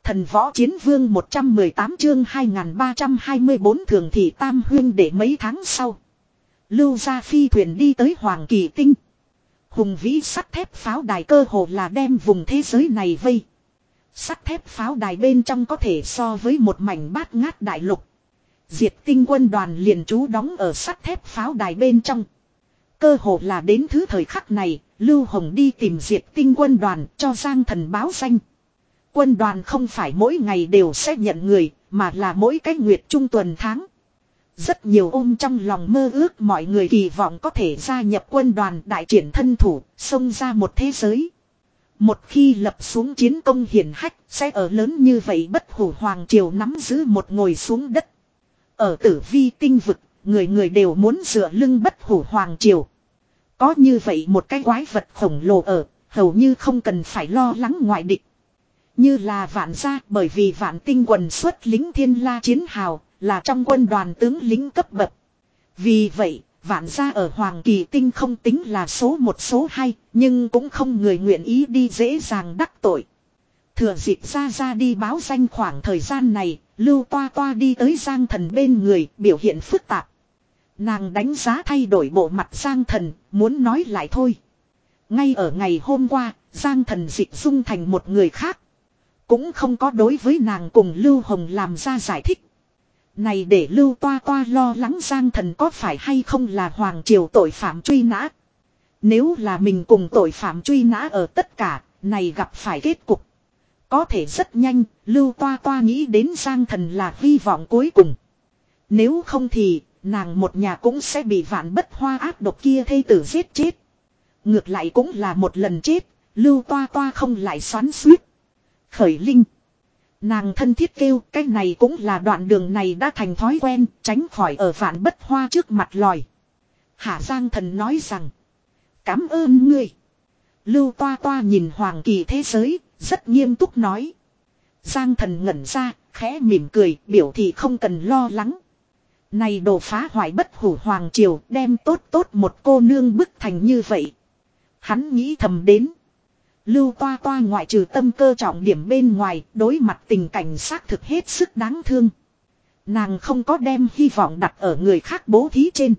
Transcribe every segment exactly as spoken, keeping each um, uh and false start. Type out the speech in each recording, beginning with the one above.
Thần võ chiến vương một trăm mười tám chương hai nghìn ba trăm hai mươi bốn thường thị tam huyên để mấy tháng sau. Lưu gia phi thuyền đi tới Hoàng Kỳ Tinh. Hùng vĩ sắt thép pháo đài cơ hồ là đem vùng thế giới này vây. Sắt thép pháo đài bên trong có thể so với một mảnh bát ngát đại lục. Diệt Tinh quân đoàn liền trú đóng ở sắt thép pháo đài bên trong. Cơ hồ là đến thứ thời khắc này, Lưu Hồng đi tìm Diệt Tinh quân đoàn cho Giang Thần báo danh. Quân đoàn không phải mỗi ngày đều sẽ nhận người, mà là mỗi cái nguyệt trung tuần tháng. Rất nhiều ôm trong lòng mơ ước mọi người kỳ vọng có thể gia nhập quân đoàn đại triển thân thủ, xông ra một thế giới. Một khi lập xuống chiến công hiển hách, sẽ ở lớn như vậy bất hủ hoàng triều nắm giữ một ngồi xuống đất. Ở Tử Vi tinh vực, người người đều muốn dựa lưng bất hủ hoàng triều. Có như vậy một cái quái vật khổng lồ ở, hầu như không cần phải lo lắng ngoại địch. Như là Vạn gia, bởi vì Vạn Tinh quần xuất lính thiên la chiến hào, là trong quân đoàn tướng lính cấp bậc. Vì vậy, Vạn gia ở Hoàng Kỳ Tinh không tính là số một số hai, nhưng cũng không người nguyện ý đi dễ dàng đắc tội. Thừa dịp ra ra đi báo danh khoảng thời gian này, Lưu Toa Toa đi tới Giang Thần bên người, biểu hiện phức tạp. Nàng đánh giá thay đổi bộ mặt Giang Thần, muốn nói lại thôi. Ngay ở ngày hôm qua, Giang Thần dịch dung thành một người khác. Cũng không có đối với nàng cùng Lưu Hồng làm ra giải thích. Này để Lưu Toa Toa lo lắng Giang Thần có phải hay không là hoàng triều tội phạm truy nã. Nếu là mình cùng tội phạm truy nã ở tất cả, này gặp phải kết cục. Có thể rất nhanh, Lưu Toa Toa nghĩ đến Giang Thần là hy vọng cuối cùng. Nếu không thì, nàng một nhà cũng sẽ bị Vạn Bất Hoa ác độc kia thê tử giết chết. Ngược lại cũng là một lần chết, Lưu Toa Toa không lại xoắn xuýt. Khởi Linh. Nàng thân thiết kêu, cái này cũng là đoạn đường này đã thành thói quen, tránh khỏi ở Vạn Bất Hoa trước mặt lòi. Hạ Giang Thần nói rằng, cảm ơn ngươi. Lưu Toa Toa nhìn Hoàng Kỳ thế giới, rất nghiêm túc nói. Giang Thần ngẩn ra, khẽ mỉm cười, biểu thị không cần lo lắng. Này đồ phá hoại bất hủ hoàng triều, đem tốt tốt một cô nương bức thành như vậy. Hắn nghĩ thầm đến. Lưu Toa Toa ngoại trừ tâm cơ trọng điểm bên ngoài, đối mặt tình cảnh xác thực hết sức đáng thương. Nàng không có đem hy vọng đặt ở người khác bố thí trên.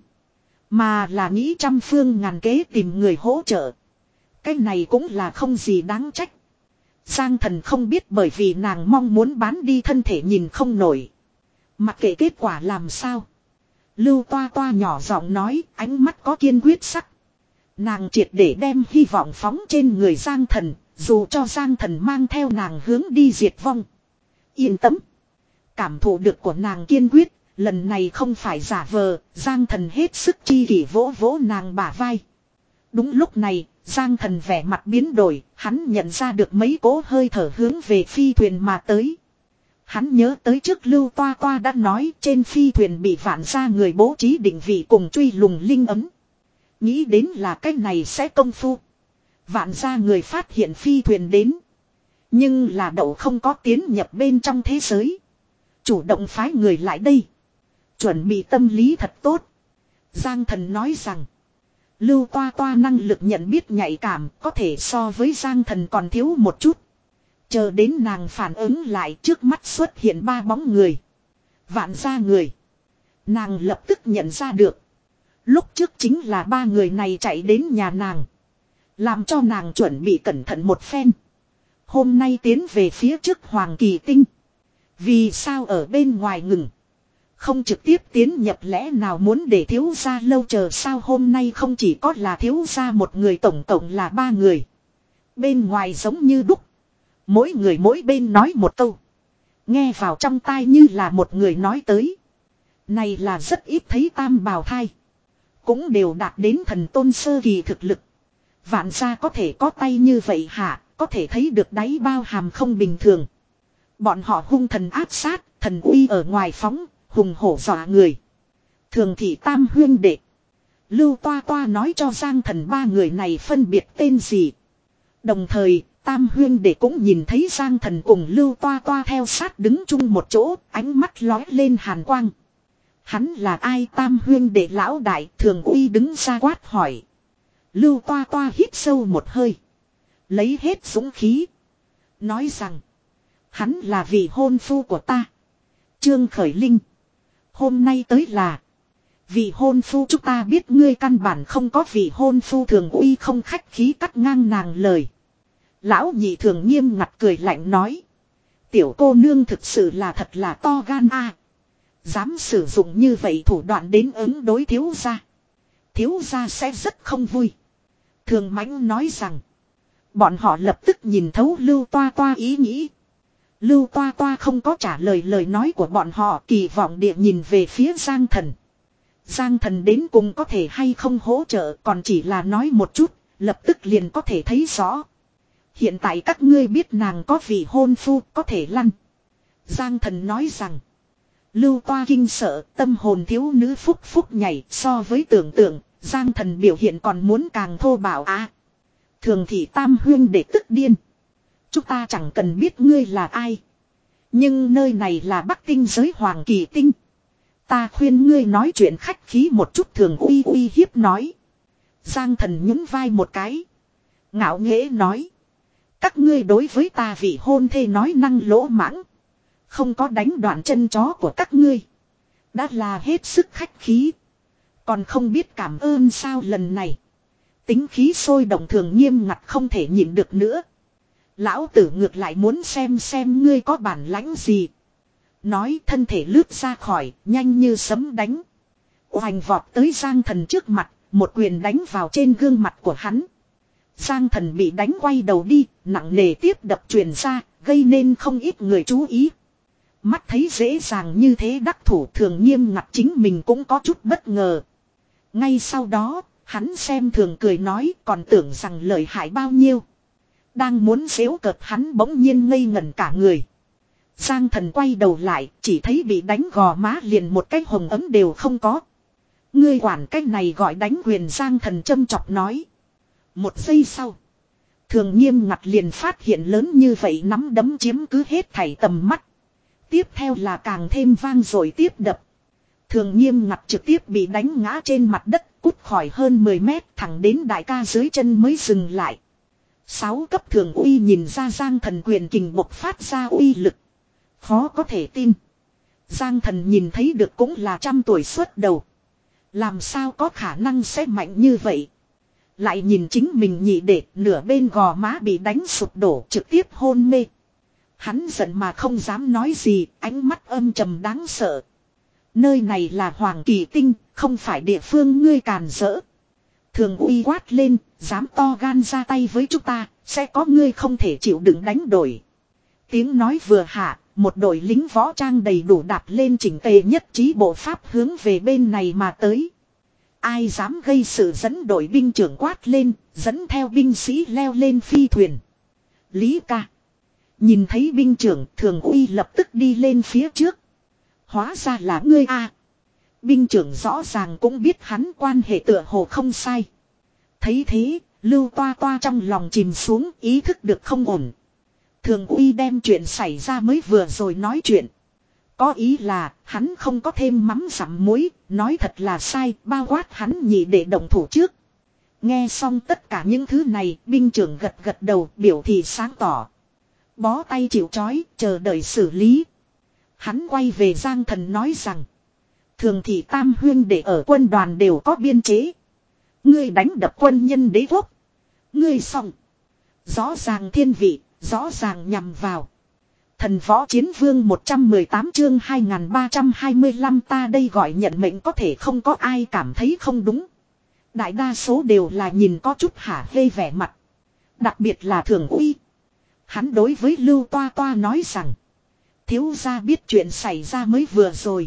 Mà là nghĩ trăm phương ngàn kế tìm người hỗ trợ. Cái này cũng là không gì đáng trách. Giang Thần không biết bởi vì nàng mong muốn bán đi thân thể nhìn không nổi. Mặc kệ kết quả làm sao. Lưu Toa Toa nhỏ giọng nói, ánh mắt có kiên quyết sắc. Nàng triệt để đem hy vọng phóng trên người Giang Thần, dù cho Giang Thần mang theo nàng hướng đi diệt vong. Yên tâm. Cảm thụ được của nàng kiên quyết, lần này không phải giả vờ, Giang Thần hết sức chi kỷ vỗ vỗ nàng bả vai. Đúng lúc này, Giang Thần vẻ mặt biến đổi, hắn nhận ra được mấy cỗ hơi thở hướng về phi thuyền mà tới. Hắn nhớ tới trước Lưu Toa Toa đã nói trên phi thuyền bị Vạn gia người bố trí định vị cùng truy lùng linh ấm. Nghĩ đến là cách này sẽ công phu. Vạn gia người phát hiện phi thuyền đến. Nhưng là đậu không có tiến nhập bên trong thế giới. Chủ động phái người lại đây. Chuẩn bị tâm lý thật tốt. Giang Thần nói rằng. Lưu Toa Toa năng lực nhận biết nhạy cảm có thể so với Giang Thần còn thiếu một chút. Chờ đến nàng phản ứng lại trước mắt xuất hiện ba bóng người. Vạn gia người. Nàng lập tức nhận ra được. Lúc trước chính là ba người này chạy đến nhà nàng. Làm cho nàng chuẩn bị cẩn thận một phen. Hôm nay tiến về phía trước Hoàng Kỳ Tinh. Vì sao ở bên ngoài ngừng. Không trực tiếp tiến nhập lẽ nào muốn để thiếu gia lâu chờ sao hôm nay không chỉ có là thiếu gia một người tổng cộng là ba người. Bên ngoài giống như đúc. Mỗi người mỗi bên nói một câu. Nghe vào trong tai như là một người nói tới. Này là rất ít thấy tam bào thai. Cũng đều đạt đến thần tôn sơ kỳ thực lực. Vạn gia có thể có tay như vậy hả, có thể thấy được đáy bao hàm không bình thường. Bọn họ hung thần áp sát, thần uy ở ngoài phóng, hùng hổ dọa người. Thường thị tam huyên đệ. Lưu Toa Toa nói cho Giang Thần ba người này phân biệt tên gì. Đồng thời, tam huyên đệ cũng nhìn thấy Giang Thần cùng Lưu Toa Toa theo sát đứng chung một chỗ, ánh mắt lói lên hàn quang. Hắn là ai tam huyên đệ lão đại thường uy đứng ra quát hỏi. Lưu Toa Toa hít sâu một hơi. Lấy hết dũng khí. Nói rằng. Hắn là vị hôn phu của ta. Trương Khởi Linh. Hôm nay tới là. Vị hôn phu chúng ta biết ngươi căn bản không có vị hôn phu. Thường Uy không khách khí cắt ngang nàng lời. Lão nhị Thường nghiêm ngặt cười lạnh nói. Tiểu cô nương thực sự là thật là to gan a, à. Dám sử dụng như vậy thủ đoạn đến ứng đối thiếu gia. Thiếu gia sẽ rất không vui. Thường Mãnh nói rằng. Bọn họ lập tức nhìn thấu Lưu Toa Toa ý nghĩ. Lưu Toa Toa không có trả lời lời nói của bọn họ, kỳ vọng địa nhìn về phía Giang Thần. Giang Thần đến cùng có thể hay không hỗ trợ, còn chỉ là nói một chút, lập tức liền có thể thấy rõ. Hiện tại các ngươi biết nàng có vị hôn phu, có thể lăn. Giang Thần nói rằng. Lưu Toa kinh sợ, tâm hồn thiếu nữ phúc phúc nhảy, so với tưởng tượng, Giang Thần biểu hiện còn muốn càng thô bạo á. À, thường thì tam huyên để tức điên. Chúng ta chẳng cần biết ngươi là ai. Nhưng nơi này là Bắc Tinh giới Hoàng Kỳ Tinh. Ta khuyên ngươi nói chuyện khách khí một chút. Thường Uy uy hiếp nói. Giang Thần nhún vai một cái. Ngạo nghễ nói. Các ngươi đối với ta vị hôn thê nói năng lỗ mãng. Không có đánh đoạn chân chó của các ngươi. Đã là hết sức khách khí. Còn không biết cảm ơn sao. Lần này. Tính khí sôi động Thường nghiêm ngặt không thể nhịn được nữa. Lão tử ngược lại muốn xem xem ngươi có bản lãnh gì. Nói thân thể lướt ra khỏi, nhanh như sấm đánh. Oành vọt tới Giang Thần trước mặt, một quyền đánh vào trên gương mặt của hắn. Giang Thần bị đánh quay đầu đi, nặng nề tiếp đập truyền ra, gây nên không ít người chú ý. Mắt thấy dễ dàng như thế đắc thủ Thường nghiêm ngặt chính mình cũng có chút bất ngờ. Ngay sau đó, hắn xem Thường cười nói còn tưởng rằng lợi hại bao nhiêu. Đang muốn giễu cợt hắn bỗng nhiên ngây ngẩn cả người. Giang Thần quay đầu lại, chỉ thấy bị đánh gò má liền một cái hồng ấm đều không có. Ngươi quản cái này gọi đánh quyền. Giang Thần châm chọc nói. Một giây sau, Thường nghiêm ngặt liền phát hiện lớn như vậy nắm đấm chiếm cứ hết thảy tầm mắt. Tiếp theo là càng thêm vang rồi tiếp đập. Thường nghiêm ngặt trực tiếp bị đánh ngã trên mặt đất, cút khỏi hơn mười mét thẳng đến đại ca dưới chân mới dừng lại. Sáu cấp Thường Uy nhìn ra Giang Thần quyền kình bộc phát ra uy lực. Khó có thể tin. Giang Thần nhìn thấy được cũng là trăm tuổi xuất đầu. Làm sao có khả năng sẽ mạnh như vậy. Lại nhìn chính mình nhị đệ nửa bên gò má bị đánh sụp đổ trực tiếp hôn mê. Hắn giận mà không dám nói gì, ánh mắt âm trầm đáng sợ. Nơi này là Hoàng Kỳ Tinh, không phải địa phương ngươi càn rỡ. Thường Uy quát lên, dám to gan ra tay với chúng ta, sẽ có ngươi không thể chịu đựng đánh đổi. Tiếng nói vừa hạ, một đội lính võ trang đầy đủ đạp lên chỉnh tề nhất trí bộ pháp hướng về bên này mà tới. Ai dám gây sự dẫn đội binh trưởng quát lên, dẫn theo binh sĩ leo lên phi thuyền. Lý ca. Nhìn thấy binh trưởng Thường Uy lập tức đi lên phía trước. Hóa ra là ngươi a. À. Binh trưởng rõ ràng cũng biết hắn quan hệ tựa hồ không sai. Thấy thế, Lưu Toa Toa trong lòng chìm xuống ý thức được không ổn. Thường Uy đem chuyện xảy ra mới vừa rồi nói chuyện. Có ý là hắn không có thêm mắm dặm muối, nói thật là sai, bao quát hắn nhị để động thủ trước. Nghe xong tất cả những thứ này, binh trưởng gật gật đầu biểu thị sáng tỏ. Bó tay chịu trói, chờ đợi xử lý. Hắn quay về Giang Thần nói rằng. Thường thì tam huyên để ở quân đoàn đều có biên chế. Ngươi đánh đập quân nhân đế quốc. Ngươi xong. Rõ ràng thiên vị, rõ ràng nhằm vào. Thần võ chiến vương một trăm mười tám chương hai nghìn ba trăm hai mươi lăm ta đây gọi nhận mệnh có thể không có ai cảm thấy không đúng. Đại đa số đều là nhìn có chút hả hê vẻ mặt. Đặc biệt là Thường Uy. Hắn đối với Lưu Toa Toa nói rằng. Thiếu gia biết chuyện xảy ra mới vừa rồi.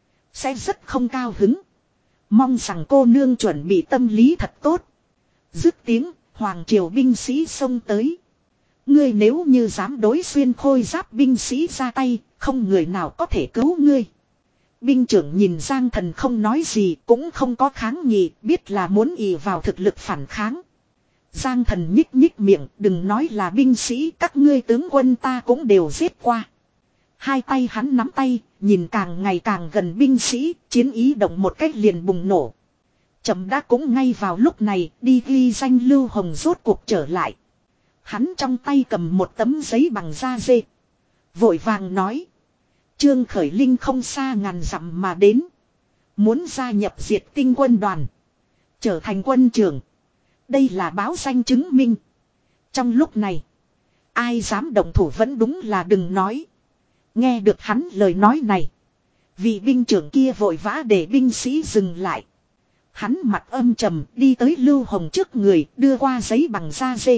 Sẽ rất không cao hứng. Mong rằng cô nương chuẩn bị tâm lý thật tốt. Dứt tiếng, Hoàng triều binh sĩ xông tới. Ngươi nếu như dám đối xuyên khôi giáp binh sĩ ra tay, không người nào có thể cứu ngươi. Binh trưởng nhìn Giang Thần không nói gì, cũng không có kháng nghị, biết là muốn ỷ vào thực lực phản kháng. Giang Thần nhích nhích miệng, đừng nói là binh sĩ, các ngươi tướng quân ta cũng đều giết qua. Hai tay hắn nắm tay, nhìn càng ngày càng gần binh sĩ, chiến ý động một cách liền bùng nổ. Chậm đã cũng ngay vào lúc này, đi ghi danh Lưu Hồng rốt cuộc trở lại. Hắn trong tay cầm một tấm giấy bằng da dê. Vội vàng nói. Trương Khởi Linh không xa ngàn dặm mà đến. Muốn gia nhập diệt tinh quân đoàn. Trở thành quân trưởng. Đây là báo danh chứng minh. Trong lúc này. Ai dám động thủ vẫn đúng là đừng nói. Nghe được hắn lời nói này. Vị binh trưởng kia vội vã để binh sĩ dừng lại. Hắn mặt âm trầm đi tới Lưu Hồng trước người đưa qua giấy bằng da dê.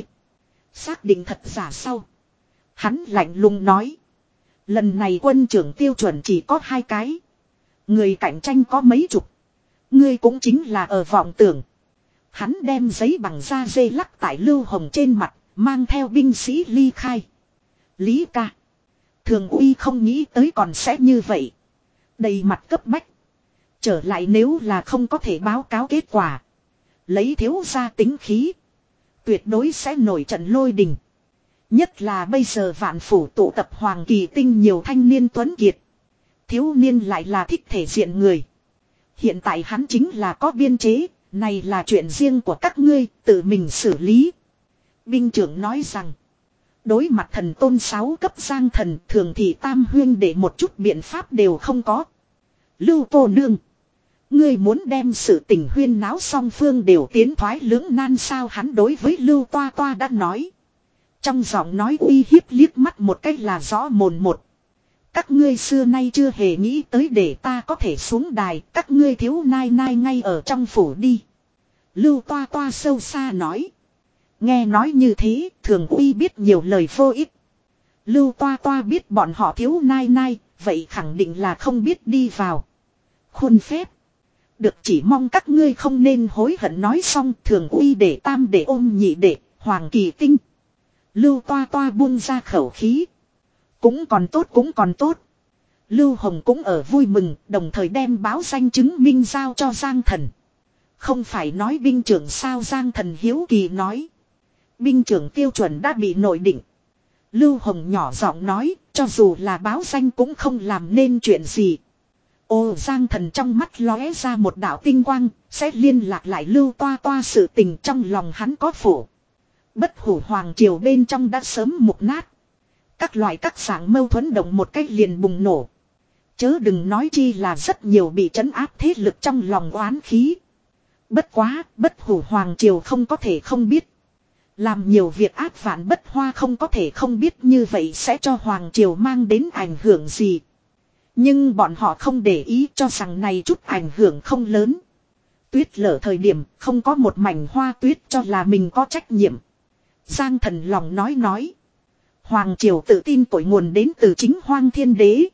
Xác định thật giả sau. Hắn lạnh lùng nói. Lần này quân trưởng tiêu chuẩn chỉ có hai cái. Người cạnh tranh có mấy chục. Ngươi cũng chính là ở vọng tưởng. Hắn đem giấy bằng da dê lắc tại Lưu Hồng trên mặt. Mang theo binh sĩ ly khai. Lý ca. Thường uy không nghĩ tới còn sẽ như vậy. Đầy mặt cấp bách. Trở lại nếu là không có thể báo cáo kết quả. Lấy thiếu gia tính khí. Tuyệt đối sẽ nổi trận lôi đình. Nhất là bây giờ vạn phủ tụ tập Hoàng Kỳ Tinh nhiều thanh niên tuấn kiệt. Thiếu niên lại là thích thể diện người. Hiện tại hắn chính là có biên chế. Này là chuyện riêng của các ngươi. Tự mình xử lý. Binh trưởng nói rằng. Đối mặt thần tôn sáu cấp giang thần thường thì tam huyên để một chút biện pháp đều không có. Lưu cô nương. Ngươi muốn đem sự tình huyên náo song phương đều tiến thoái lưỡng nan sao hắn đối với Lưu Toa Toa đã nói. Trong giọng nói uy hiếp liếc mắt một cách là rõ mồn một. Các ngươi xưa nay chưa hề nghĩ tới để ta có thể xuống đài. Các ngươi thiếu nai nai ngay ở trong phủ đi. Lưu Toa Toa sâu xa nói. Nghe nói như thế thường uy biết nhiều lời vô ích. Lưu Toa Toa biết bọn họ thiếu nai nai. Vậy khẳng định là không biết đi vào. Khuôn phép. Được chỉ mong các ngươi không nên hối hận nói xong thường uy để tam để ôm nhị để Hoàng Kỳ Tinh. Lưu Toa Toa buông ra khẩu khí. Cũng còn tốt cũng còn tốt. Lưu Hồng cũng ở vui mừng đồng thời đem báo danh chứng minh giao cho Giang Thần. Không phải nói binh trưởng sao Giang Thần hiếu kỳ nói. Binh trưởng tiêu chuẩn đã bị nội định. Lưu Hồng nhỏ giọng nói cho dù là báo danh cũng không làm nên chuyện gì. Ô Giang Thần trong mắt lóe ra một đạo tinh quang, sẽ liên lạc lại Lưu Toa Toa sự tình trong lòng hắn có phủ. Bất hủ hoàng triều bên trong đã sớm mục nát. Các loại các dạng mâu thuẫn động một cách liền bùng nổ. Chớ đừng nói chi là rất nhiều bị trấn áp thế lực trong lòng oán khí. Bất quá, bất hủ hoàng triều không có thể không biết. Làm nhiều việc ác vạn bất hoa không có thể không biết như vậy sẽ cho hoàng triều mang đến ảnh hưởng gì. Nhưng bọn họ không để ý cho rằng này chút ảnh hưởng không lớn. Tuyết lở thời điểm không có một mảnh hoa tuyết cho là mình có trách nhiệm. Giang Thần lòng nói nói. Hoàng triều tự tin cội nguồn đến từ chính Hoang Thiên Đế.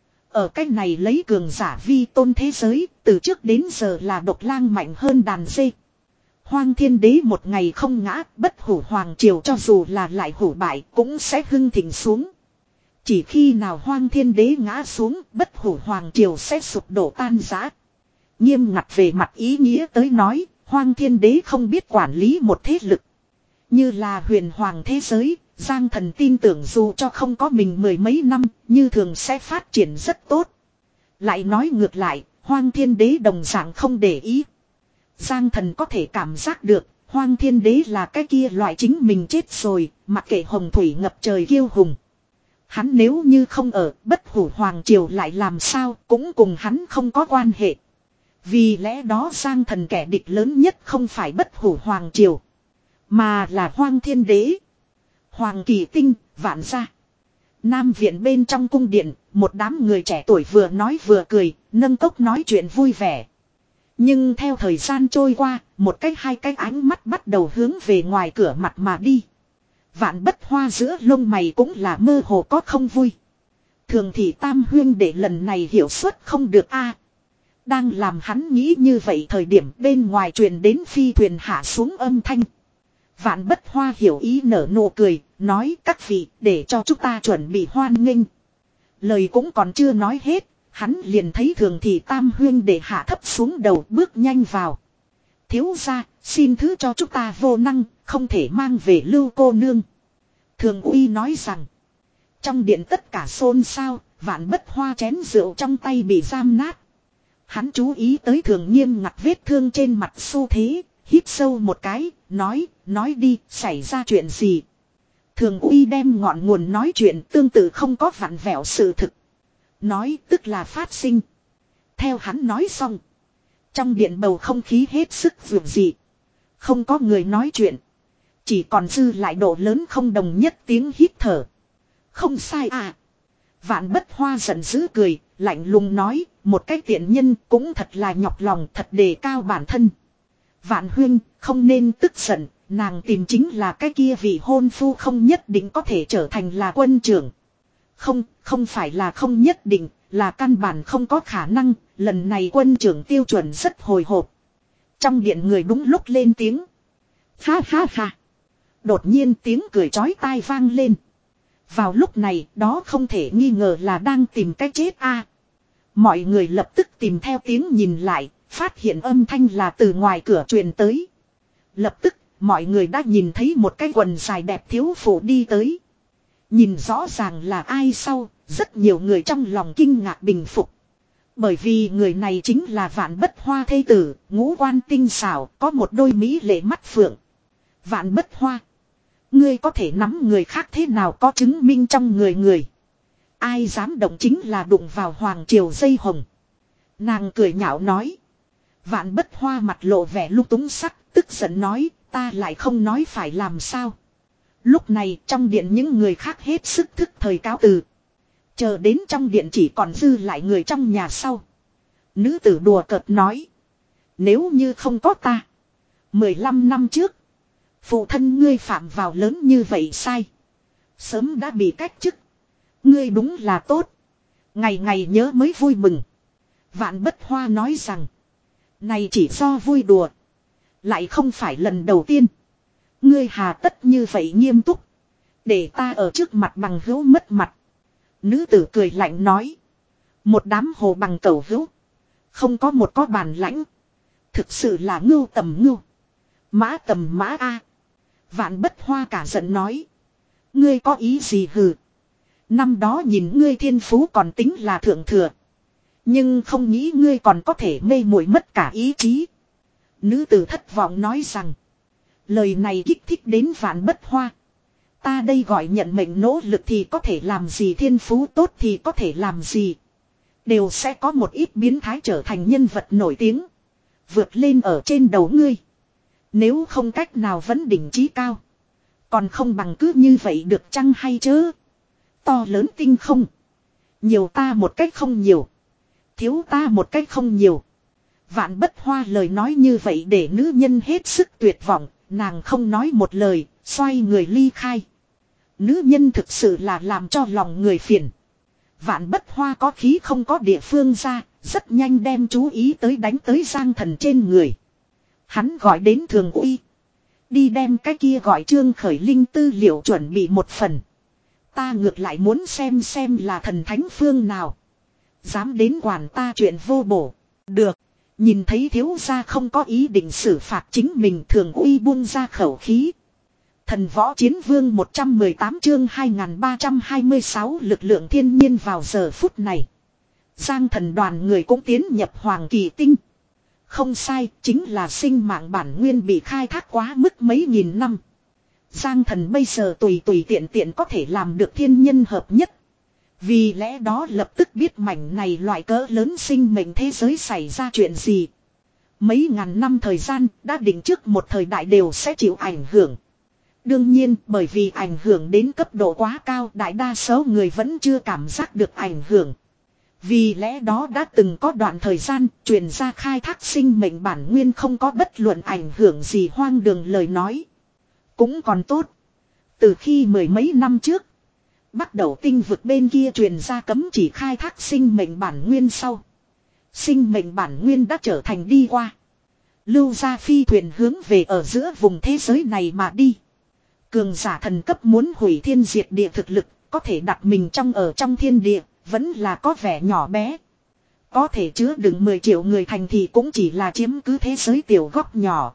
Ở cách này lấy cường giả vi tôn thế giới, từ trước đến giờ là độc lang mạnh hơn đàn dê. Hoang Thiên Đế một ngày không ngã, bất hủ Hoàng triều cho dù là lại hủ bại cũng sẽ hưng thịnh xuống. Chỉ khi nào Hoang Thiên Đế ngã xuống, bất hủ Hoàng triều sẽ sụp đổ tan rã. Nghiêm ngặt về mặt ý nghĩa tới nói, Hoang Thiên Đế không biết quản lý một thế lực. Như là huyền hoàng thế giới, Giang Thần tin tưởng dù cho không có mình mười mấy năm, như thường sẽ phát triển rất tốt. Lại nói ngược lại, Hoang Thiên Đế đồng dạng không để ý. Giang Thần có thể cảm giác được, Hoang Thiên Đế là cái kia loại chính mình chết rồi, mặc kệ hồng thủy ngập trời kiêu hùng. Hắn nếu như không ở, bất hủ hoàng triều lại làm sao, cũng cùng hắn không có quan hệ. Vì lẽ đó Giang Thần kẻ địch lớn nhất không phải bất hủ hoàng triều, mà là Hoang Thiên Đế. Hoàng Kỳ Tinh, vạn gia. Nam viện bên trong cung điện, một đám người trẻ tuổi vừa nói vừa cười, nâng cốc nói chuyện vui vẻ. Nhưng theo thời gian trôi qua, một cái hai cái ánh mắt bắt đầu hướng về ngoài cửa mặt mà đi. Vạn Bất Hoa giữa lông mày cũng là mơ hồ có không vui. Thường thì tam huyên để lần này hiểu suất không được a. Đang làm hắn nghĩ như vậy thời điểm bên ngoài truyền đến phi thuyền hạ xuống âm thanh. Vạn Bất Hoa hiểu ý nở nụ cười, nói các vị để cho chúng ta chuẩn bị hoan nghênh. Lời cũng còn chưa nói hết, hắn liền thấy thường thì tam huyên để hạ thấp xuống đầu bước nhanh vào. Thiếu gia, xin thứ cho chúng ta vô năng, không thể mang về Lưu cô nương. Thường uy nói rằng, trong điện tất cả xôn xao, Vạn Bất Hoa chén rượu trong tay bị giam nát. Hắn chú ý tới thường nghiêm ngặt vết thương trên mặt xu thế, hít sâu một cái, nói, nói đi, xảy ra chuyện gì. Thường Uy đem ngọn nguồn nói chuyện tương tự không có vặn vẹo sự thực. Nói tức là phát sinh. Theo hắn nói xong. Trong điện bầu không khí hết sức vượt dị. Không có người nói chuyện. Chỉ còn dư lại độ lớn không đồng nhất tiếng hít thở. Không sai à. Vạn Bất Hoa giận dữ cười, lạnh lùng nói, một cái tiện nhân cũng thật là nhọc lòng, thật đề cao bản thân. Vạn Huyên, không nên tức giận, nàng tìm chính là cái kia vị hôn phu không nhất định có thể trở thành là quân trưởng. Không, không phải là không nhất định, là căn bản không có khả năng, lần này quân trưởng tiêu chuẩn rất hồi hộp. Trong điện người đúng lúc lên tiếng. Ha ha ha. Đột nhiên tiếng cười chói tai vang lên. Vào lúc này đó không thể nghi ngờ là đang tìm cách chết a. Mọi người lập tức tìm theo tiếng nhìn lại, phát hiện âm thanh là từ ngoài cửa truyền tới. Lập tức mọi người đã nhìn thấy một cái quần dài đẹp thiếu phụ đi tới. Nhìn rõ ràng là ai sau, rất nhiều người trong lòng kinh ngạc bình phục. Bởi vì người này chính là Vạn Bất Hoa thê tử, ngũ quan tinh xảo, có một đôi mỹ lệ mắt phượng. Vạn Bất Hoa, ngươi có thể nắm người khác thế nào có chứng minh trong người người. Ai dám động chính là đụng vào hoàng triều dây hồng. Nàng cười nhạo nói. Vạn Bất Hoa mặt lộ vẻ lung túng sắc, tức giận nói, ta lại không nói phải làm sao. Lúc này trong điện những người khác hết sức thức thời cáo từ. Chờ đến trong điện chỉ còn dư lại người trong nhà sau. Nữ tử đùa cợt nói. Nếu như không có ta. mười lăm năm trước. Phụ thân ngươi phạm vào lớn như vậy sai. Sớm đã bị cách chức. Ngươi đúng là tốt. Ngày ngày nhớ mới vui mừng. Vạn Bất Hoa nói rằng. Này chỉ do vui đùa. Lại không phải lần đầu tiên. Ngươi hà tất như vậy nghiêm túc. Để ta ở trước mặt bằng hữu mất mặt. Nữ tử cười lạnh nói. Một đám hồ bằng cẩu hữu. Không có một có bản lãnh. Thực sự là ngưu tầm ngưu. Mã tầm mã A. Vạn Bất Hoa cả giận nói. Ngươi có ý gì hừ. Năm đó nhìn ngươi thiên phú còn tính là thượng thừa. Nhưng không nghĩ ngươi còn có thể mê muội mất cả ý chí. Nữ tử thất vọng nói rằng. Lời này kích thích đến Vạn Bất Hoa. Ta đây gọi nhận mệnh nỗ lực thì có thể làm gì, thiên phú tốt thì có thể làm gì. Đều sẽ có một ít biến thái trở thành nhân vật nổi tiếng. Vượt lên ở trên đầu ngươi. Nếu không cách nào vấn đỉnh chí cao. Còn không bằng cứ như vậy được chăng hay chớ. To lớn tinh không. Nhiều ta một cách không nhiều. Thiếu ta một cách không nhiều. Vạn Bất Hoa lời nói như vậy để nữ nhân hết sức tuyệt vọng. Nàng không nói một lời, xoay người ly khai. Nữ nhân thực sự là làm cho lòng người phiền. Vạn Bất Hoa có khí không có địa phương ra, rất nhanh đem chú ý tới đánh tới Giang Thần trên người. Hắn gọi đến Thường Uy. Đi đem cái kia gọi Trương Khởi Linh tư liệu chuẩn bị một phần. Ta ngược lại muốn xem xem là thần thánh phương nào. Dám đến quản ta chuyện vô bổ. Được. Nhìn thấy thiếu gia không có ý định xử phạt chính mình, Thường Uy buông ra khẩu khí. Thần Võ Chiến Vương một trăm mười tám chương hai nghìn ba trăm hai mươi sáu lực lượng thiên nhiên vào giờ phút này. Giang Thần đoàn người cũng tiến nhập Hoàng Kỳ Tinh. Không sai, chính là sinh mạng bản nguyên bị khai thác quá mức mấy nghìn năm. Giang Thần bây giờ tùy tùy tiện tiện có thể làm được thiên nhân hợp nhất. Vì lẽ đó lập tức biết mảnh này loại cỡ lớn sinh mệnh thế giới xảy ra chuyện gì. Mấy ngàn năm thời gian đã định trước một thời đại đều sẽ chịu ảnh hưởng. Đương nhiên bởi vì ảnh hưởng đến cấp độ quá cao, đại đa số người vẫn chưa cảm giác được ảnh hưởng. Vì lẽ đó đã từng có đoạn thời gian truyền ra khai thác sinh mệnh bản nguyên không có bất luận ảnh hưởng gì hoang đường lời nói. Cũng còn tốt. Từ khi mười mấy năm trước bắt đầu tinh vực bên kia truyền ra cấm chỉ khai thác sinh mệnh bản nguyên sau. Sinh mệnh bản nguyên đã trở thành đi qua. Lưu ra phi thuyền hướng về ở giữa vùng thế giới này mà đi. Cường giả thần cấp muốn hủy thiên diệt địa thực lực, có thể đặt mình trong ở trong thiên địa, vẫn là có vẻ nhỏ bé. Có thể chứa đựng mười triệu người thành thì cũng chỉ là chiếm cứ thế giới tiểu góc nhỏ.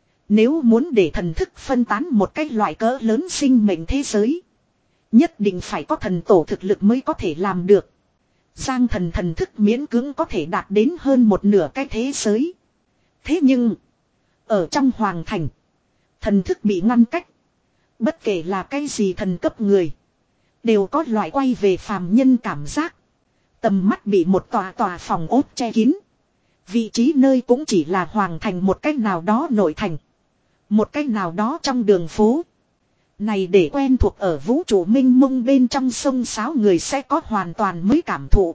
Nếu muốn để thần thức phân tán một cái loại cỡ lớn sinh mệnh thế giới, nhất định phải có thần tổ thực lực mới có thể làm được. Giang Thần thần thức miễn cưỡng có thể đạt đến hơn một nửa cái thế giới. Thế nhưng, ở trong hoàng thành, thần thức bị ngăn cách. Bất kể là cái gì thần cấp người. Đều có loại quay về phàm nhân cảm giác. Tầm mắt bị một tòa tòa phòng ốt che kín. Vị trí nơi cũng chỉ là hoàng thành một cách nào đó nội thành. Một cách nào đó trong đường phố. Này để quen thuộc ở vũ trụ minh mông bên trong sông sáo người sẽ có hoàn toàn mới cảm thụ.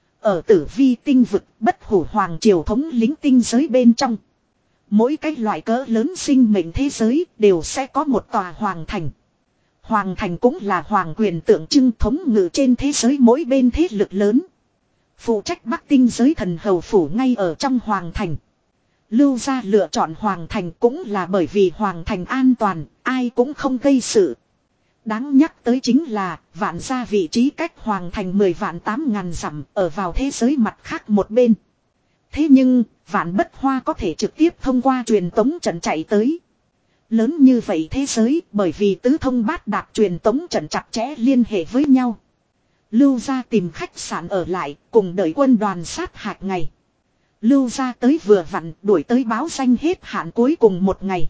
Ở tử vi tinh vực bất hủ hoàng triều thống lĩnh tinh giới bên trong. Mỗi cái loại cỡ lớn sinh mệnh thế giới đều sẽ có một tòa hoàng thành. Hoàng thành cũng là hoàng quyền tượng trưng thống ngự trên thế giới mỗi bên thế lực lớn. Phụ trách Bắc tinh giới thần hầu phủ ngay ở trong hoàng thành. Lưu gia lựa chọn hoàng thành cũng là bởi vì hoàng thành an toàn, ai cũng không gây sự. Đáng nhắc tới chính là vạn gia vị trí cách hoàng thành mười vạn tám ngàn dặm ở vào thế giới mặt khác một bên. Thế nhưng vạn bất hoa có thể trực tiếp thông qua truyền tống trận chạy tới. Lớn như vậy thế giới bởi vì tứ thông bát đạt truyền tống trận chặt chẽ liên hệ với nhau. Lưu gia tìm khách sạn ở lại cùng đợi quân đoàn sát hạch ngày. Lưu gia tới vừa vặn đuổi tới báo danh hết hạn cuối cùng một ngày.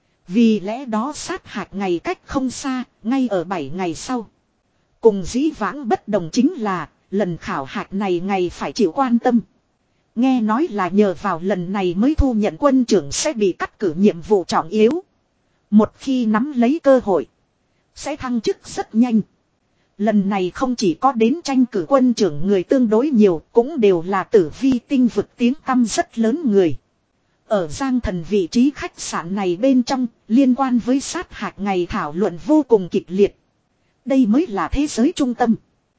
Vì lẽ đó sát hạch ngày cách không xa, ngay ở bảy ngày sau. Cùng dĩ vãng bất đồng chính là lần khảo hạch này ngày phải chịu quan tâm. Nghe nói là nhờ vào lần này mới thu nhận quân trưởng sẽ bị cắt cử nhiệm vụ trọng yếu. Một khi nắm lấy cơ hội, sẽ thăng chức rất nhanh. Lần này không chỉ có đến tranh cử quân trưởng người tương đối nhiều, cũng đều là tử vi tinh vực tiếng tăm rất lớn người. Ở Giang Thần vị trí khách sạn này bên trong, liên quan với sát hạch ngày thảo luận vô cùng kịch liệt. Đây mới là thế giới trung tâm.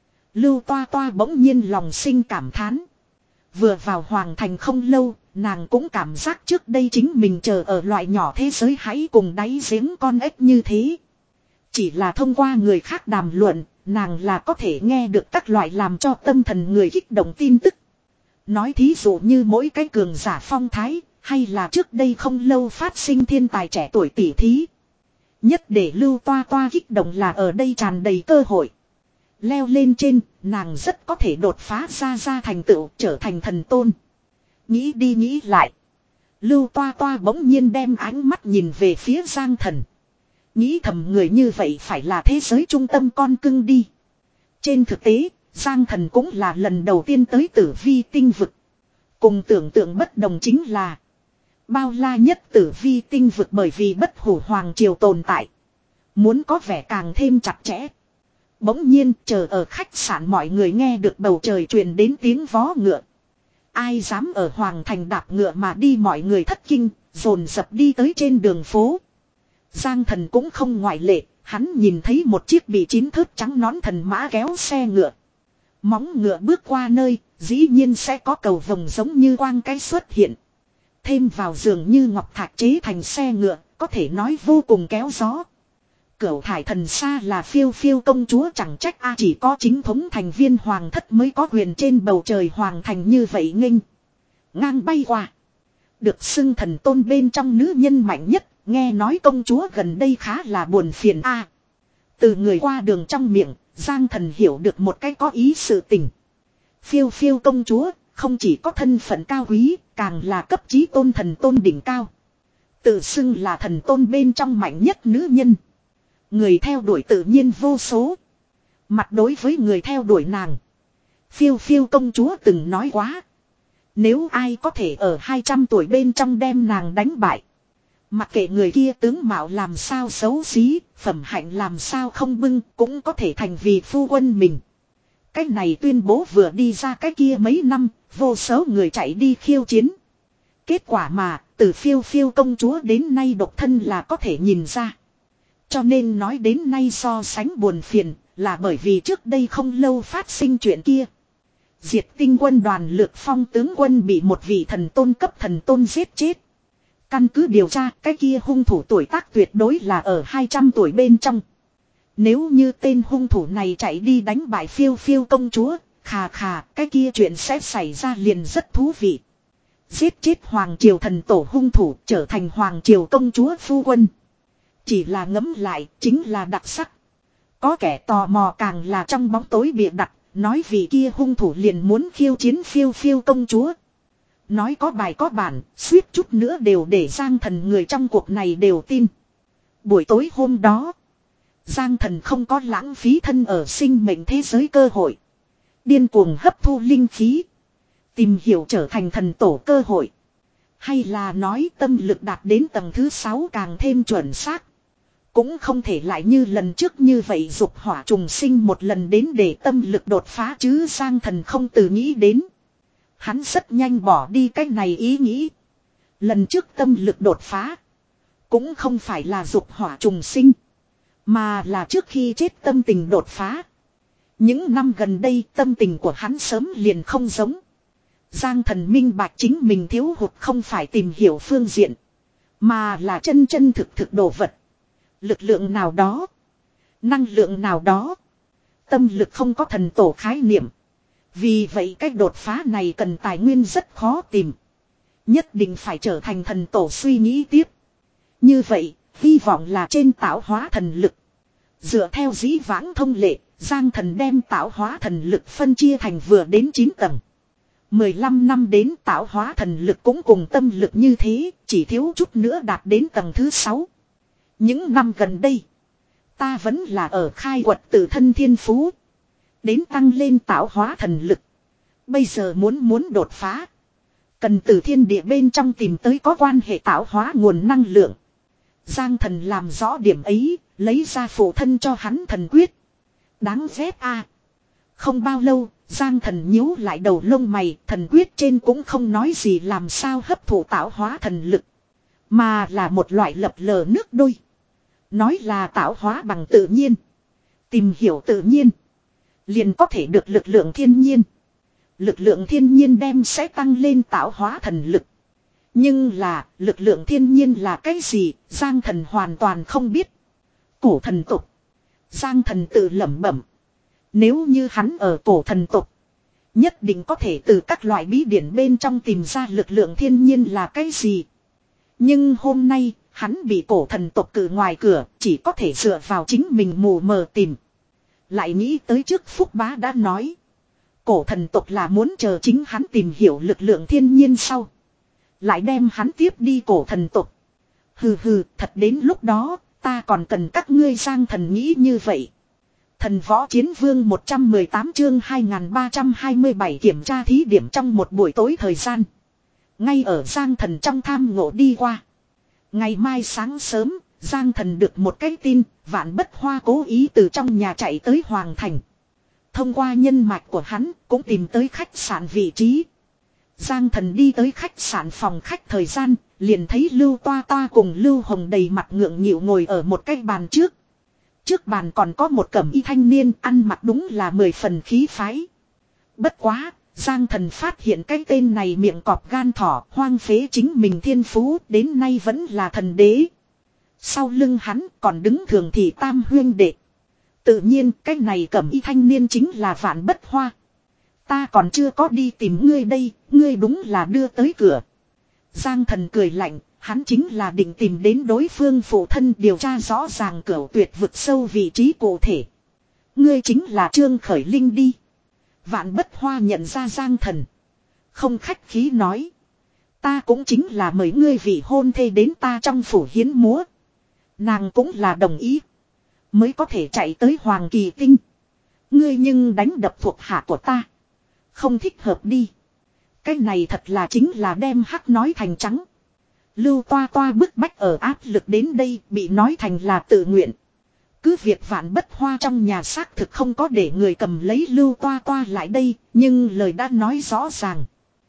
Lưu Toa Toa bỗng nhiên lòng sinh cảm thán. Vừa vào hoàng thành không lâu, nàng cũng cảm giác trước đây chính mình chờ ở loại nhỏ thế giới hãy cùng đáy giếng con ếch như thế. Chỉ là thông qua người khác đàm luận, nàng là có thể nghe được các loại làm cho tâm thần người kích động tin tức. Nói thí dụ như mỗi cái cường giả phong thái, hay là trước đây không lâu phát sinh thiên tài trẻ tuổi tỷ thí. Nhất để Lưu Toa Toa kích động là ở đây tràn đầy cơ hội. Leo lên trên, nàng rất có thể đột phá ra ra thành tựu trở thành thần tôn. Nghĩ đi nghĩ lại. Lưu Toa Toa bỗng nhiên đem ánh mắt nhìn về phía Giang Thần. Nghĩ thầm người như vậy phải là thế giới trung tâm con cưng đi. Trên thực tế, Giang Thần cũng là lần đầu tiên tới tử vi tinh vực. Cùng tưởng tượng bất đồng chính là bao la nhất tử vi tinh vực bởi vì bất hủ hoàng triều tồn tại. Muốn có vẻ càng thêm chặt chẽ. Bỗng nhiên chờ ở khách sạn mọi người nghe được bầu trời truyền đến tiếng vó ngựa. Ai dám ở hoàng thành đạp ngựa mà đi mọi người thất kinh, dồn dập đi tới trên đường phố. Giang Thần cũng không ngoại lệ, hắn nhìn thấy một chiếc bị chín thớt trắng nón thần mã kéo xe ngựa. Móng ngựa bước qua nơi, dĩ nhiên sẽ có cầu vồng giống như quang cái xuất hiện. Thêm vào dường như ngọc thạch chế thành xe ngựa, có thể nói vô cùng kéo gió. Cửu thải thần xa là phiêu phiêu công chúa chẳng trách a chỉ có chính thống thành viên hoàng thất mới có quyền trên bầu trời hoàng thành như vậy nghênh. Ngang bay qua. Được xưng thần tôn bên trong nữ nhân mạnh nhất, nghe nói công chúa gần đây khá là buồn phiền a. Từ người qua đường trong miệng, Giang Thần hiểu được một cái có ý sự tình. Phiêu phiêu công chúa, không chỉ có thân phận cao quý, càng là cấp chí tôn thần tôn đỉnh cao. Tự xưng là thần tôn bên trong mạnh nhất nữ nhân. Người theo đuổi tự nhiên vô số. Mặt đối với người theo đuổi nàng, phiêu phiêu công chúa từng nói quá. Nếu ai có thể ở hai trăm tuổi bên trong đem nàng đánh bại, mặc kệ người kia tướng mạo làm sao xấu xí, phẩm hạnh làm sao không bưng, cũng có thể thành vì phu quân mình. Cái này tuyên bố vừa đi ra cái kia mấy năm, vô số người chạy đi khiêu chiến. Kết quả mà, từ phiêu phiêu công chúa đến nay độc thân là có thể nhìn ra. Cho nên nói đến nay so sánh buồn phiền, là bởi vì trước đây không lâu phát sinh chuyện kia. Diệt tinh quân đoàn Lược Phong tướng quân bị một vị thần tôn cấp thần tôn giết chết. Căn cứ điều tra, cái kia hung thủ tuổi tác tuyệt đối là ở hai trăm tuổi bên trong. Nếu như tên hung thủ này chạy đi đánh bại phiêu phiêu công chúa, khà khà, cái kia chuyện sẽ xảy ra liền rất thú vị. Giết chết hoàng triều thần tổ hung thủ trở thành hoàng triều công chúa phu quân. Chỉ là ngẫm lại, chính là đặc sắc. Có kẻ tò mò càng là trong bóng tối bịa đặt, nói vì kia hung thủ liền muốn khiêu chiến phiêu phiêu công chúa. Nói có bài có bản, suýt chút nữa đều để Giang Thần người trong cuộc này đều tin. Buổi tối hôm đó, Giang thần không có lãng phí thân ở sinh mệnh thế giới cơ hội. Điên cuồng hấp thu linh khí. Tìm hiểu trở thành thần tổ cơ hội. Hay là nói tâm lực đạt đến tầng thứ sáu càng thêm chuẩn xác. Cũng không thể lại như lần trước như vậy dục hỏa trùng sinh một lần đến để tâm lực đột phá chứ. Giang thần không từ nghĩ đến. Hắn rất nhanh bỏ đi cái này ý nghĩ. Lần trước tâm lực đột phá. Cũng không phải là dục hỏa trùng sinh. Mà là trước khi chết tâm tình đột phá. Những năm gần đây tâm tình của hắn sớm liền không giống. Giang thần minh bạch chính mình thiếu hụt không phải tìm hiểu phương diện. Mà là chân chân thực thực đồ vật. Lực lượng nào đó. Năng lượng nào đó. Tâm lực không có thần tổ khái niệm. Vì vậy cách đột phá này cần tài nguyên rất khó tìm. Nhất định phải trở thành thần tổ suy nghĩ tiếp. Như vậy, hy vọng là trên tạo hóa thần lực. Dựa theo dĩ vãng thông lệ, Giang thần đem tạo hóa thần lực phân chia thành vừa đến chín tầng. mười lăm năm đến tạo hóa thần lực cũng cùng tâm lực như thế, chỉ thiếu chút nữa đạt đến tầng thứ sáu. Những năm gần đây, ta vẫn là ở khai quật tự thân thiên phú. Đến tăng lên tạo hóa thần lực. Bây giờ muốn muốn đột phá. Cần từ thiên địa bên trong tìm tới có quan hệ tạo hóa nguồn năng lượng. Giang thần làm rõ điểm ấy, lấy ra phụ thân cho hắn thần quyết. Đáng ghét a. Không bao lâu, Giang thần nhíu lại đầu lông mày, thần quyết trên cũng không nói gì làm sao hấp thụ tạo hóa thần lực. Mà là một loại lập lờ nước đôi. Nói là tạo hóa bằng tự nhiên. Tìm hiểu tự nhiên. Liền có thể được lực lượng thiên nhiên. Lực lượng thiên nhiên đem sẽ tăng lên tạo hóa thần lực. Nhưng là, lực lượng thiên nhiên là cái gì, Giang thần hoàn toàn không biết. Cổ thần tục. Giang thần tự lẩm bẩm. Nếu như hắn ở cổ thần tục, nhất định có thể từ các loại bí điển bên trong tìm ra lực lượng thiên nhiên là cái gì. Nhưng hôm nay, hắn bị cổ thần tục cử ngoài cửa, chỉ có thể dựa vào chính mình mù mờ tìm. Lại nghĩ tới trước Phúc Bá đã nói. Cổ thần tục là muốn chờ chính hắn tìm hiểu lực lượng thiên nhiên sau. Lại đem hắn tiếp đi cổ thần tục. Hừ hừ, thật đến lúc đó, ta còn cần các ngươi Giang thần nghĩ như vậy. Thần võ chiến vương một trăm mười tám chương hai nghìn ba trăm hai mươi bảy kiểm tra thí điểm trong một buổi tối thời gian. Ngay ở Giang thần trong tham ngộ đi qua. Ngày mai sáng sớm, Giang thần được một cái tin, Vạn Bất Hoa cố ý từ trong nhà chạy tới Hoàng Thành. Thông qua nhân mạch của hắn, cũng tìm tới khách sạn vị trí. Giang thần đi tới khách sạn phòng khách thời gian, liền thấy Lưu Toa Toa cùng Lưu Hồng đầy mặt ngượng nghịu ngồi ở một cái bàn trước. Trước bàn còn có một cẩm y thanh niên ăn mặc đúng là mười phần khí phái. Bất quá, Giang thần phát hiện cái tên này miệng cọp gan thỏ hoang phế chính mình thiên phú đến nay vẫn là thần đế. Sau lưng hắn còn đứng thường thì tam huyên đệ. Tự nhiên cái này cẩm y thanh niên chính là Vạn Bất Hoa. Ta còn chưa có đi tìm ngươi đây, ngươi đúng là đưa tới cửa. Giang thần cười lạnh, hắn chính là định tìm đến đối phương phụ thân điều tra rõ ràng cửu tuyệt vực sâu vị trí cụ thể. Ngươi chính là Trương Khởi Linh đi. Vạn Bất Hoa nhận ra Giang thần. Không khách khí nói. Ta cũng chính là mời ngươi vị hôn thê đến ta trong phủ hiến múa. Nàng cũng là đồng ý. Mới có thể chạy tới Hoàng Kỳ Tinh. Ngươi nhưng đánh đập thuộc hạ của ta. Không thích hợp đi. Cái này thật là chính là đem hắc nói thành trắng. Lưu Toa Toa bức bách ở áp lực đến đây bị nói thành là tự nguyện. Cứ việc Vạn Bất Hoa trong nhà xác thực không có để người cầm lấy Lưu Toa Toa lại đây, nhưng lời đã nói rõ ràng.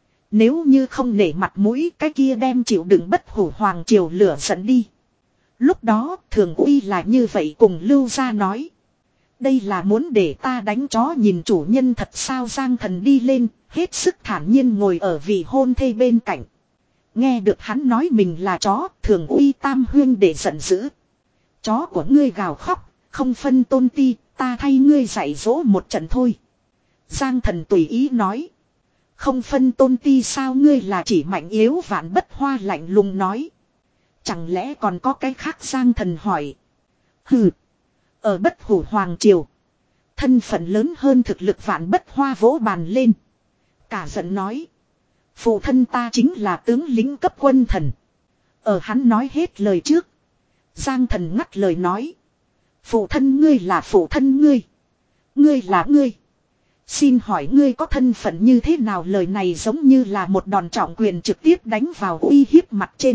Nếu như không nể mặt mũi cái kia đem chịu đựng bất hủ hoàng triều lửa giận đi. Lúc đó Thường Uy là như vậy cùng Lưu gia nói. Đây là muốn để ta đánh chó nhìn chủ nhân thật sao. Giang thần đi lên, hết sức thản nhiên ngồi ở vị hôn thê bên cạnh. Nghe được hắn nói mình là chó, Thường Uy tam huyên để giận dữ. Chó của ngươi gào khóc, không phân tôn ti, ta thay ngươi dạy dỗ một trận thôi. Giang thần tùy ý nói. Không phân tôn ti sao, ngươi là chỉ mạnh yếu? Vạn Bất Hoa lạnh lùng nói. Chẳng lẽ còn có cái khác? Giang thần hỏi. Hừ. Ở Bất Hủ Hoàng Triều, thân phận lớn hơn thực lực. Vạn Bất Hoa vỗ bàn lên. Cả giận nói. Phụ thân ta chính là tướng lính cấp quân thần. Ở hắn nói hết lời trước, Giang thần ngắt lời nói. Phụ thân ngươi là phụ thân ngươi. Ngươi là ngươi. Xin hỏi ngươi có thân phận như thế nào, lời này giống như là một đòn trọng quyền trực tiếp đánh vào uy hiếp mặt trên.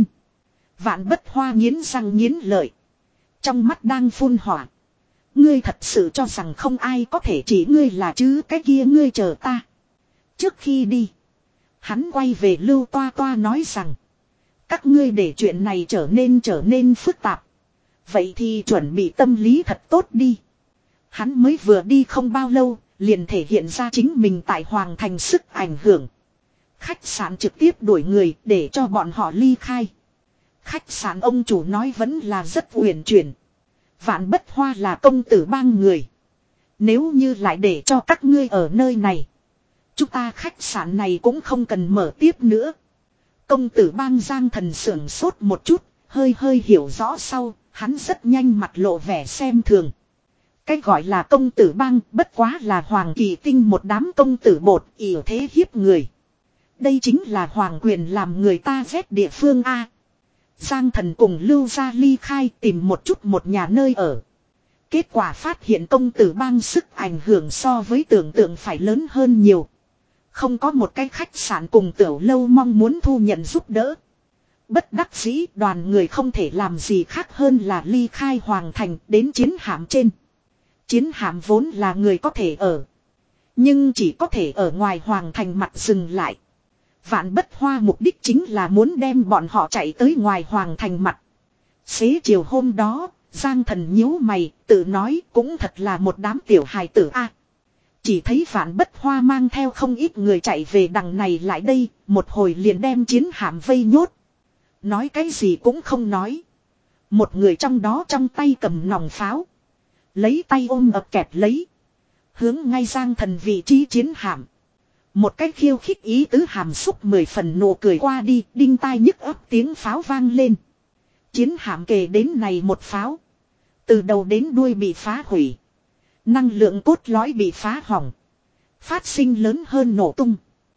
Vạn Bất Hoa nghiến răng nghiến lợi. Trong mắt đang phun hỏa. Ngươi thật sự cho rằng không ai có thể chỉ ngươi là chứ, cái kia ngươi chờ ta. Trước khi đi. Hắn quay về Lưu Toa Toa nói rằng. Các ngươi để chuyện này trở nên trở nên phức tạp. Vậy thì chuẩn bị tâm lý thật tốt đi. Hắn mới vừa đi không bao lâu, liền thể hiện ra chính mình tại Hoàng Thành sức ảnh hưởng. Khách sạn trực tiếp đuổi người để cho bọn họ ly khai. Khách sạn ông chủ nói vẫn là rất uyển chuyển. Vạn Bất Hoa là công tử bang người. Nếu như lại để cho các ngươi ở nơi này, chúng ta khách sạn này cũng không cần mở tiếp nữa. Công tử bang Giang Thần sưởng sốt một chút, hơi hơi hiểu rõ sau, hắn rất nhanh mặt lộ vẻ xem thường. Cái gọi là công tử bang bất quá là Hoàng Kỳ Tinh một đám công tử bột ỷ thế hiếp người. Đây chính là hoàng quyền làm người ta ghét địa phương A. Giang Thần cùng Lưu gia ly khai tìm một chút một nhà nơi ở. Kết quả phát hiện công tử bang sức ảnh hưởng so với tưởng tượng phải lớn hơn nhiều. Không có một cái khách sạn cùng tiểu lâu mong muốn thu nhận giúp đỡ. Bất đắc dĩ đoàn người không thể làm gì khác hơn là ly khai Hoàng Thành đến chiến hạm trên. Chiến hạm vốn là người có thể ở. Nhưng chỉ có thể ở ngoài Hoàng Thành mặt dừng lại. Vạn Bất Hoa mục đích chính là muốn đem bọn họ chạy tới ngoài Hoàng Thành mặt. Xế chiều hôm đó, Giang Thần nhíu mày, tự nói cũng thật là một đám tiểu hài tử a. Chỉ thấy Vạn Bất Hoa mang theo không ít người chạy về đằng này lại đây, một hồi liền đem chiến hạm vây nhốt. Nói cái gì cũng không nói. Một người trong đó trong tay cầm nòng pháo. Lấy tay ôm ập kẹp lấy. Hướng ngay Giang Thần vị trí chiến hạm. Một cách khiêu khích ý tứ hàm xúc mười phần nụ cười qua đi, đinh tai nhức ấp tiếng pháo vang lên. Chiến hạm kề đến này một pháo. Từ đầu đến đuôi bị phá hủy. Năng lượng cốt lõi bị phá hỏng. Phát sinh lớn hơn nổ tung.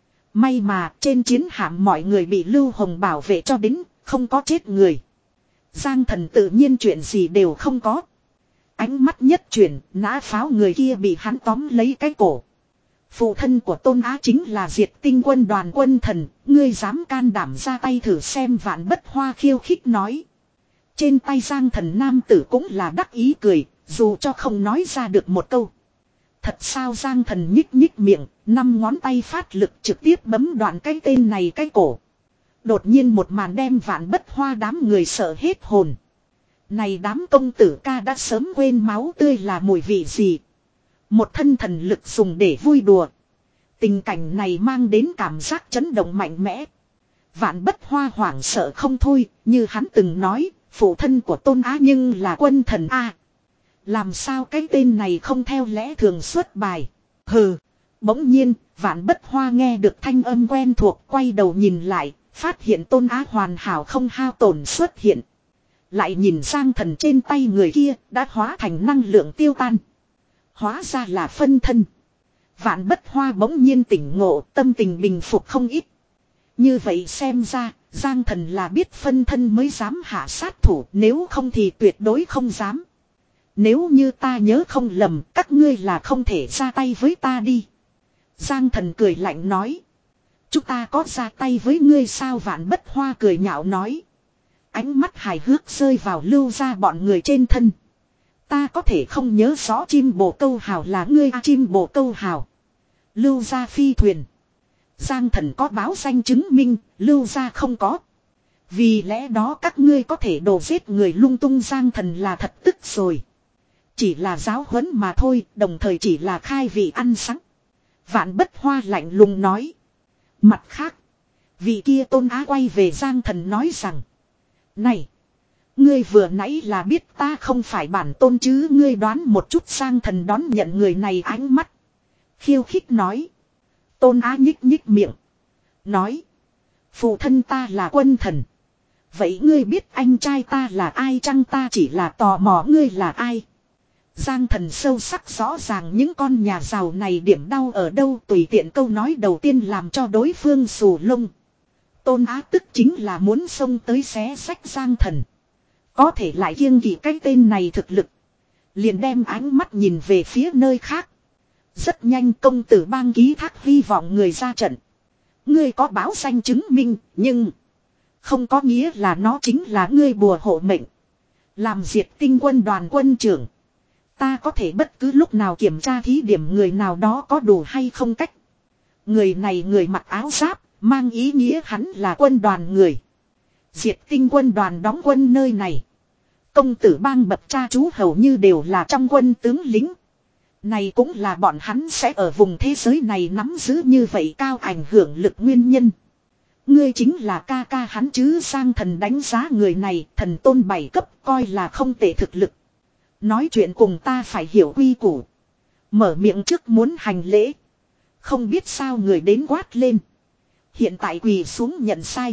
May mà trên chiến hạm mọi người bị Lưu Hồng bảo vệ cho đến, không có chết người. Giang Thần tự nhiên chuyện gì đều không có. Ánh mắt nhất chuyển, nã pháo người kia bị hắn tóm lấy cái cổ. Phụ thân của Tôn Á chính là Diệt Tinh quân đoàn quân thần, ngươi dám can đảm ra tay thử xem. Vạn Bất Hoa khiêu khích nói. Trên tay Giang Thần nam tử cũng là đắc ý cười, dù cho không nói ra được một câu. Thật sao? Giang Thần nhích nhích miệng, năm ngón tay phát lực trực tiếp bấm đoạn cái tên này cái cổ. Đột nhiên một màn đem Vạn Bất Hoa đám người sợ hết hồn. Này đám công tử ca đã sớm quên máu tươi là mùi vị gì. Một thân thần lực dùng để vui đùa. Tình cảnh này mang đến cảm giác chấn động mạnh mẽ. Vạn Bất Hoa hoảng sợ không thôi, như hắn từng nói, phụ thân của Tôn Á nhưng là quân thần A. Làm sao cái tên này không theo lẽ thường xuất bài. Hừ. Bỗng nhiên, Vạn Bất Hoa nghe được thanh âm quen thuộc, quay đầu nhìn lại, phát hiện Tôn Á hoàn hảo không hao tổn xuất hiện. Lại nhìn Giang Thần trên tay người kia đã hóa thành năng lượng tiêu tan. Hóa ra là phân thân. Vạn Bất Hoa bỗng nhiên tỉnh ngộ, tâm tình bình phục không ít. Như vậy xem ra, Giang Thần là biết phân thân mới dám hạ sát thủ, nếu không thì tuyệt đối không dám. Nếu như ta nhớ không lầm, các ngươi là không thể ra tay với ta đi. Giang Thần cười lạnh nói. Chúng ta có ra tay với ngươi sao? Vạn Bất Hoa cười nhạo nói. Ánh mắt hài hước rơi vào Lưu gia bọn người trên thân. Ta có thể không nhớ rõ chim bồ câu hào là ngươi à, chim bồ câu hào. Lưu gia phi thuyền. Giang Thần có báo danh chứng minh, Lưu gia không có. Vì lẽ đó các ngươi có thể đổ giết người lung tung. Giang Thần là thật tức rồi. Chỉ là giáo huấn mà thôi, đồng thời chỉ là khai vị ăn sáng. Vạn Bất Hoa lạnh lùng nói. Mặt khác, vị kia Tôn Á quay về Giang Thần nói rằng. Này, ngươi vừa nãy là biết ta không phải bản tôn chứ, ngươi đoán một chút. Giang Thần đón nhận người này ánh mắt. Khiêu khích nói. Tôn Á nhích nhích miệng. Nói. Phụ thân ta là quân thần. Vậy ngươi biết anh trai ta là ai chăng? Ta chỉ là tò mò ngươi là ai. Giang Thần sâu sắc rõ ràng những con nhà giàu này điểm đau ở đâu, tùy tiện câu nói đầu tiên làm cho đối phương xù lông. Tôn Á tức chính là muốn xông tới xé sách Giang Thần. Có thể lại kiêng kỵ cái tên này thực lực. Liền đem ánh mắt nhìn về phía nơi khác. Rất nhanh công tử bang ký thác hy vọng người ra trận. Ngươi có báo danh chứng minh, nhưng không có nghĩa là nó chính là ngươi bùa hộ mệnh. Làm diệt tinh quân đoàn quân trưởng. Ta có thể bất cứ lúc nào kiểm tra thí điểm người nào đó có đủ hay không cách. Người này người mặc áo giáp, mang ý nghĩa hắn là quân đoàn người. Diệt tinh quân đoàn đóng quân nơi này. Công tử bang bậc cha chú hầu như đều là trong quân tướng lính. Này cũng là bọn hắn sẽ ở vùng thế giới này nắm giữ như vậy cao ảnh hưởng lực nguyên nhân. Ngươi chính là ca ca hắn chứ. Giang Thần đánh giá người này, thần tôn bảy cấp coi là không tệ thực lực. Nói chuyện cùng ta phải hiểu quy củ. Mở miệng trước muốn hành lễ. Không biết sao người đến quát lên. Hiện tại quỳ xuống nhận sai.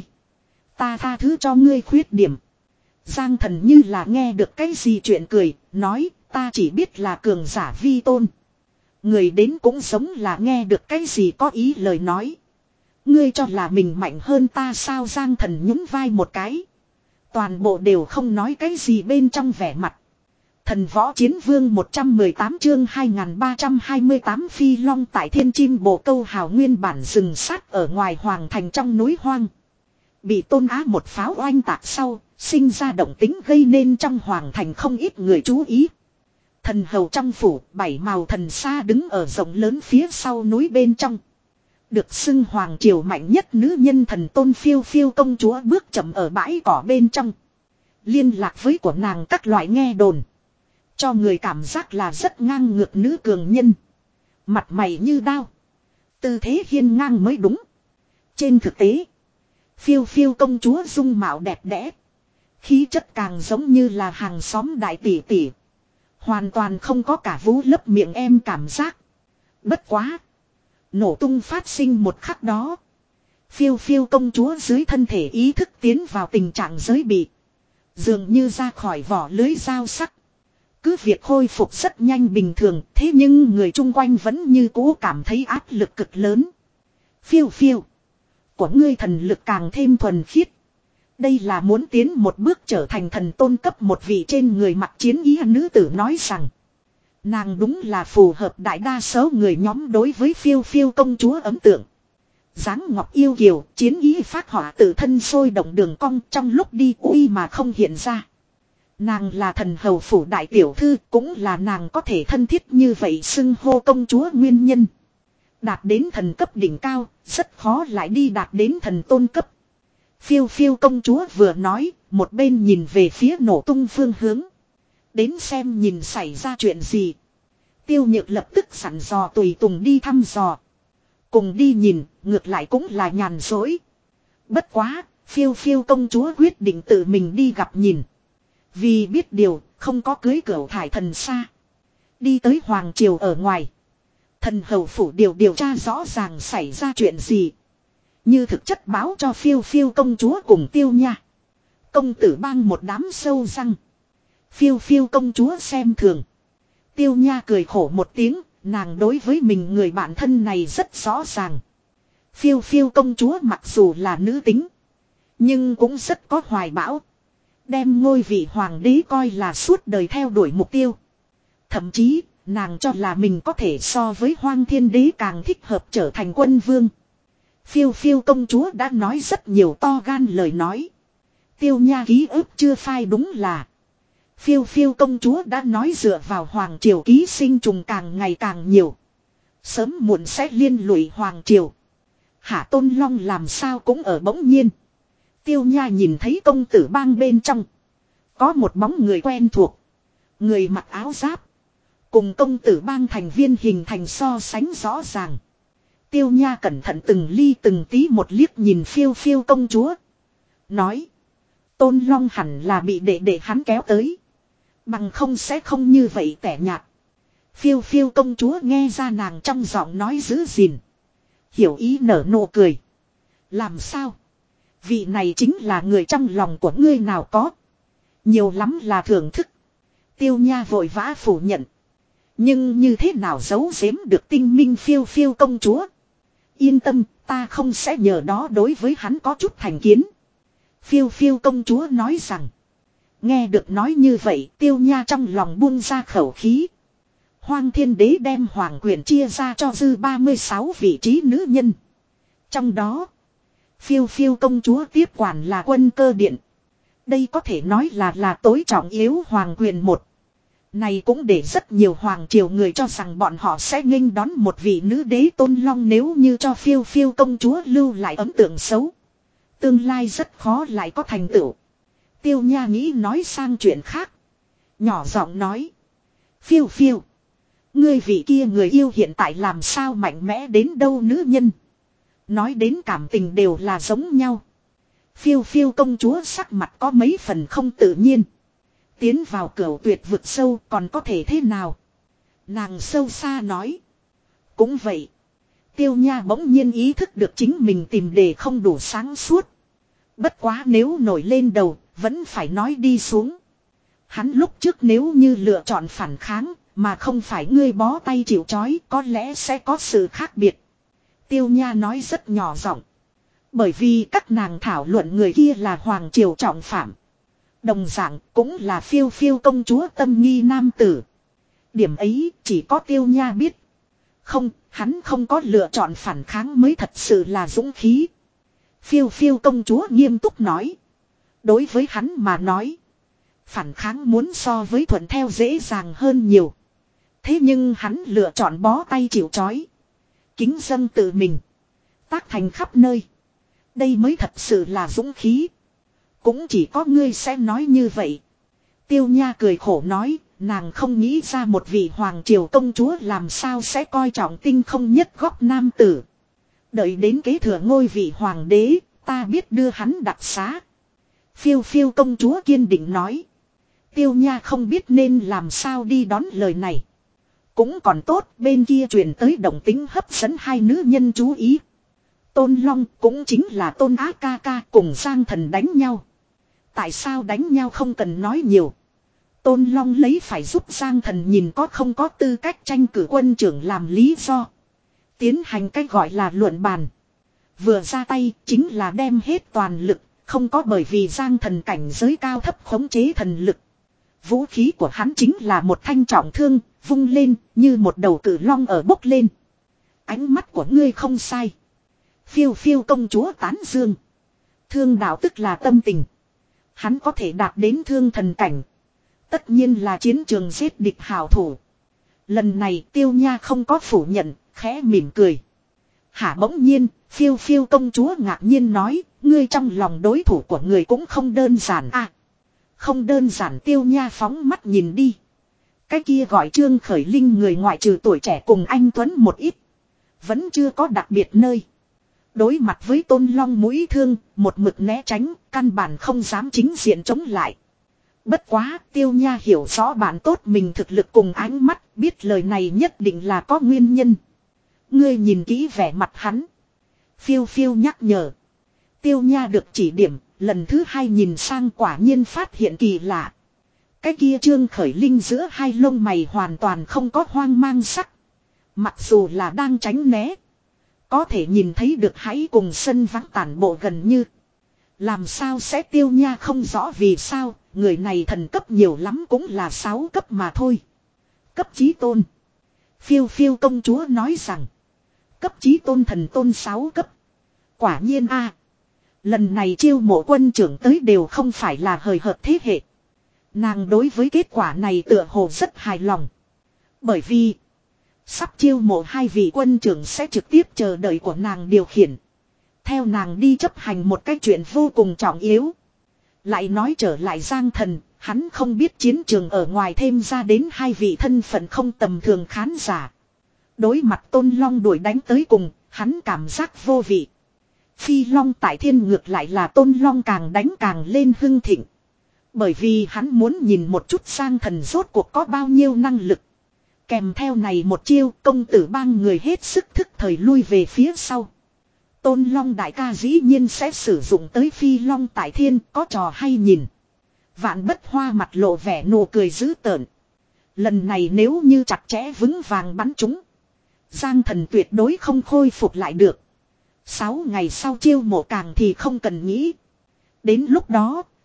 Ta tha thứ cho ngươi khuyết điểm. Giang Thần như là nghe được cái gì chuyện cười, nói ta chỉ biết là cường giả vi tôn. Người đến cũng giống là nghe được cái gì có ý lời nói. Ngươi cho là mình mạnh hơn ta sao? Giang Thần nhún vai một cái. Toàn bộ đều không nói cái gì bên trong vẻ mặt. Thần võ chiến vương một trăm mười tám chương hai nghìn ba trăm hai mươi tám phi long tại thiên chim bồ câu hào nguyên bản rừng sát ở ngoài hoàng thành trong núi hoang. Bị Tôn Á một pháo oanh tạc sau, sinh ra động tính gây nên trong hoàng thành không ít người chú ý. Thần hầu trong phủ, bảy màu thần sa đứng ở rộng lớn phía sau núi bên trong. Được xưng hoàng triều mạnh nhất nữ nhân thần Tôn Phiêu Phiêu công chúa bước chậm ở bãi cỏ bên trong. Liên lạc với của nàng các loại nghe đồn. Cho người cảm giác là rất ngang ngược nữ cường nhân. Mặt mày như đao. Tư thế hiên ngang mới đúng. Trên thực tế, Phiêu Phiêu công chúa dung mạo đẹp đẽ. Khí chất càng giống như là hàng xóm đại tỷ tỷ. Hoàn toàn không có cả vú lấp miệng em cảm giác. Bất quá. Nổ tung phát sinh một khắc đó. Phiêu Phiêu công chúa dưới thân thể ý thức tiến vào tình trạng giới bị. Dường như ra khỏi vỏ lưới dao sắc. Cứ việc khôi phục rất nhanh bình thường, thế nhưng người chung quanh vẫn như cũ cảm thấy áp lực cực lớn. Phiêu Phiêu, của ngươi thần lực càng thêm thuần khiết. Đây là muốn tiến một bước trở thành thần tôn cấp một vị trên người mặc chiến ý nữ tử nói rằng. Nàng đúng là phù hợp đại đa số người nhóm đối với Phiêu Phiêu công chúa ấn tượng. Dáng ngọc yêu kiều, chiến ý phát họa tự thân sôi động đường cong trong lúc đi uy mà không hiện ra. Nàng là thần hầu phủ đại tiểu thư, cũng là nàng có thể thân thiết như vậy xưng hô công chúa nguyên nhân. Đạt đến thần cấp đỉnh cao, rất khó lại đi đạt đến thần tôn cấp. Phiêu Phiêu công chúa vừa nói, một bên nhìn về phía nổ tung phương hướng. Đến xem nhìn xảy ra chuyện gì. Tiêu Nhược lập tức sẵn dò tùy tùng đi thăm dò. Cùng đi nhìn, ngược lại cũng là nhàn dối. Bất quá, Phiêu Phiêu công chúa quyết định tự mình đi gặp nhìn. Vì biết điều, không có cưới cửu thải thần xa. Đi tới hoàng triều ở ngoài. Thần hầu phủ điều điều tra rõ ràng xảy ra chuyện gì. Như thực chất báo cho Phiêu Phiêu công chúa cùng Tiêu Nha. Công tử bang một đám sâu răng. Phiêu Phiêu công chúa xem thường. Tiêu Nha cười khổ một tiếng, nàng đối với mình người bạn thân này rất rõ ràng. Phiêu Phiêu công chúa mặc dù là nữ tính, nhưng cũng rất có hoài bão. Đem ngôi vị hoàng đế coi là suốt đời theo đuổi mục tiêu. Thậm chí, nàng cho là mình có thể so với Hoang Thiên Đế càng thích hợp trở thành quân vương. Phiêu Phiêu công chúa đã nói rất nhiều to gan lời nói. Tiêu Nha ký ức chưa phai đúng là. Phiêu Phiêu công chúa đã nói dựa vào hoàng triều ký sinh trùng càng ngày càng nhiều. Sớm muộn sẽ liên lụy hoàng triều. Hạ Tôn Long làm sao cũng ở bỗng nhiên. Tiêu Nha nhìn thấy công tử bang bên trong. Có một bóng người quen thuộc. Người mặc áo giáp. Cùng công tử bang thành viên hình thành so sánh rõ ràng. Tiêu Nha cẩn thận từng ly từng tí một liếc nhìn Phiêu Phiêu công chúa. Nói. Tôn Long hẳn là bị đệ đệ hắn kéo tới. Bằng không sẽ không như vậy tẻ nhạt. Phiêu Phiêu công chúa nghe ra nàng trong giọng nói giữ gìn. Hiểu ý nở nụ cười. Làm sao? Vị này chính là người trong lòng của ngươi nào có. Nhiều lắm là thưởng thức. Tiêu Nha vội vã phủ nhận. Nhưng như thế nào giấu giếm được tinh minh Phiêu Phiêu công chúa. Yên tâm, ta không sẽ nhờ đó đối với hắn có chút thành kiến. Phiêu Phiêu công chúa nói rằng. Nghe được nói như vậy, Tiêu Nha trong lòng buông ra khẩu khí. Hoang Thiên Đế đem hoàng quyền chia ra cho dư ba mươi sáu vị trí nữ nhân. Trong đó, Phiêu Phiêu công chúa tiếp quản là quân cơ điện. Đây có thể nói là là tối trọng yếu hoàng quyền một. Này cũng để rất nhiều hoàng triều người cho rằng bọn họ sẽ nghênh đón một vị nữ đế Tôn Long, nếu như cho Phiêu Phiêu công chúa lưu lại ấn tượng xấu. Tương lai rất khó lại có thành tựu. Tiêu Nha nghĩ nói sang chuyện khác. Nhỏ giọng nói. Phiêu Phiêu. Ngươi vị kia người yêu hiện tại làm sao mạnh mẽ đến đâu nữ nhân. Nói đến cảm tình đều là giống nhau. Phiêu Phiêu công chúa sắc mặt có mấy phần không tự nhiên. Tiến vào cửu tuyệt vực sâu còn có thể thế nào? Nàng sâu xa nói. Cũng vậy. Tiêu Nha bỗng nhiên ý thức được chính mình tìm đề không đủ sáng suốt. Bất quá nếu nổi lên đầu, vẫn phải nói đi xuống. Hắn lúc trước nếu như lựa chọn phản kháng, mà không phải ngươi bó tay chịu trói, có lẽ sẽ có sự khác biệt. Tiêu Nha nói rất nhỏ giọng. Bởi vì các nàng thảo luận người kia là hoàng triều trọng phạm. Đồng dạng cũng là Phiêu Phiêu công chúa tâm nghi nam tử. Điểm ấy chỉ có Tiêu Nha biết. Không, hắn không có lựa chọn phản kháng mới thật sự là dũng khí. Phiêu Phiêu công chúa nghiêm túc nói. Đối với hắn mà nói, phản kháng muốn so với thuận theo dễ dàng hơn nhiều. Thế nhưng hắn lựa chọn bó tay chịu trói. Kính dâng tự mình. Tác thành khắp nơi. Đây mới thật sự là dũng khí. Cũng chỉ có ngươi sẽ nói như vậy. Tiêu Nha cười khổ nói, nàng không nghĩ ra một vị hoàng triều công chúa làm sao sẽ coi trọng tinh không nhất góc nam tử. Đợi đến kế thừa ngôi vị hoàng đế, ta biết đưa hắn đặc xá. Phiêu Phiêu công chúa kiên định nói. Tiêu Nha không biết nên làm sao đi đón lời này. Cũng còn tốt, bên kia truyền tới động tính hấp dẫn hai nữ nhân chú ý. Tôn Long cũng chính là Tôn Á ca ca cùng Giang Thần đánh nhau. Tại sao đánh nhau không cần nói nhiều. Tôn Long lấy phải giúp Giang Thần nhìn có không có tư cách tranh cử quân trưởng làm lý do. Tiến hành cách gọi là luận bàn. Vừa ra tay chính là đem hết toàn lực, không có bởi vì Giang Thần cảnh giới cao thấp khống chế thần lực. Vũ khí của hắn chính là một thanh trọng thương, vung lên như một đầu cử long ở bốc lên. Ánh mắt của ngươi không sai. Phiêu Phiêu công chúa tán dương. Thương đạo tức là tâm tình. Hắn có thể đạt đến thương thần cảnh. Tất nhiên là chiến trường giết địch hảo thủ. Lần này Tiêu Nha không có phủ nhận, khẽ mỉm cười. Hả bỗng nhiên, Phiêu Phiêu công chúa ngạc nhiên nói, ngươi trong lòng đối thủ của người cũng không đơn giản à. Không đơn giản. Tiêu Nha phóng mắt nhìn đi. Cái kia gọi Trương Khởi Linh người ngoại trừ tuổi trẻ cùng anh Tuấn một ít. Vẫn chưa có đặc biệt nơi. Đối mặt với Tôn Long mũi thương, một mực né tránh, căn bản không dám chính diện chống lại. Bất quá, Tiêu Nha hiểu rõ bạn tốt mình thực lực cùng ánh mắt, biết lời này nhất định là có nguyên nhân. Ngươi nhìn kỹ vẻ mặt hắn. Phiêu Phiêu nhắc nhở. Tiêu Nha được chỉ điểm, lần thứ hai nhìn sang quả nhiên phát hiện kỳ lạ. Cái kia Trương Khởi Linh giữa hai lông mày hoàn toàn không có hoang mang sắc. Mặc dù là đang tránh né. Có thể nhìn thấy được hãy cùng sân vắng tản bộ gần như. Làm sao sẽ Tiêu Nha không rõ vì sao, người này thần cấp nhiều lắm cũng là sáu cấp mà thôi. Cấp chí tôn. Phiêu Phiêu công chúa nói rằng. Cấp chí tôn thần tôn sáu cấp. Quả nhiên a, lần này chiêu mộ quân trưởng tới đều không phải là hời hợt thế hệ. Nàng đối với kết quả này tựa hồ rất hài lòng. Bởi vì sắp chiêu mộ hai vị quân trưởng sẽ trực tiếp chờ đợi của nàng điều khiển. Theo nàng đi chấp hành một cái chuyện vô cùng trọng yếu. Lại nói trở lại Giang Thần, hắn không biết chiến trường ở ngoài thêm ra đến hai vị thân phận không tầm thường khán giả. Đối mặt Tôn Long đuổi đánh tới cùng, hắn cảm giác vô vị. Phi Long tại thiên ngược lại là Tôn Long càng đánh càng lên hưng thịnh. Bởi vì hắn muốn nhìn một chút Giang Thần rốt cuộc có bao nhiêu năng lực. Kèm theo này một chiêu, công tử bang người hết sức thức thời lui về phía sau. Tôn Long đại ca dĩ nhiên sẽ sử dụng tới Phi Long tại thiên, có trò hay nhìn. Vạn Bất Hoa mặt lộ vẻ nụ cười dữ tợn. Lần này nếu như chặt chẽ vững vàng bắn chúng, Giang Thần tuyệt đối không khôi phục lại được. Sáu ngày sau chiêu mộ càng thì không cần nghĩ. Đến lúc đó,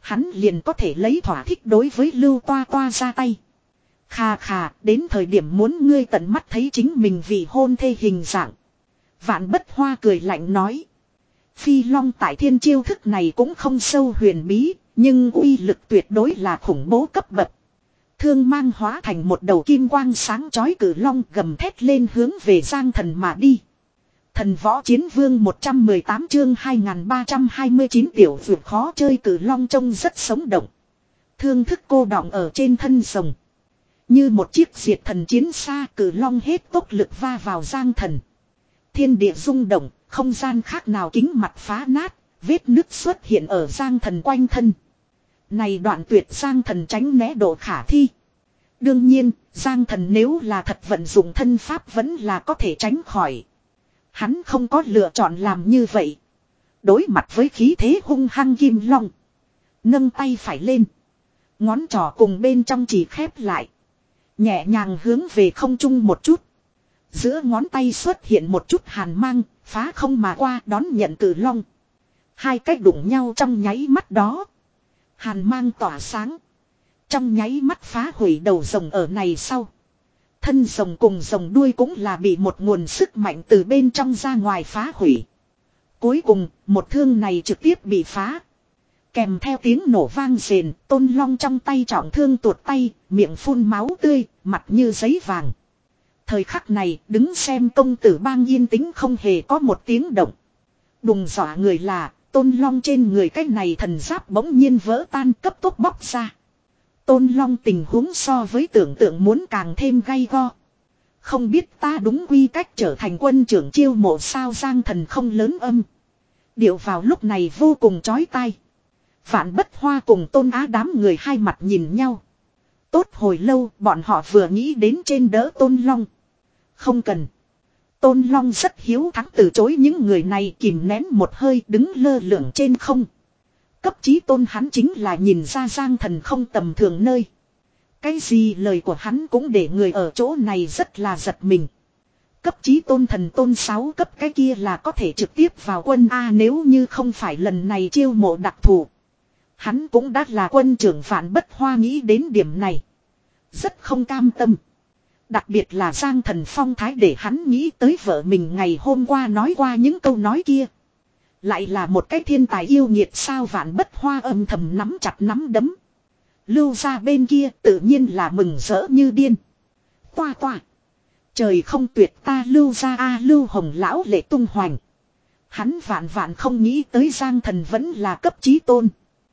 hắn liền có thể lấy thỏa thích đối với Lưu Toa Toa ra tay. Khà khà, đến thời điểm muốn ngươi tận mắt thấy chính mình vị hôn thê hình dạng. Vạn Bất Hoa cười lạnh nói. Phi Long tại thiên chiêu thức này cũng không sâu huyền bí, nhưng uy lực tuyệt đối là khủng bố cấp bậc. Thương mang hóa thành một đầu kim quang sáng chói cử long gầm thét lên hướng về Giang Thần mà đi. Thần Võ Chiến Vương một trăm mười tám chương hai nghìn ba trăm hai mươi chín tiểu vượt khó chơi cử long trông rất sống động. Thương thức cô đọng ở trên thân rồng. Như một chiếc diệt thần chiến xa cử long hết tốc lực va vào Giang Thần. Thiên địa rung động, không gian khác nào kính mặt phá nát, vết nứt xuất hiện ở Giang Thần quanh thân. Này đoạn tuyệt Giang Thần tránh né độ khả thi. Đương nhiên, Giang Thần nếu là thật vận dụng thân pháp vẫn là có thể tránh khỏi. Hắn không có lựa chọn làm như vậy. Đối mặt với khí thế hung hăng kim long. Nâng tay phải lên. Ngón trỏ cùng bên trong chỉ khép lại. Nhẹ nhàng hướng về không trung một chút. Giữa ngón tay xuất hiện một chút hàn mang, phá không mà qua đón nhận cử long. Hai cách đụng nhau trong nháy mắt đó. Hàn mang tỏa sáng. Trong nháy mắt phá hủy đầu rồng ở này sau. Thân rồng cùng rồng đuôi cũng là bị một nguồn sức mạnh từ bên trong ra ngoài phá hủy. Cuối cùng, một thương này trực tiếp bị phá. Kèm theo tiếng nổ vang rền, Tôn Long trong tay trọng thương tuột tay, miệng phun máu tươi, mặt như giấy vàng. Thời khắc này, đứng xem công tử Bang yên tĩnh không hề có một tiếng động. Đùng dọa người là, Tôn Long trên người cái này thần giáp bỗng nhiên vỡ tan cấp tốc bóc ra. Tôn Long tình huống so với tưởng tượng muốn càng thêm gay go. Không biết ta đúng quy cách trở thành quân trưởng chiêu mộ sao Giang Thần không lớn âm. Điệu vào lúc này vô cùng chói tai. Vạn Bất Hoa cùng Tôn Á đám người hai mặt nhìn nhau. Tốt hồi lâu bọn họ vừa nghĩ đến trên đỡ Tôn Long. Không cần. Tôn Long rất hiếu thắng từ chối những người này kìm nén một hơi đứng lơ lửng trên không. Cấp chí tôn hắn chính là nhìn ra Giang Thần không tầm thường nơi. Cái gì lời của hắn cũng để người ở chỗ này rất là giật mình. Cấp chí tôn thần tôn sáu cấp cái kia là có thể trực tiếp vào quân A nếu như không phải lần này chiêu mộ đặc thù. Hắn cũng đã là quân trưởng Vạn Bất Hoa nghĩ đến điểm này. Rất không cam tâm. Đặc biệt là Giang Thần phong thái để hắn nghĩ tới vợ mình ngày hôm qua nói qua những câu nói kia. Lại là một cái thiên tài yêu nghiệt sao Vạn Bất Hoa âm thầm nắm chặt nắm đấm. Lưu ra bên kia tự nhiên là mừng rỡ như điên. Toa toa. Trời không tuyệt ta lưu ra a Lưu Hồng lão lệ tung hoành. Hắn vạn vạn không nghĩ tới Giang Thần vẫn là cấp chí tôn.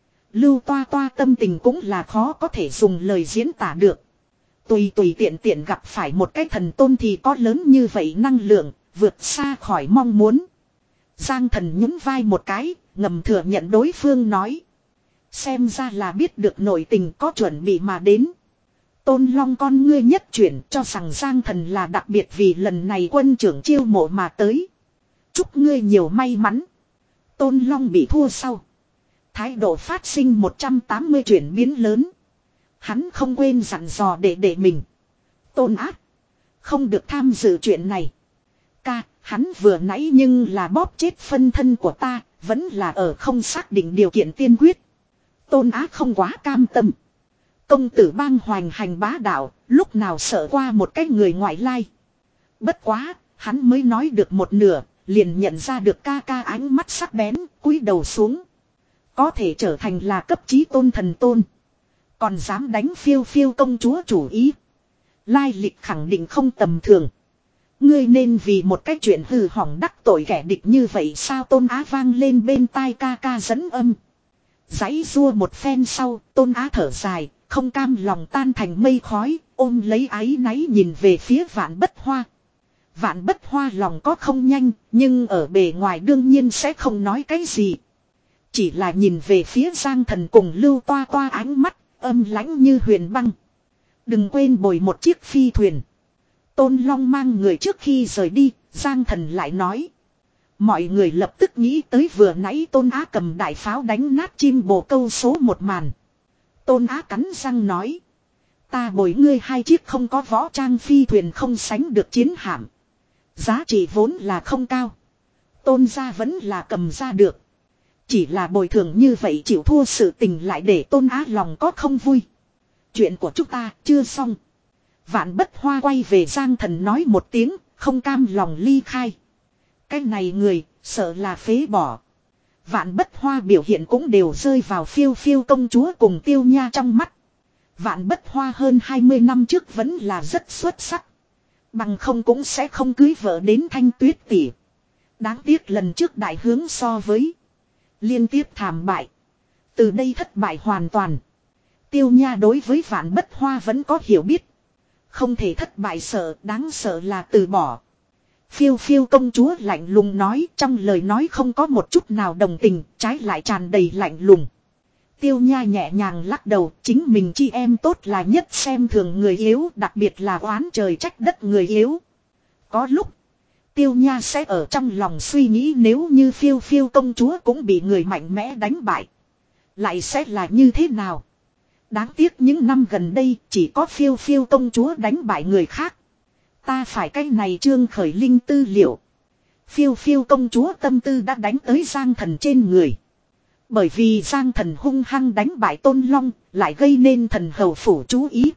Lưu toa toa tâm tình cũng là khó có thể dùng lời diễn tả được. Tùy tùy tiện tiện gặp phải một cái thần tôn thì có lớn như vậy năng lượng, vượt xa khỏi mong muốn. Giang Thần nhún vai một cái, ngầm thừa nhận đối phương nói. Xem ra là biết được nội tình có chuẩn bị mà đến. Tôn Long con ngươi nhất chuyển cho rằng Giang Thần là đặc biệt vì lần này quân trưởng chiêu mộ mà tới. Chúc ngươi nhiều may mắn. Tôn Long bị thua sau. Thái độ phát sinh một trăm tám mươi chuyển biến lớn. Hắn không quên dặn dò để để mình. Tôn ác. Không được tham dự chuyện này. Ca, hắn vừa nãy nhưng là bóp chết phân thân của ta, vẫn là ở không xác định điều kiện tiên quyết. Tôn ác không quá cam tâm. Công tử Bang hoành hành bá đạo, lúc nào sợ qua một cái người ngoại lai. Bất quá, hắn mới nói được một nửa, liền nhận ra được ca ca ánh mắt sắc bén, cúi đầu xuống. Có thể trở thành là cấp chí tôn thần tôn. Còn dám đánh phiêu phiêu công chúa chủ ý. Lai lịch khẳng định không tầm thường. Ngươi nên vì một cái chuyện hư hỏng đắc tội kẻ địch như vậy sao Tôn Á vang lên bên tai ca ca dẫn âm. Giãy rua một phen sau, Tôn Á thở dài, không cam lòng tan thành mây khói, ôm lấy áy náy nhìn về phía Vạn Bất Hoa. Vạn Bất Hoa lòng có không nhanh, nhưng ở bề ngoài đương nhiên sẽ không nói cái gì. Chỉ là nhìn về phía Giang Thần cùng Lưu Toa Toa ánh mắt, âm lãnh như huyền băng. Đừng quên bồi một chiếc phi thuyền. Tôn Long mang người trước khi rời đi, Giang Thần lại nói. Mọi người lập tức nghĩ tới vừa nãy Tôn Á cầm đại pháo đánh nát chim bồ câu số một màn. Tôn Á cắn răng nói. Ta bồi ngươi hai chiếc không có võ trang phi thuyền không sánh được chiến hạm. Giá trị vốn là không cao. Tôn gia vẫn là cầm ra được. Chỉ là bồi thường như vậy chịu thua sự tình lại để Tôn Á lòng có không vui. Chuyện của chúng ta chưa xong. Vạn Bất Hoa quay về Giang Thần nói một tiếng, không cam lòng ly khai. Cái này người, sợ là phế bỏ. Vạn Bất Hoa biểu hiện cũng đều rơi vào Phiêu Phiêu công chúa cùng Tiêu Nha trong mắt. Vạn Bất Hoa hơn hai mươi năm trước vẫn là rất xuất sắc. Bằng không cũng sẽ không cưới vợ đến Thanh Tuyết tỷ. Đáng tiếc lần trước đại hướng so với liên tiếp thảm bại. Từ đây thất bại hoàn toàn. Tiêu Nha đối với Vạn Bất Hoa vẫn có hiểu biết. Không thể thất bại sợ, đáng sợ là từ bỏ. Phiêu Phiêu công chúa lạnh lùng nói, trong lời nói không có một chút nào đồng tình, trái lại tràn đầy lạnh lùng. Tiêu Nha nhẹ nhàng lắc đầu, chính mình chi em tốt là nhất xem thường người yếu, đặc biệt là oán trời trách đất người yếu. Có lúc, Tiêu Nha sẽ ở trong lòng suy nghĩ nếu như Phiêu Phiêu công chúa cũng bị người mạnh mẽ đánh bại. Lại sẽ là như thế nào? Đáng tiếc những năm gần đây chỉ có Phiêu Phiêu công chúa đánh bại người khác. Ta phải cái này Trương Khởi Linh tư liệu. Phiêu Phiêu công chúa tâm tư đã đánh tới Giang Thần trên người. Bởi vì Giang Thần hung hăng đánh bại Tôn Long, lại gây nên thần hầu phủ chú ý.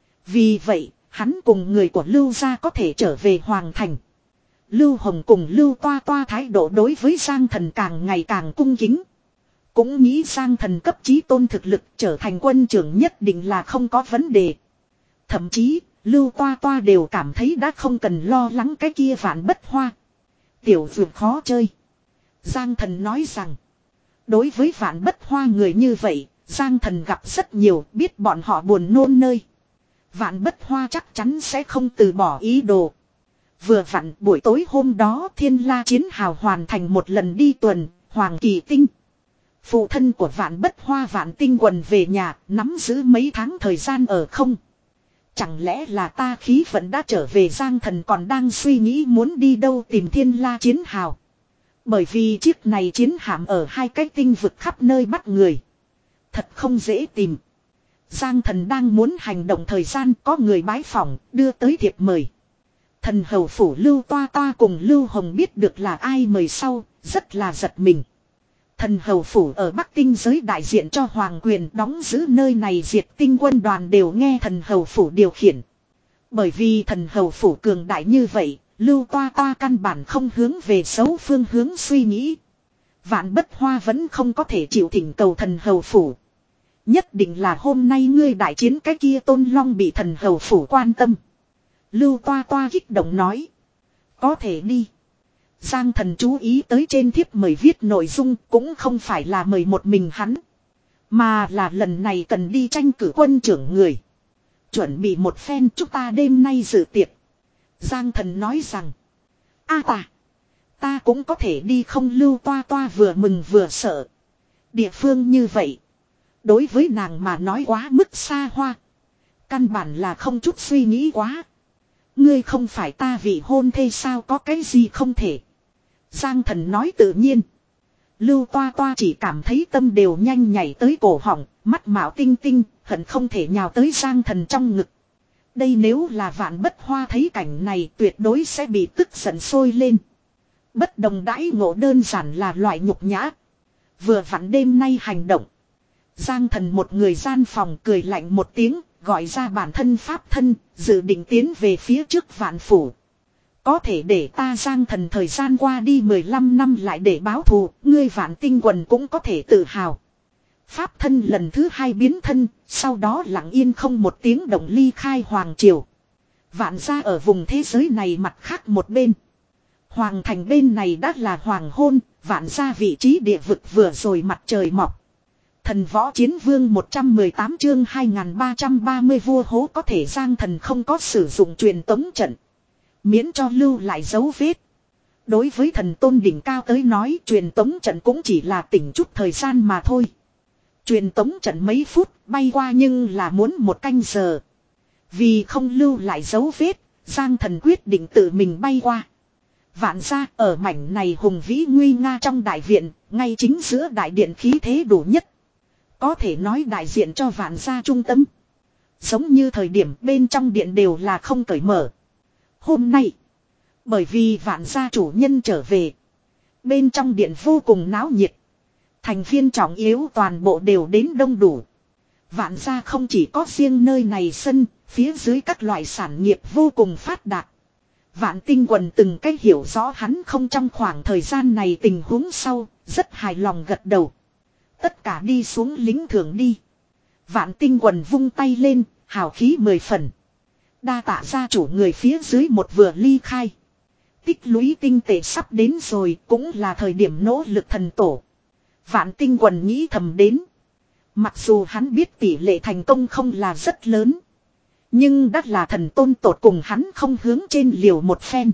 Vì vậy, hắn cùng người của Lưu gia có thể trở về Hoàng Thành. Lưu Hồng cùng Lưu Toa Toa thái độ đối với Giang Thần càng ngày càng cung kính. Cũng nghĩ Giang Thần cấp chí tôn thực lực trở thành quân trưởng nhất định là không có vấn đề. Thậm chí, Lưu Toa Toa đều cảm thấy đã không cần lo lắng cái kia Vạn Bất Hoa. Tiểu dược khó chơi. Giang Thần nói rằng, đối với Vạn Bất Hoa người như vậy, Giang Thần gặp rất nhiều, biết bọn họ buồn nôn nơi. Vạn Bất Hoa chắc chắn sẽ không từ bỏ ý đồ. Vừa vặn buổi tối hôm đó Thiên La Chiến Hào hoàn thành một lần đi tuần, Hoàng Kỳ Tinh. Phụ thân của Vạn Bất Hoa Vạn Tinh Quần về nhà, nắm giữ mấy tháng thời gian ở không. Chẳng lẽ là ta khí vận đã trở về? Giang Thần còn đang suy nghĩ muốn đi đâu tìm Thiên La Chiến Hào. Bởi vì chiếc này chiến hạm ở hai cái tinh vực khắp nơi bắt người. Thật không dễ tìm. Giang Thần đang muốn hành động thời gian có người bái phỏng đưa tới thiệp mời. Thần hầu phủ Lưu Toa Toa cùng Lưu Hồng biết được là ai mời sau, rất là giật mình. Thần hầu phủ ở Bắc Tinh giới đại diện cho Hoàng Quyền đóng giữ nơi này, diệt tinh quân đoàn đều nghe thần hầu phủ điều khiển. Bởi vì thần hầu phủ cường đại như vậy, Lưu Toa Toa căn bản không hướng về xấu phương hướng suy nghĩ. Vạn Bất Hoa vẫn không có thể chịu thỉnh cầu thần hầu phủ. Nhất định là hôm nay ngươi đại chiến cái kia Tôn Long bị thần hầu phủ quan tâm. Lưu Toa Toa kích động nói. Có thể đi. Giang Thần chú ý tới trên thiếp mời viết nội dung cũng không phải là mời một mình hắn. Mà là lần này cần đi tranh cử quân trưởng người. Chuẩn bị một phen chúng ta đêm nay dự tiệc. Giang Thần nói rằng. A ta. Ta cũng có thể đi không? Lưu Toa Toa vừa mừng vừa sợ. Địa phương như vậy. Đối với nàng mà nói quá mức xa hoa. Căn bản là không chút suy nghĩ quá. Ngươi không phải ta vị hôn thê sao, có cái gì không thể. Giang Thần nói tự nhiên. Lưu Toa Toa chỉ cảm thấy tâm đều nhanh nhảy tới cổ họng, mắt mạo tinh tinh, hận không thể nhào tới Giang Thần trong ngực. Đây nếu là Vạn Bất Hoa thấy cảnh này tuyệt đối sẽ bị tức giận sôi lên. Bất đồng đãi ngộ đơn giản là loại nhục nhã. Vừa vặn đêm nay hành động. Giang Thần một người gian phòng cười lạnh một tiếng, gọi ra bản thân pháp thân, dự định tiến về phía trước Vạn phủ. Có thể để ta Giang Thần thời gian qua đi mười lăm năm lại để báo thù, ngươi Vạn Tinh Quần cũng có thể tự hào. Pháp thân lần thứ hai biến thân, sau đó lặng yên không một tiếng động ly khai Hoàng Triều. Vạn gia ở vùng thế giới này mặt khác một bên. Hoàng thành bên này đã là hoàng hôn, Vạn gia vị trí địa vực vừa rồi mặt trời mọc. Thần võ chiến vương một trăm mười tám chương hai nghìn ba trăm ba mươi vua hố có thể Giang Thần không có sử dụng truyền tống trận. Miễn cho lưu lại dấu vết. Đối với thần tôn đỉnh cao tới nói truyền tống trận cũng chỉ là tỉnh chút thời gian mà thôi. Truyền tống trận mấy phút bay qua nhưng là muốn một canh giờ. Vì không lưu lại dấu vết, Giang Thần quyết định tự mình bay qua. Vạn gia ở mảnh này hùng vĩ nguy nga trong đại viện, ngay chính giữa đại điện khí thế đủ nhất. Có thể nói đại diện cho Vạn gia trung tâm. Giống như thời điểm bên trong điện đều là không cởi mở. Hôm nay, bởi vì Vạn gia chủ nhân trở về, bên trong điện vô cùng náo nhiệt. Thành viên trọng yếu toàn bộ đều đến đông đủ. Vạn gia không chỉ có riêng nơi này sân, phía dưới các loại sản nghiệp vô cùng phát đạt. Vạn Tinh Quần từng cách hiểu rõ hắn không trong khoảng thời gian này tình huống sau, rất hài lòng gật đầu. Tất cả đi xuống lính thưởng đi. Vạn Tinh Quần vung tay lên, hào khí mười phần. Đa tạ gia chủ người phía dưới một vừa ly khai. Tích lũy tinh tệ sắp đến rồi, cũng là thời điểm nỗ lực thần tổ. Vạn Tinh Quần nghĩ thầm đến. Mặc dù hắn biết tỷ lệ thành công không là rất lớn. Nhưng đắt là thần tôn tột cùng hắn không hướng trên liều một phen.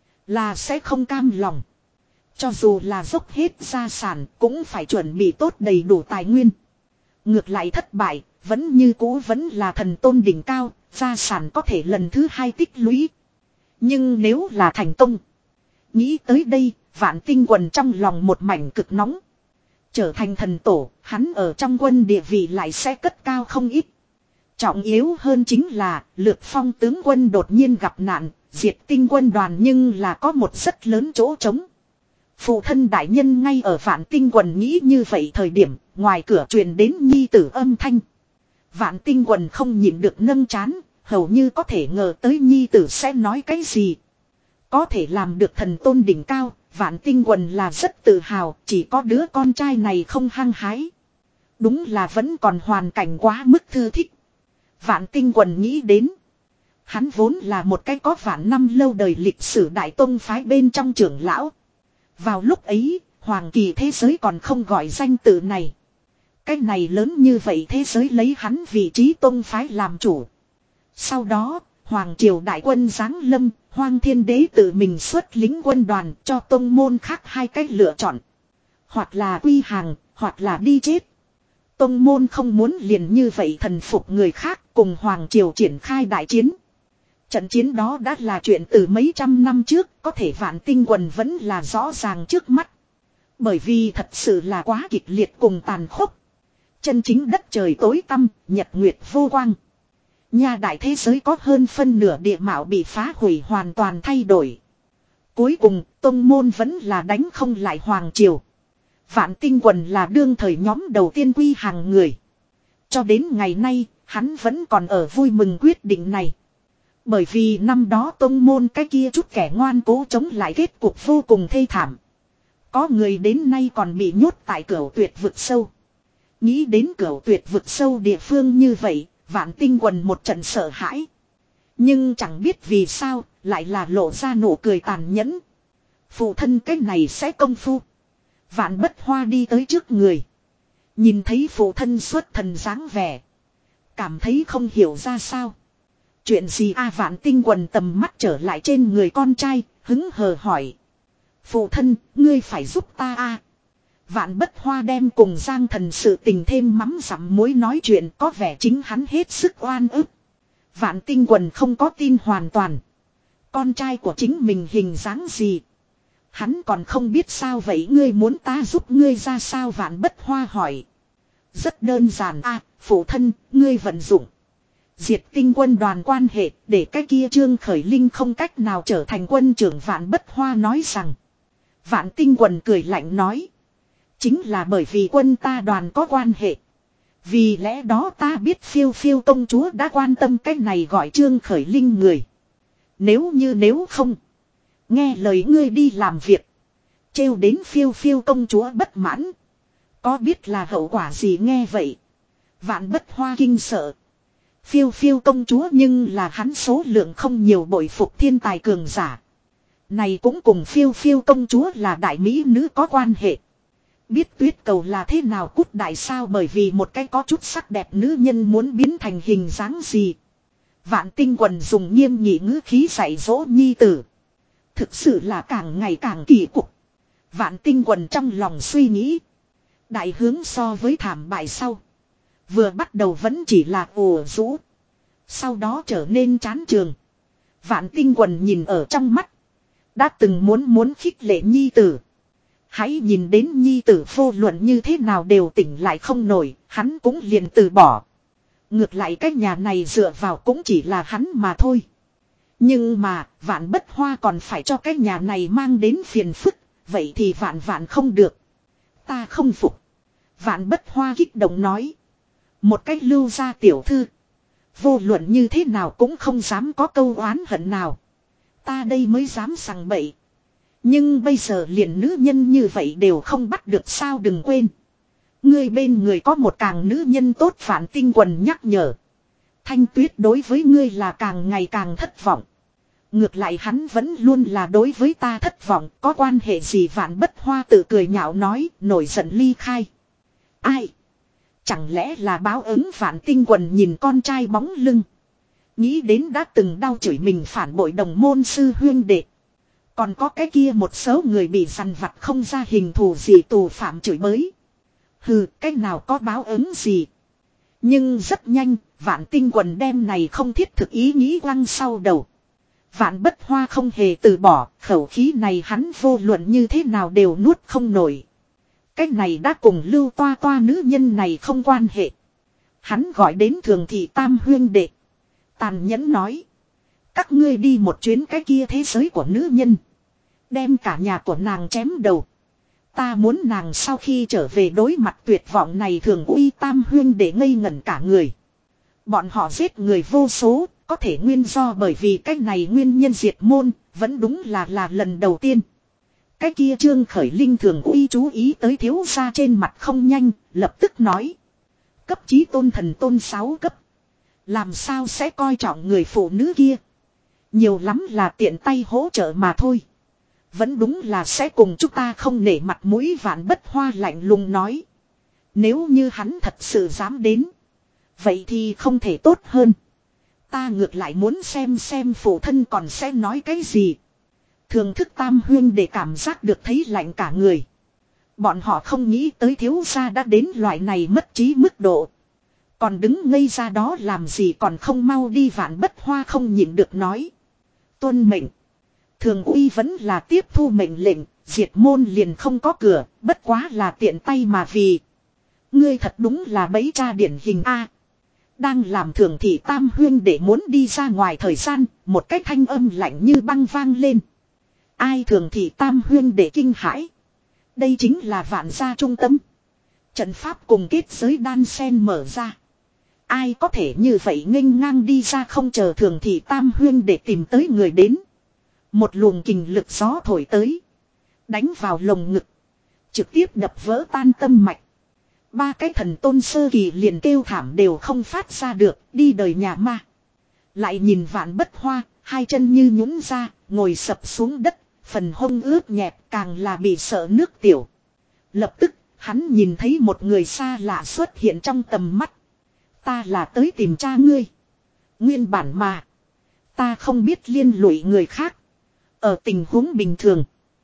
Là sẽ không cam lòng. Cho dù là dốc hết gia sản cũng phải chuẩn bị tốt đầy đủ tài nguyên. Ngược lại thất bại, vẫn như cũ vẫn là thần tôn đỉnh cao, gia sản có thể lần thứ hai tích lũy. Nhưng nếu là thành công. Nghĩ tới đây, Vạn Tinh Quần trong lòng một mảnh cực nóng. Trở thành thần tổ, hắn ở trong quân địa vị lại sẽ cất cao không ít. Trọng yếu hơn chính là, Lược Phong tướng quân đột nhiên gặp nạn, diệt tinh quân đoàn nhưng là có một rất lớn chỗ trống. Phụ thân đại nhân ngay ở Vạn Tinh Quần nghĩ như vậy thời điểm, ngoài cửa truyền đến nhi tử âm thanh. Vạn Tinh Quần không nhịn được nâng chán, hầu như có thể ngờ tới nhi tử sẽ nói cái gì. Có thể làm được thần tôn đỉnh cao, Vạn Tinh Quần là rất tự hào, chỉ có đứa con trai này không hăng hái. Đúng là vẫn còn hoàn cảnh quá mức thư thích. Vạn Tinh Quần nghĩ đến. Hắn vốn là một cái có vạn năm lâu đời lịch sử đại tông phái bên trong trưởng lão. Vào lúc ấy, hoàng kỳ thế giới còn không gọi danh tự này. Cái này lớn như vậy thế giới lấy hắn vị trí tông phái làm chủ. Sau đó, hoàng triều đại quân giáng lâm, Hoang Thiên Đế tự mình xuất lính quân đoàn cho tông môn khác hai cách lựa chọn. Hoặc là quy hàng, hoặc là đi chết. Tông môn không muốn liền như vậy thần phục người khác cùng hoàng triều triển khai đại chiến. Trận chiến đó đã là chuyện từ mấy trăm năm trước, có thể Vạn Tinh Quần vẫn là rõ ràng trước mắt. Bởi vì thật sự là quá kịch liệt cùng tàn khốc. Chân chính đất trời tối tăm, nhật nguyệt vô quang. Nhà đại thế giới có hơn phân nửa địa mạo bị phá hủy hoàn toàn thay đổi. Cuối cùng, tông môn vẫn là đánh không lại hoàng triều. Vạn Tinh Quần là đương thời nhóm đầu tiên quy hàng người. Cho đến ngày nay, hắn vẫn còn ở vui mừng quyết định này. Bởi vì năm đó tông môn cái kia chút kẻ ngoan cố chống lại kết cục vô cùng thê thảm. Có người đến nay còn bị nhốt tại Cửu Tuyệt vực sâu. Nghĩ đến Cửu Tuyệt vực sâu địa phương như vậy, Vạn Tinh Quần một trận sợ hãi. Nhưng chẳng biết vì sao, lại là lộ ra nụ cười tàn nhẫn. Phụ thân cái này sẽ công phu. Vạn Bất Hoa đi tới trước người. Nhìn thấy phụ thân xuất thần dáng vẻ. Cảm thấy không hiểu ra sao. Chuyện gì a Vạn Tinh Quần tầm mắt trở lại trên người con trai, hứng hờ hỏi. Phụ thân, ngươi phải giúp ta a Vạn Bất Hoa đem cùng Giang Thần sự tình thêm mắm dặm muối nói chuyện có vẻ chính hắn hết sức oan ức. Vạn Tinh Quần không có tin hoàn toàn. Con trai của chính mình hình dáng gì. Hắn còn không biết sao vậy ngươi muốn ta giúp ngươi ra sao Vạn Bất Hoa hỏi. Rất đơn giản a phụ thân, ngươi vận dụng. Diệt tinh quân đoàn quan hệ để cái kia Trương Khởi Linh không cách nào trở thành quân trưởng Vạn Bất Hoa nói rằng. Vạn Tinh Quần cười lạnh nói. Chính là bởi vì quân ta đoàn có quan hệ. Vì lẽ đó ta biết phiêu phiêu công chúa đã quan tâm cái này gọi Trương Khởi Linh người. Nếu như nếu không. Nghe lời ngươi đi làm việc. Trêu đến phiêu phiêu công chúa bất mãn. Có biết là hậu quả gì nghe vậy. Vạn Bất Hoa kinh sợ. Phiêu phiêu công chúa nhưng là hắn số lượng không nhiều bội phục thiên tài cường giả. Này cũng cùng phiêu phiêu công chúa là đại mỹ nữ có quan hệ. Biết tuyết cầu là thế nào cút đại sao bởi vì một cái có chút sắc đẹp nữ nhân muốn biến thành hình dáng gì. Vạn Tinh Quần dùng nghiêm nghị ngữ khí dạy dỗ nhi tử. Thực sự là càng ngày càng kỳ cục. Vạn Tinh Quần trong lòng suy nghĩ. Đại hướng so với thảm bại sau. Vừa bắt đầu vẫn chỉ là ồ rũ. Sau đó trở nên chán trường. Vạn Tinh Quần nhìn ở trong mắt. Đã từng muốn muốn khích lệ nhi tử. Hãy nhìn đến nhi tử vô luận như thế nào đều tỉnh lại không nổi. Hắn cũng liền từ bỏ. Ngược lại cái nhà này dựa vào cũng chỉ là hắn mà thôi. Nhưng mà Vạn Bất Hoa còn phải cho cái nhà này mang đến phiền phức. Vậy thì vạn vạn không được. Ta không phục. Vạn Bất Hoa kích động nói. Một cách Lưu gia tiểu thư. Vô luận như thế nào cũng không dám có câu oán hận nào. Ta đây mới dám sằng bậy. Nhưng bây giờ liền nữ nhân như vậy đều không bắt được sao, đừng quên. Ngươi bên người có một càng nữ nhân tốt. Vạn Tinh Quần nhắc nhở. Thanh Tuyết đối với ngươi là càng ngày càng thất vọng. Ngược lại hắn vẫn luôn là đối với ta thất vọng. Có quan hệ gì? Vạn Bất Hoa tự cười nhạo nói, nổi giận ly khai. Ai? Chẳng lẽ là báo ứng? Vạn Tinh Quần nhìn con trai bóng lưng. Nghĩ đến đã từng đau chửi mình phản bội đồng môn sư huyên đệ. Còn có cái kia một số người bị săn vặt không ra hình thù gì tù phạm chửi bới. Hừ, cái nào có báo ứng gì. Nhưng rất nhanh, Vạn Tinh Quần đem này không thiết thực ý nghĩ quăng sau đầu. Vạn Bất Hoa không hề từ bỏ, khẩu khí này hắn vô luận như thế nào đều nuốt không nổi. Cái này đã cùng Lưu Toa Toa nữ nhân này không quan hệ. Hắn gọi đến Thường Thị Tam huyên đệ. Tàn nhẫn nói. Các ngươi đi một chuyến cái kia thế giới của nữ nhân. Đem cả nhà của nàng chém đầu. Ta muốn nàng sau khi trở về đối mặt tuyệt vọng này. Thường uy Tam huyên đệ ngây ngẩn cả người. Bọn họ giết người vô số. Có thể nguyên do bởi vì cái này nguyên nhân diệt môn. Vẫn đúng là là lần đầu tiên. Cái kia Trương Khởi Linh Thường uy chú ý tới thiếu gia trên mặt không nhanh. Lập tức nói. Cấp chí tôn thần tôn sáu cấp. Làm sao sẽ coi trọng người phụ nữ kia. Nhiều lắm là tiện tay hỗ trợ mà thôi. Vẫn đúng là sẽ cùng chúng ta không nể mặt mũi. Vạn Bất Hoa lạnh lùng nói. Nếu như hắn thật sự dám đến. Vậy thì không thể tốt hơn. Ta ngược lại muốn xem xem phụ thân còn sẽ nói cái gì. Thường thức Tam huyên để cảm giác được thấy lạnh cả người. Bọn họ không nghĩ tới thiếu gia đã đến loại này mất trí mức độ. Còn đứng ngây ra đó làm gì, còn không mau đi. Vạn Bất Hoa không nhịn được nói. Tuân mệnh. Thường uy vẫn là tiếp thu mệnh lệnh. Diệt môn liền không có cửa. Bất quá là tiện tay mà vì. Ngươi thật đúng là bẫy cha điển hình A. Đang làm Thường Thị Tam huyên để muốn đi ra ngoài thời gian. Một cái thanh âm lạnh như băng vang lên. Ai? Thường Thị Tam huyên để kinh hãi. Đây chính là Vạn gia trung tâm. Trận pháp cùng kết giới đan sen mở ra. Ai có thể như vậy nghênh ngang đi ra? Không chờ Thường Thị Tam huyên để tìm tới người đến. Một luồng kình lực gió thổi tới. Đánh vào lồng ngực. Trực tiếp đập vỡ tan tâm mạch. Ba cái thần tôn sơ kỳ liền kêu thảm đều không phát ra được. Đi đời nhà ma. Lại nhìn Vạn Bất Hoa. Hai chân như nhũn ra. Ngồi sập xuống đất. Phần hông ướt nhẹp, càng là bị sợ nước tiểu. Lập tức, hắn nhìn thấy một người xa lạ xuất hiện trong tầm mắt. Ta là tới tìm cha ngươi. Nguyên bản mà. Ta không biết liên lụy người khác. Ở tình huống bình thường.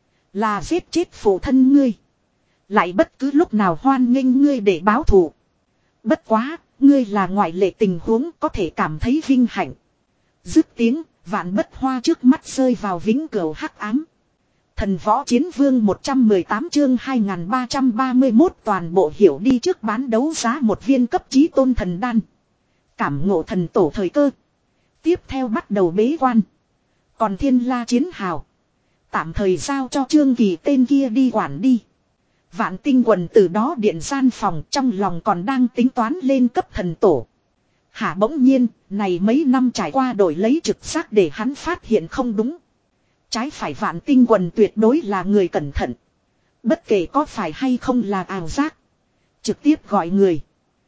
Là giết chết phụ thân ngươi. Lại bất cứ lúc nào hoan nghênh ngươi để báo thù. Bất quá, ngươi là ngoại lệ tình huống có thể cảm thấy vinh hạnh. Dứt tiếng, Vạn Bất Hoa trước mắt rơi vào vĩnh cửu hắc ám. Thần Võ Chiến Vương một trăm mười tám chương hai nghìn ba trăm ba mươi mốt toàn bộ hiểu đi trước bán đấu giá một viên cấp chí tôn thần đan. Cảm ngộ thần tổ thời cơ. Tiếp theo bắt đầu bế quan. Còn Thiên La Chiến Hào. Tạm thời giao cho Trương Kỳ tên kia đi quản đi. Vạn Tinh Quần từ đó điện gian phòng trong lòng còn đang tính toán lên cấp thần tổ. Hả bỗng nhiên, này mấy năm trải qua đổi lấy trực giác để hắn phát hiện không đúng. Trái phải Vạn Tinh Quần tuyệt đối là người cẩn thận. Bất kể có phải hay không là ảo giác. Trực tiếp gọi người.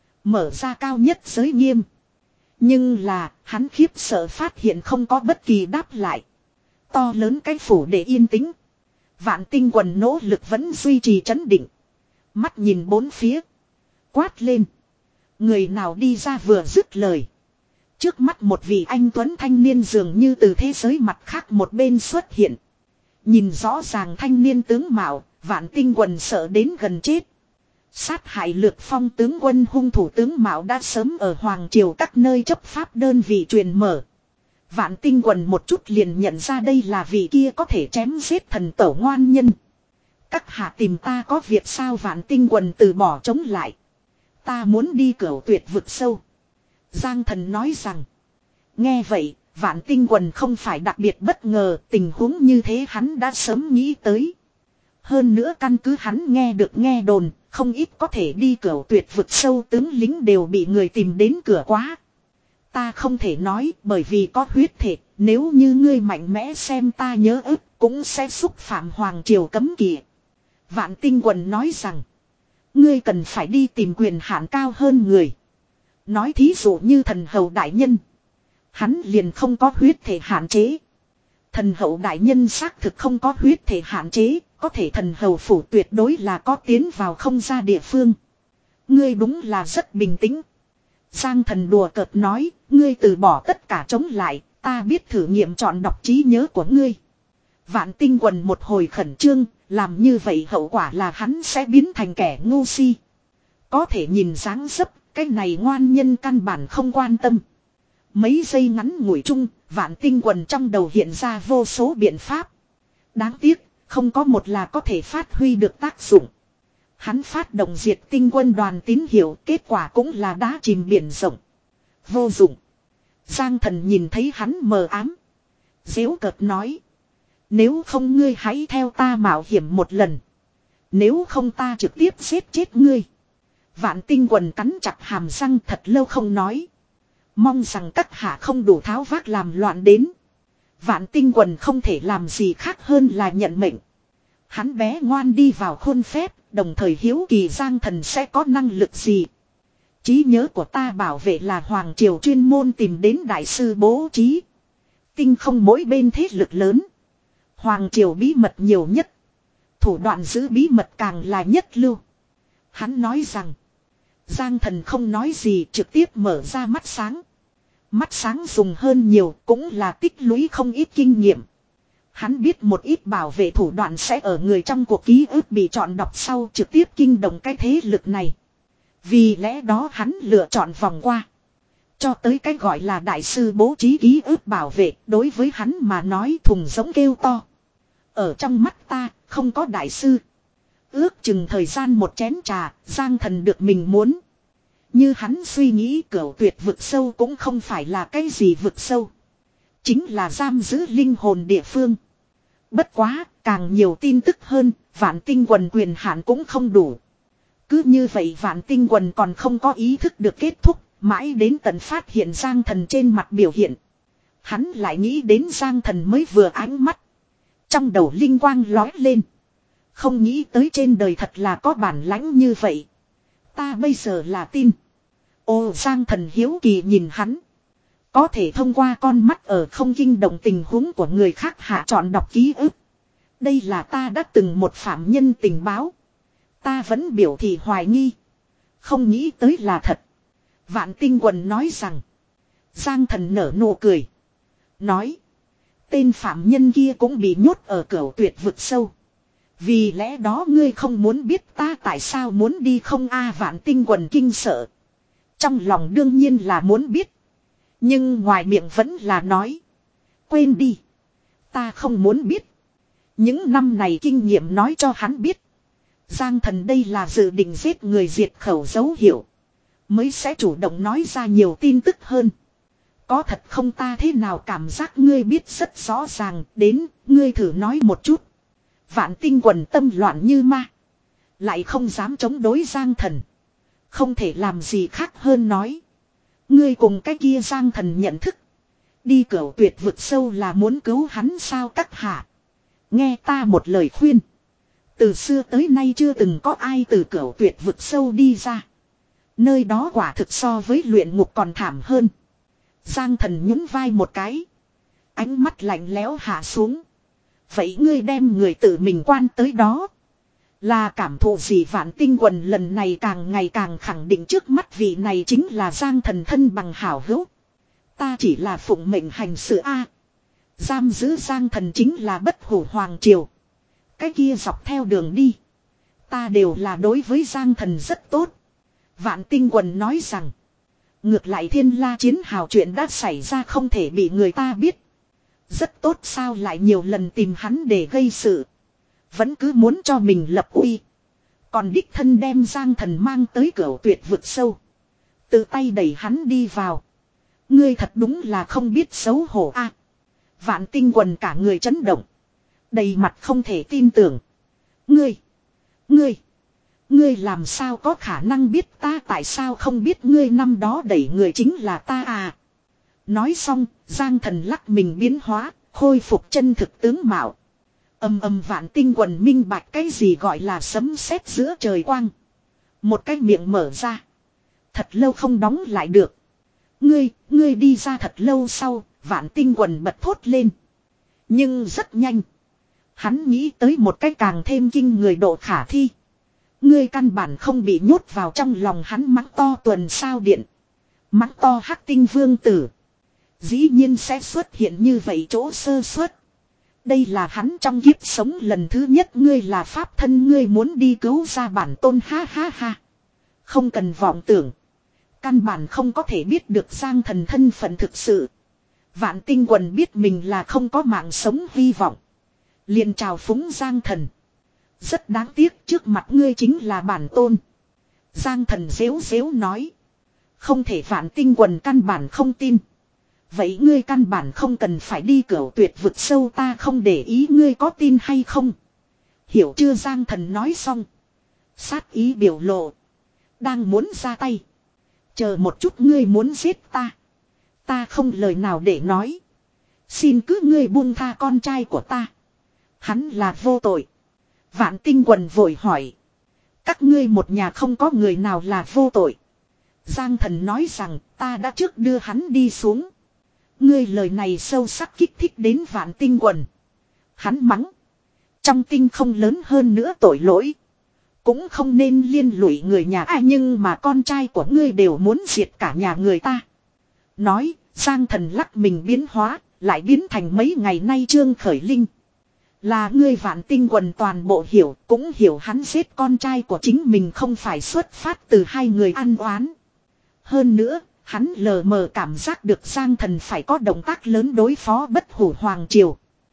Mở ra cao nhất giới nghiêm. Nhưng là, hắn khiếp sợ phát hiện không có bất kỳ đáp lại. To lớn cái phủ để yên tĩnh. Vạn Tinh Quần nỗ lực vẫn duy trì trấn định. Mắt nhìn bốn phía. Quát lên. Người nào đi ra vừa dứt lời. Trước mắt một vị anh tuấn thanh niên dường như từ thế giới mặt khác một bên xuất hiện. Nhìn rõ ràng thanh niên tướng mạo, Vạn Tinh Quần sợ đến gần chết. Sát hại Lược Phong tướng quân hung thủ tướng mạo đã sớm ở Hoàng Triều các nơi chấp pháp đơn vị truyền mở. Vạn Tinh Quần một chút liền nhận ra đây là vị kia có thể chém giết thần tổ ngoan nhân. Các hạ tìm ta có việc sao? Vạn Tinh Quần từ bỏ chống lại. Ta muốn đi cửu tuyệt vực sâu. Giang Thần nói rằng. Nghe vậy, Vạn Tinh Quần không phải đặc biệt bất ngờ, tình huống như thế hắn đã sớm nghĩ tới. Hơn nữa căn cứ hắn nghe được nghe đồn, không ít có thể đi Cửu Tuyệt vực sâu tướng lính đều bị người tìm đến cửa quá. Ta không thể nói bởi vì có huyết thể, nếu như ngươi mạnh mẽ xem ta nhớ ức cũng sẽ xúc phạm hoàng triều cấm kỵ. Vạn Tinh Quần nói rằng, ngươi cần phải đi tìm quyền hạn cao hơn người. Nói thí dụ như thần hầu đại nhân. Hắn liền không có huyết thể hạn chế. Thần hậu đại nhân xác thực không có huyết thể hạn chế, có thể thần hầu phủ tuyệt đối là có tiến vào không ra địa phương. Ngươi đúng là rất bình tĩnh. Giang Thần đùa cợt nói, ngươi từ bỏ tất cả chống lại, ta biết thử nghiệm chọn đọc trí nhớ của ngươi. Vạn Tinh Quần một hồi khẩn trương, làm như vậy hậu quả là hắn sẽ biến thành kẻ ngu si. Có thể nhìn dáng dấp, cái này ngoan nhân căn bản không quan tâm. Mấy giây ngắn ngủi chung, Vạn Tinh Quần trong đầu hiện ra vô số biện pháp. Đáng tiếc, không có một là có thể phát huy được tác dụng. Hắn phát động diệt tinh quân đoàn tín hiệu, kết quả cũng là đá chìm biển rộng. Vô dụng. Giang Thần nhìn thấy hắn mờ ám. Giễu cợt nói. Nếu không ngươi hãy theo ta mạo hiểm một lần. Nếu không ta trực tiếp giết chết ngươi. Vạn Tinh Quần cắn chặt hàm răng thật lâu không nói. Mong rằng các hạ không đủ tháo vác làm loạn đến. Vạn Tinh Quần không thể làm gì khác hơn là nhận mệnh. Hắn bé ngoan đi vào khuôn phép, đồng thời hiếu kỳ Giang Thần sẽ có năng lực gì. Trí nhớ của ta bảo vệ là Hoàng Triều chuyên môn tìm đến đại sư bố trí. Tinh không mỗi bên thế lực lớn. Hoàng Triều bí mật nhiều nhất. Thủ đoạn giữ bí mật càng là nhất lưu. Hắn nói rằng. Giang Thần không nói gì trực tiếp mở ra mắt sáng. Mắt sáng dùng hơn nhiều cũng là tích lũy không ít kinh nghiệm. Hắn biết một ít bảo vệ thủ đoạn sẽ ở người trong cuộc ký ức bị chọn đọc sau trực tiếp kinh động cái thế lực này. Vì lẽ đó hắn lựa chọn vòng qua. Cho tới cái gọi là đại sư bố trí ký ức bảo vệ đối với hắn mà nói thùng giống kêu to. Ở trong mắt ta không có đại sư. Ước chừng thời gian một chén trà, Giang Thần được mình muốn. Như hắn suy nghĩ Cửu Tuyệt vực sâu cũng không phải là cái gì vực sâu. Chính là giam giữ linh hồn địa phương. Bất quá, càng nhiều tin tức hơn, Vạn Tinh Quần quyền hạn cũng không đủ. Cứ như vậy Vạn Tinh Quần còn không có ý thức được kết thúc, mãi đến tận phát hiện Giang Thần trên mặt biểu hiện. Hắn lại nghĩ đến Giang Thần mới vừa ánh mắt. Trong đầu linh quang lói lên. Không nghĩ tới trên đời thật là có bản lãnh như vậy. Ta bây giờ là tin. Ô Giang Thần hiếu kỳ nhìn hắn. Có thể thông qua con mắt ở không kinh động tình huống của người khác hạ chọn đọc ký ức. Đây là ta đã từng một phạm nhân tình báo. Ta vẫn biểu thị hoài nghi. Không nghĩ tới là thật. Vạn Tinh Quần nói rằng. Giang Thần nở nụ cười. Nói. Tên phạm nhân kia cũng bị nhốt ở Cửu Tuyệt vực sâu. Vì lẽ đó ngươi không muốn biết ta tại sao muốn đi không a Vạn Tinh Quần kinh sợ. Trong lòng đương nhiên là muốn biết. Nhưng ngoài miệng vẫn là nói. Quên đi. Ta không muốn biết. Những năm này kinh nghiệm nói cho hắn biết. Giang Thần đây là dự định giết người diệt khẩu dấu hiệu. Mới sẽ chủ động nói ra nhiều tin tức hơn. Có thật không ta thế nào cảm giác ngươi biết rất rõ ràng. Đến ngươi thử nói một chút. Vạn Tinh Quần tâm loạn như ma. Lại không dám chống đối Giang Thần. Không thể làm gì khác hơn nói. Ngươi cùng cái kia Giang Thần nhận thức. Đi Cửu Tuyệt vực sâu là muốn cứu hắn sao các hạ. Nghe ta một lời khuyên. Từ xưa tới nay chưa từng có ai từ Cửu Tuyệt vực sâu đi ra. Nơi đó quả thực so với luyện ngục còn thảm hơn. Giang Thần nhún vai một cái. Ánh mắt lạnh lẽo hạ xuống. Vậy ngươi đem người tự mình quan tới đó. Là cảm thụ gì Vạn Tinh Quần lần này càng ngày càng khẳng định trước mắt vị này chính là Giang Thần thân bằng hảo hữu. Ta chỉ là phụng mệnh hành sự A. Giam giữ Giang Thần chính là bất hủ hoàng triều. Cái kia dọc theo đường đi. Ta đều là đối với Giang Thần rất tốt. Vạn Tinh Quần nói rằng. Ngược lại Thiên La chiến hào chuyện đã xảy ra không thể bị người ta biết. Rất tốt sao lại nhiều lần tìm hắn để gây sự. Vẫn cứ muốn cho mình lập uy. Còn đích thân đem Giang Thần mang tới Cửu Tuyệt vực sâu. Tự tay đẩy hắn đi vào. Ngươi thật đúng là không biết xấu hổ a. Vạn Tinh Quần cả người chấn động. Đầy mặt không thể tin tưởng. Ngươi. Ngươi. Ngươi làm sao có khả năng biết ta, tại sao không biết ngươi năm đó đẩy người chính là ta à. Nói xong, Giang Thần lắc mình biến hóa, khôi phục chân thực tướng mạo. Âm âm vạn tinh quần minh bạch cái gì gọi là sấm sét giữa trời quang. Một cái miệng mở ra. Thật lâu không đóng lại được. Ngươi, ngươi đi ra thật lâu sau, vạn tinh quần bật thốt lên. Nhưng rất nhanh. Hắn nghĩ tới một cái càng thêm kinh người độ khả thi. Ngươi căn bản không bị nhốt vào trong lòng hắn, mắng to tuần sao điện. Mắng to hắc tinh vương tử. Dĩ nhiên sẽ xuất hiện như vậy chỗ sơ suất. Đây là hắn trong kiếp sống lần thứ nhất. Ngươi là pháp thân, ngươi muốn đi cứu ra bản tôn, ha ha ha. Không cần vọng tưởng. Căn bản không có thể biết được Giang Thần thân phận thực sự. Vạn tinh quần biết mình là không có mạng sống hy vọng. Liền chào phúng Giang Thần. Rất đáng tiếc, trước mặt ngươi chính là bản tôn. Giang Thần dếu dếu nói. Không thể. Vạn tinh quần căn bản không tin. Vậy ngươi căn bản không cần phải đi cửu tuyệt vực sâu, ta không để ý ngươi có tin hay không. Hiểu chưa? Giang Thần nói xong. Sát ý biểu lộ. Đang muốn ra tay. Chờ một chút, ngươi muốn giết ta. Ta không lời nào để nói. Xin cứ ngươi buông tha con trai của ta. Hắn là vô tội. Vạn tinh quần vội hỏi. Các ngươi một nhà không có người nào là vô tội. Giang Thần nói rằng ta đã trước đưa hắn đi xuống. Ngươi lời này sâu sắc kích thích đến vạn tinh quần. Hắn mắng. Trong tinh không lớn hơn nữa tội lỗi. Cũng không nên liên lụy người nhà ai, nhưng mà con trai của ngươi đều muốn diệt cả nhà người ta. Nói, Giang Thần lắc mình biến hóa, lại biến thành mấy ngày nay Trương Khởi Linh. Là ngươi. Vạn tinh quần toàn bộ hiểu, cũng hiểu hắn giết con trai của chính mình không phải xuất phát từ hai người ăn oán. Hơn nữa, hắn lờ mờ cảm giác được Giang Thần phải có động tác lớn đối phó Bất Hủ Hoàng Triều.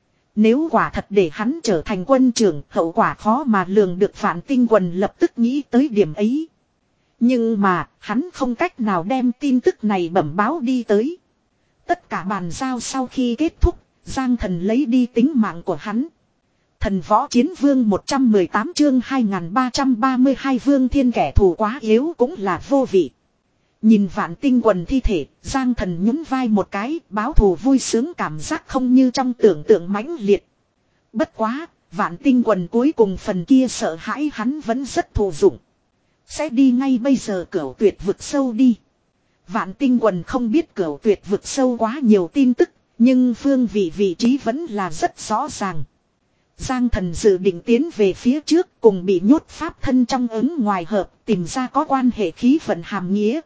Nếu quả thật để hắn trở thành quân trưởng, hậu quả khó mà lường được. Vạn tinh quần lập tức nghĩ tới điểm ấy. Nhưng mà, hắn không cách nào đem tin tức này bẩm báo đi tới. Tất cả bàn giao sau khi kết thúc, Giang Thần lấy đi tính mạng của hắn. Thần Võ Chiến Vương một trăm mười tám chương hai nghìn ba trăm ba mươi hai Vương Thiên kẻ thù quá yếu cũng là vô vị. Nhìn vạn tinh quần thi thể, Giang Thần nhún vai một cái, báo thù vui sướng cảm giác không như trong tưởng tượng mãnh liệt. Bất quá, vạn tinh quần cuối cùng phần kia sợ hãi hắn vẫn rất thụ dụng. Sẽ đi ngay bây giờ cửu tuyệt vực sâu đi. Vạn tinh quần không biết cửu tuyệt vực sâu quá nhiều tin tức, nhưng phương vị vị trí vẫn là rất rõ ràng. Giang Thần dự định tiến về phía trước, cùng bị nhốt pháp thân trong ứng ngoài hợp, tìm ra có quan hệ khí vận hàm nghĩa.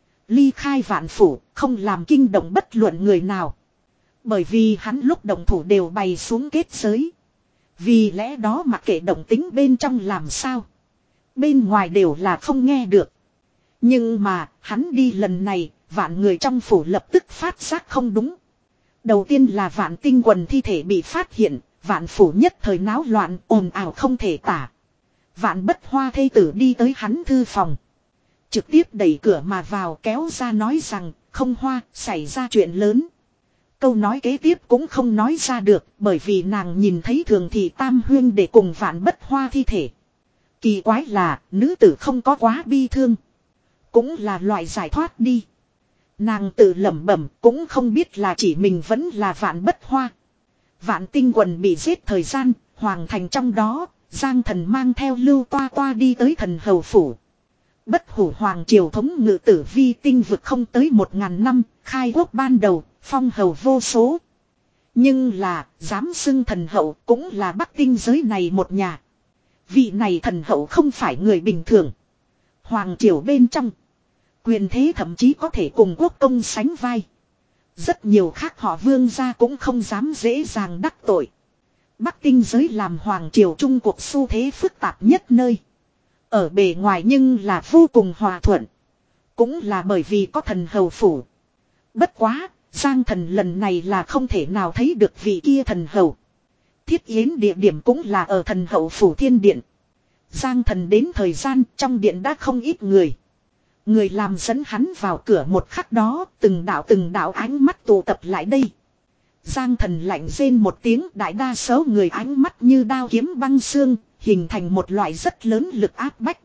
Ly khai vạn phủ, không làm kinh động bất luận người nào. Bởi vì hắn lúc động thủ đều bày xuống kết giới. Vì lẽ đó mặc kệ động tính bên trong làm sao, bên ngoài đều là không nghe được. Nhưng mà, hắn đi lần này, vạn người trong phủ lập tức phát giác không đúng. Đầu tiên là vạn tinh quần thi thể bị phát hiện, vạn phủ nhất thời náo loạn, ồn ào không thể tả. Vạn Bất Hoa thê tử đi tới hắn thư phòng. Trực tiếp đẩy cửa mà vào, kéo ra nói rằng, không Hoa, xảy ra chuyện lớn. Câu nói kế tiếp cũng không nói ra được, bởi vì nàng nhìn thấy Thường Thị Tam huynh để cùng Vạn Bất Hoa thi thể. Kỳ quái là, nữ tử không có quá bi thương. Cũng là loại giải thoát đi. Nàng tự lẩm bẩm, cũng không biết là chỉ mình vẫn là Vạn Bất Hoa. Vạn tinh quần bị giết thời gian, hoàng thành trong đó, Giang Thần mang theo Lưu Toa Toa đi tới thần hầu phủ. Bất Hủ Hoàng Triều thống ngự tử vi tinh vực không tới một ngàn năm, khai quốc ban đầu, phong hầu vô số. Nhưng là, dám xưng thần hậu cũng là Bắc Tinh giới này một nhà. Vị này thần hậu không phải người bình thường. Hoàng Triều bên trong, quyền thế thậm chí có thể cùng quốc công sánh vai. Rất nhiều khác họ vương gia cũng không dám dễ dàng đắc tội. Bắc Tinh giới làm Hoàng Triều Trung cuộc xu thế phức tạp nhất nơi. Ở bề ngoài nhưng là vô cùng hòa thuận. Cũng là bởi vì có thần hầu phủ. Bất quá, Giang Thần lần này là không thể nào thấy được vị kia thần hầu. Thiết yến địa điểm cũng là ở thần hậu phủ thiên điện. Giang Thần đến thời gian trong điện đã không ít người. Người làm dẫn hắn vào cửa một khắc đó, từng đạo từng đạo ánh mắt tụ tập lại đây. Giang Thần lạnh rên một tiếng, đại đa số người ánh mắt như đao kiếm băng xương, hình thành một loại rất lớn lực áp bách.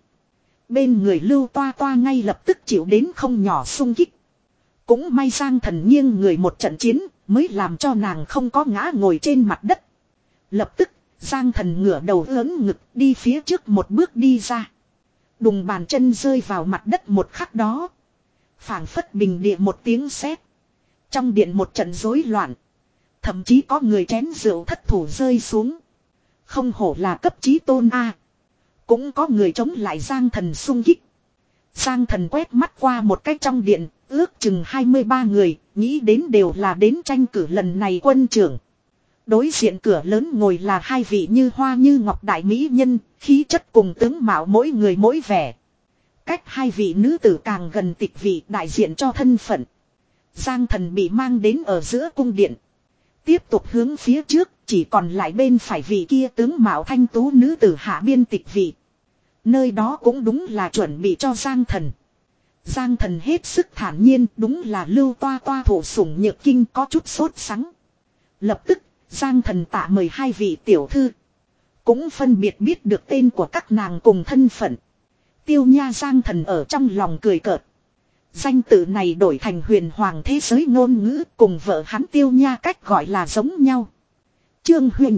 Bên người Lưu Toa Toa ngay lập tức chịu đến không nhỏ xung kích. Cũng may Giang Thần nghiêng người một trận chiến mới làm cho nàng không có ngã ngồi trên mặt đất. Lập tức Giang Thần ngửa đầu ưỡn ngực đi phía trước một bước đi ra. Đùng bàn chân rơi vào mặt đất một khắc đó. Phảng phất bình địa một tiếng sét. Trong điện một trận rối loạn. Thậm chí có người chén rượu thất thủ rơi xuống. Không hổ là cấp chí tôn A. Cũng có người chống lại Giang Thần xung kích. Giang Thần quét mắt qua một cách trong điện, ước chừng hai mươi ba người, nghĩ đến đều là đến tranh cử lần này quân trưởng. Đối diện cửa lớn ngồi là hai vị như hoa như ngọc đại mỹ nhân, khí chất cùng tướng mạo mỗi người mỗi vẻ. Cách hai vị nữ tử càng gần tịch vị đại diện cho thân phận. Giang Thần bị mang đến ở giữa cung điện. Tiếp tục hướng phía trước, chỉ còn lại bên phải vị kia tướng mạo thanh tú nữ tử hạ biên tịch vị. Nơi đó cũng đúng là chuẩn bị cho Giang Thần. Giang Thần hết sức thản nhiên, đúng là Lưu Toa Toa thổ sủng nhược kinh có chút sốt sắng. Lập tức, Giang Thần tạ mời hai vị tiểu thư. Cũng phân biệt biết được tên của các nàng cùng thân phận. Tiêu Nha Giang Thần ở trong lòng cười cợt. Danh tự này đổi thành huyền hoàng thế giới ngôn ngữ cùng vợ hắn Tiêu Nha cách gọi là giống nhau. Trương Huyền.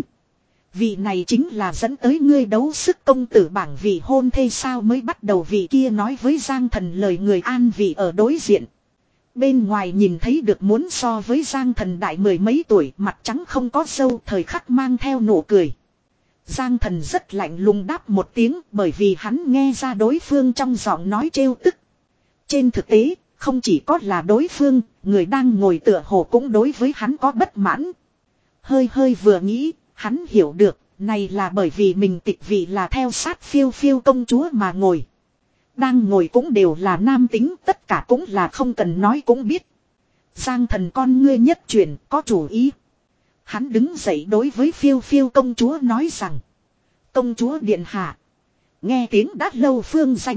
Vị này chính là dẫn tới ngươi đấu sức công tử bảng vị hôn thê sao mới bắt đầu vị kia nói với Giang Thần lời người an vị ở đối diện. Bên ngoài nhìn thấy được muốn so với Giang Thần đại mười mấy tuổi mặt trắng không có râu thời khắc mang theo nụ cười. Giang Thần rất lạnh lùng đáp một tiếng bởi vì hắn nghe ra đối phương trong giọng nói trêu tức. Trên thực tế, không chỉ có là đối phương, người đang ngồi tựa hồ cũng đối với hắn có bất mãn. Hơi hơi vừa nghĩ, hắn hiểu được, này là bởi vì mình tịch vị là theo sát phiêu phiêu công chúa mà ngồi. Đang ngồi cũng đều là nam tính, tất cả cũng là không cần nói cũng biết. Giang Thần con ngươi nhất chuyển, có chủ ý. Hắn đứng dậy đối với phiêu phiêu công chúa nói rằng. Công chúa điện hạ. Nghe tiếng đã lâu phương danh.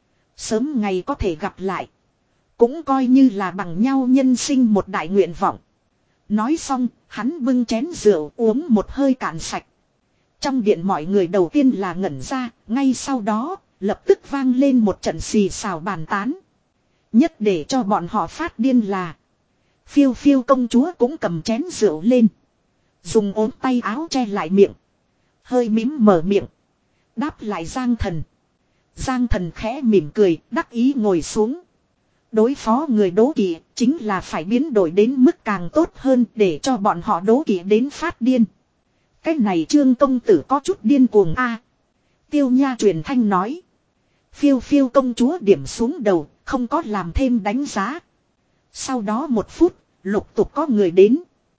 Sớm ngày có thể gặp lại. Cũng coi như là bằng nhau nhân sinh một đại nguyện vọng. Nói xong, hắn bưng chén rượu uống một hơi cạn sạch. Trong điện mọi người đầu tiên là ngẩn ra, ngay sau đó, lập tức vang lên một trận xì xào bàn tán. Nhất để cho bọn họ phát điên là. Phiêu phiêu công chúa cũng cầm chén rượu lên. Dùng ốm tay áo che lại miệng. Hơi mím mở miệng. Đáp lại Giang Thần. Giang Thần khẽ mỉm cười, đắc ý ngồi xuống. Đối phó người đố kỵ chính là phải biến đổi đến mức càng tốt hơn để cho bọn họ đố kỵ đến phát điên. Cái này Trương công tử có chút điên cuồng a. Tiêu Nha truyền thanh nói. Phiêu phiêu công chúa điểm xuống đầu, không có làm thêm đánh giá. Sau đó một phút, lục tục có người đến.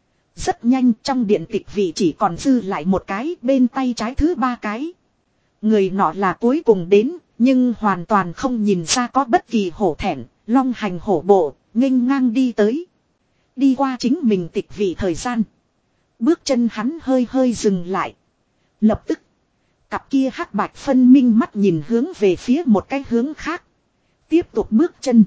Rất nhanh trong điện tịch vị chỉ còn dư lại một cái, bên tay trái thứ ba cái. Người nọ là cuối cùng đến, nhưng hoàn toàn không nhìn ra có bất kỳ hổ thẹn, long hành hổ bộ, nghênh ngang đi tới. Đi qua chính mình tịch vị thời gian. Bước chân hắn hơi hơi dừng lại. Lập tức, cặp kia hắc bạch phân minh mắt nhìn hướng về phía một cái hướng khác. Tiếp tục bước chân.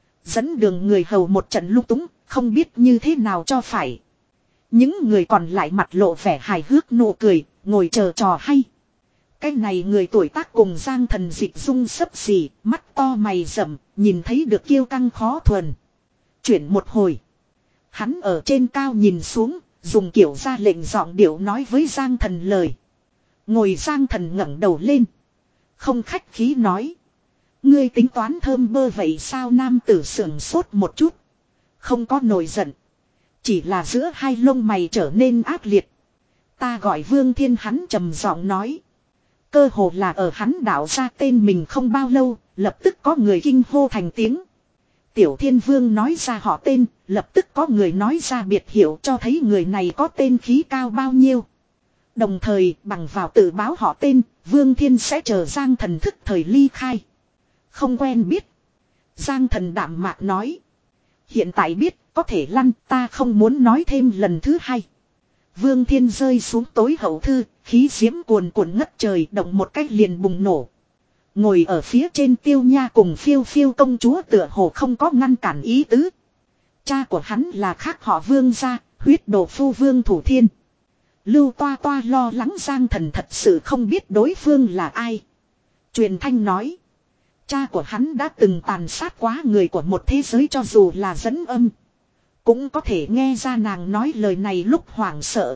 Dẫn đường người hầu một trận lung túng, không biết như thế nào cho phải. Những người còn lại mặt lộ vẻ hài hước nụ cười, ngồi chờ trò hay. Cái này người tuổi tác cùng Giang Thần dịch dung sấp xỉ, mắt to mày rậm, nhìn thấy được kiêu căng khó thuần. Chuyển một hồi. Hắn ở trên cao nhìn xuống, dùng kiểu ra lệnh giọng điệu nói với Giang Thần lời. Ngồi Giang Thần ngẩng đầu lên. Không khách khí nói. Ngươi tính toán thơm bơ vậy sao nam tử sưởng sốt một chút. Không có nổi giận. Chỉ là giữa hai lông mày trở nên ác liệt. Ta gọi Vương Thiên hắn trầm giọng nói. Cơ hồ là ở hắn đạo ra tên mình không bao lâu, lập tức có người kinh hô thành tiếng. Tiểu Thiên Vương nói ra họ tên, lập tức có người nói ra biệt hiệu cho thấy người này có tên khí cao bao nhiêu. Đồng thời bằng vào tự báo họ tên, Vương Thiên sẽ chờ Giang Thần thức thời ly khai. Không quen biết. Giang Thần đạm mạc nói. Hiện tại biết có thể lăn, ta không muốn nói thêm lần thứ hai. Vương Thiên rơi xuống tối hậu thư, khí diễm cuồn cuộn ngất trời động một cách liền bùng nổ. Ngồi ở phía trên Tiêu Nha cùng phiêu phiêu công chúa tựa hồ không có ngăn cản ý tứ. Cha của hắn là khác họ Vương gia, huyết đồ phu Vương Thủ Thiên. Lưu Toa Toa lo lắng Giang Thần thật sự không biết đối phương là ai. Truyền thanh nói. Cha của hắn đã từng tàn sát quá người của một thế giới, cho dù là dẫn âm. Cũng có thể nghe ra nàng nói lời này lúc hoảng sợ.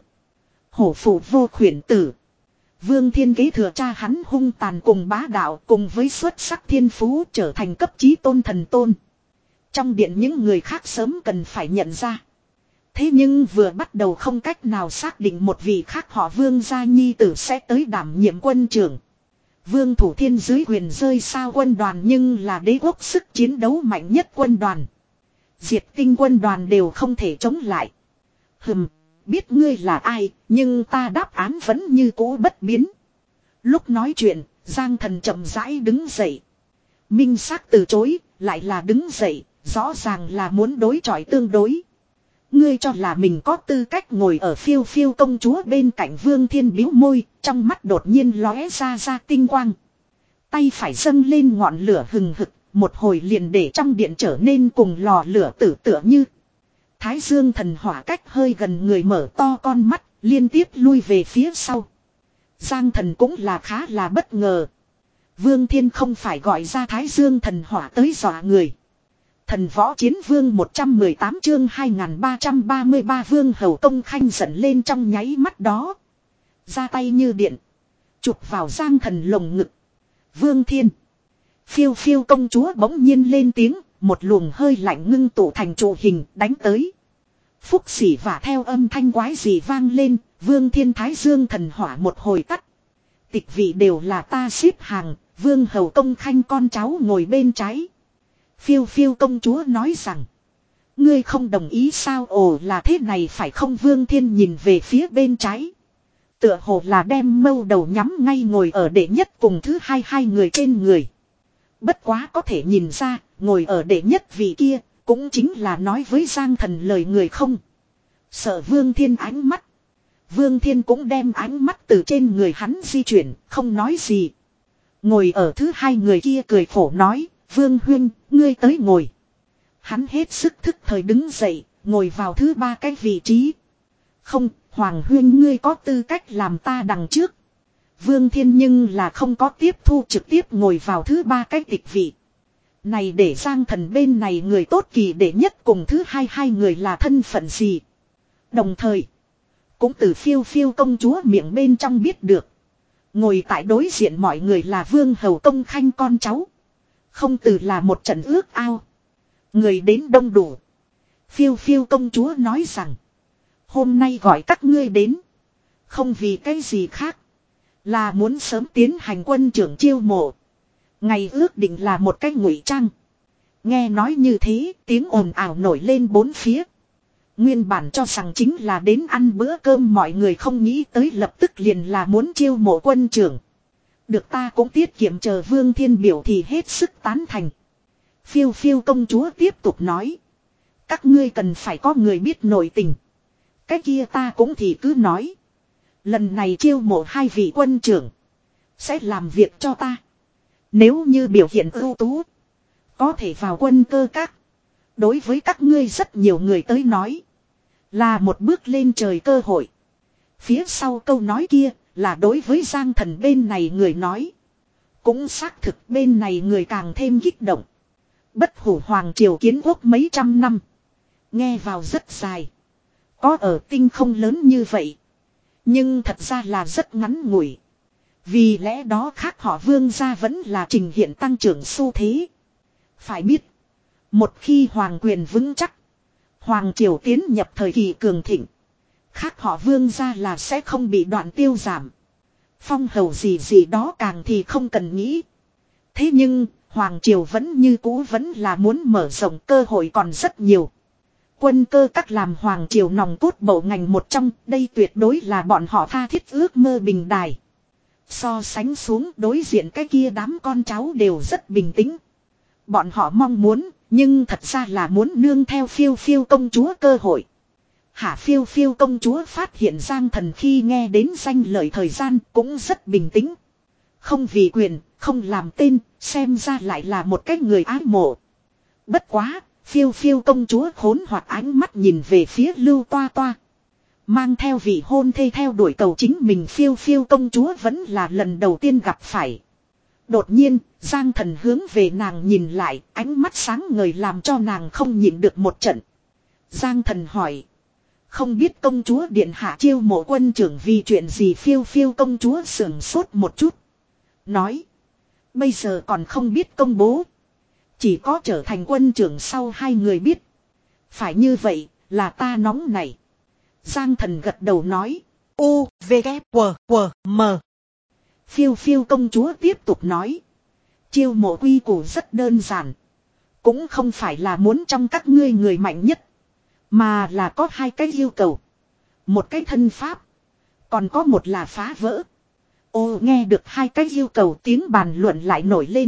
Hổ phụ vô khuyển tử. Vương Thiên kế thừa cha hắn hung tàn cùng bá đạo, cùng với xuất sắc thiên phú trở thành cấp chí tôn thần tôn. Trong điện những người khác sớm cần phải nhận ra. Thế nhưng vừa bắt đầu không cách nào xác định một vị khác họ Vương gia nhi tử sẽ tới đảm nhiệm quân trưởng. Vương Thủ Thiên dưới quyền rơi sao quân đoàn, nhưng là đế quốc sức chiến đấu mạnh nhất quân đoàn. Diệt tinh quân đoàn đều không thể chống lại. Hừm, biết ngươi là ai, nhưng ta đáp án vẫn như cũ bất biến. Lúc nói chuyện, Giang Thần chậm rãi đứng dậy. Minh xác từ chối, lại là đứng dậy, rõ ràng là muốn đối chọi tương đối. Ngươi cho là mình có tư cách ngồi ở phiêu phiêu công chúa bên cạnh. Vương Thiên bĩu môi, trong mắt đột nhiên lóe ra ra tinh quang. Tay phải dâng lên ngọn lửa hừng hực, một hồi liền để trong điện trở nên cùng lò lửa tử tựa như. Thái Dương thần hỏa cách hơi gần người mở to con mắt, liên tiếp lui về phía sau. Giang Thần cũng là khá là bất ngờ. Vương Thiên không phải gọi ra Thái Dương thần hỏa tới dọa người. Thần võ chiến vương một trăm mười tám chương hai nghìn ba trăm ba mươi ba Vương Hầu Công Khanh giận lên trong nháy mắt đó. Ra tay như điện. Chụp vào Giang Thần lồng ngực. Vương Thiên. Phiêu phiêu công chúa bỗng nhiên lên tiếng. Một luồng hơi lạnh ngưng tụ thành trụ hình đánh tới. Phúc xỉ và theo âm thanh quái gì vang lên. Vương Thiên Thái Dương thần hỏa một hồi tắt. Tịch vị đều là ta xếp hàng. Vương Hầu Công Khanh con cháu ngồi bên trái. Phiêu phiêu công chúa nói rằng. Ngươi không đồng ý sao? Ồ, là thế này phải không? Vương Thiên nhìn về phía bên trái. Tựa hồ là đem mâu đầu nhắm ngay ngồi ở đệ nhất cùng thứ hai hai người trên người. Bất quá có thể nhìn ra, ngồi ở đệ nhất vị kia, cũng chính là nói với Giang Thần lời người không. Sợ Vương Thiên ánh mắt. Vương Thiên cũng đem ánh mắt từ trên người hắn di chuyển, không nói gì. Ngồi ở thứ hai người kia cười khổ nói, Vương Huynh, ngươi tới ngồi. Hắn hết sức thức thời đứng dậy, ngồi vào thứ ba cái vị trí. Không, Hoàng Huynh ngươi có tư cách làm ta đằng trước. Vương Thiên nhưng là không có tiếp thu, trực tiếp ngồi vào thứ ba cái tịch vị. Này để Giang Thần bên này người tốt kỳ đệ nhất cùng thứ hai hai người là thân phận gì. Đồng thời, cũng từ phiêu phiêu công chúa miệng bên trong biết được. Ngồi tại đối diện mọi người là Vương Hầu Công Khanh con cháu. Không từ là một trận ước ao. Người đến đông đủ. Phiêu phiêu công chúa nói rằng. Hôm nay gọi các ngươi đến. Không vì cái gì khác. Là muốn sớm tiến hành quân trưởng chiêu mộ. Ngày ước định là một cái ngụy trang. Nghe nói như thế, tiếng ồn ào nổi lên bốn phía. Nguyên bản cho rằng chính là đến ăn bữa cơm, mọi người không nghĩ tới lập tức liền là muốn chiêu mộ quân trưởng. Được ta cũng tiết kiệm, chờ Vương Thiên biểu thì hết sức tán thành. Phiêu phiêu công chúa tiếp tục nói. Các ngươi cần phải có người biết nội tình. Cái kia ta cũng thì cứ nói. Lần này chiêu mộ hai vị quân trưởng. Sẽ làm việc cho ta. Nếu như biểu hiện ưu tú. Có thể vào quân cơ các. Đối với các ngươi rất nhiều người tới nói. Là một bước lên trời cơ hội. Phía sau câu nói kia là đối với Giang Thần bên này người nói. Cũng xác thực bên này người càng thêm kích động. Bất hủ hoàng triều kiến quốc mấy trăm năm. Nghe vào rất dài. Có ở tinh không lớn như vậy. Nhưng thật ra là rất ngắn ngủi. Vì lẽ đó khác họ Vương gia vẫn là trình hiện tăng trưởng xu thế. Phải biết. Một khi hoàng quyền vững chắc. Hoàng triều tiến nhập thời kỳ cường thịnh. Khác họ Vương gia là sẽ không bị đoạn tiêu giảm. Phong hầu gì gì đó càng thì không cần nghĩ. Thế nhưng, Hoàng triều vẫn như cũ vẫn là muốn mở rộng, cơ hội còn rất nhiều. Quân cơ các làm Hoàng triều nòng cốt bộ ngành một trong, đây tuyệt đối là bọn họ tha thiết ước mơ bình đài. So sánh xuống đối diện cái kia đám con cháu đều rất bình tĩnh. Bọn họ mong muốn, nhưng thật ra là muốn nương theo phiêu phiêu công chúa cơ hội. Hả, phiêu phiêu công chúa phát hiện Giang Thần khi nghe đến danh lợi thời gian cũng rất bình tĩnh. Không vì quyền, không làm tên, xem ra lại là một cái người ái mộ. Bất quá, phiêu phiêu công chúa khốn hoặc ánh mắt nhìn về phía Lưu Toa Toa. Mang theo vị hôn thê theo đuổi cầu chính mình phiêu phiêu công chúa vẫn là lần đầu tiên gặp phải. Đột nhiên, Giang Thần hướng về nàng nhìn lại, ánh mắt sáng ngời làm cho nàng không nhịn được một trận. Giang Thần hỏi. Không biết công chúa điện hạ chiêu mộ quân trưởng vì chuyện gì phiêu phiêu công chúa sườn sốt một chút. Nói. Bây giờ còn không biết công bố. Chỉ có trở thành quân trưởng sau hai người biết. Phải như vậy, là ta nóng này. Giang Thần gật đầu nói. U, V, K, W, W, M. Phiêu phiêu công chúa tiếp tục nói. Chiêu mộ quy củ rất đơn giản. Cũng không phải là muốn trong các ngươi người mạnh nhất. Mà là có hai cái yêu cầu. Một cái thân pháp. Còn có một là phá vỡ. Ô nghe được hai cái yêu cầu tiếng bàn luận lại nổi lên.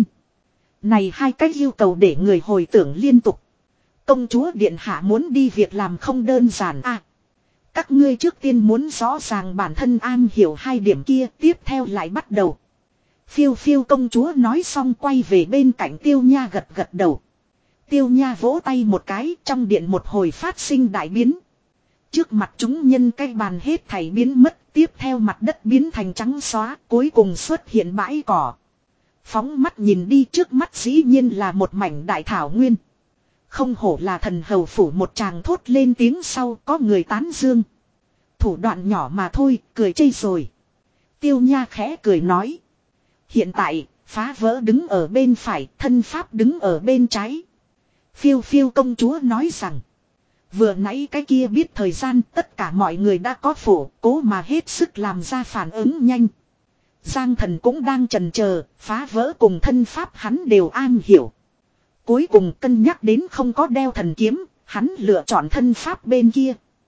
Này hai cái yêu cầu để người hồi tưởng liên tục. Công chúa điện hạ muốn đi việc làm không đơn giản à. Các ngươi trước tiên muốn rõ ràng bản thân an hiểu hai điểm kia tiếp theo lại bắt đầu. Phiêu phiêu công chúa nói xong quay về bên cạnh Tiêu Nha gật gật đầu. Tiêu Nha vỗ tay một cái trong điện một hồi phát sinh đại biến. Trước mặt chúng nhân cái bàn hết thảy biến mất tiếp theo mặt đất biến thành trắng xóa cuối cùng xuất hiện bãi cỏ. Phóng mắt nhìn đi trước mắt dĩ nhiên là một mảnh đại thảo nguyên. Không hổ là thần hầu phủ một chàng thốt lên tiếng sau có người tán dương. Thủ đoạn nhỏ mà thôi, cười chê rồi. Tiêu Nha khẽ cười nói. Hiện tại, phá vỡ đứng ở bên phải, thân pháp đứng ở bên trái. Phiêu phiêu công chúa nói rằng. Vừa nãy cái kia biết thời gian tất cả mọi người đã có phổ, cố mà hết sức làm ra phản ứng nhanh. Giang Thần cũng đang chần chờ, phá vỡ cùng thân pháp hắn đều an hiểu. Cuối cùng cân nhắc đến không có đeo thần kiếm, hắn lựa chọn thân pháp bên kia.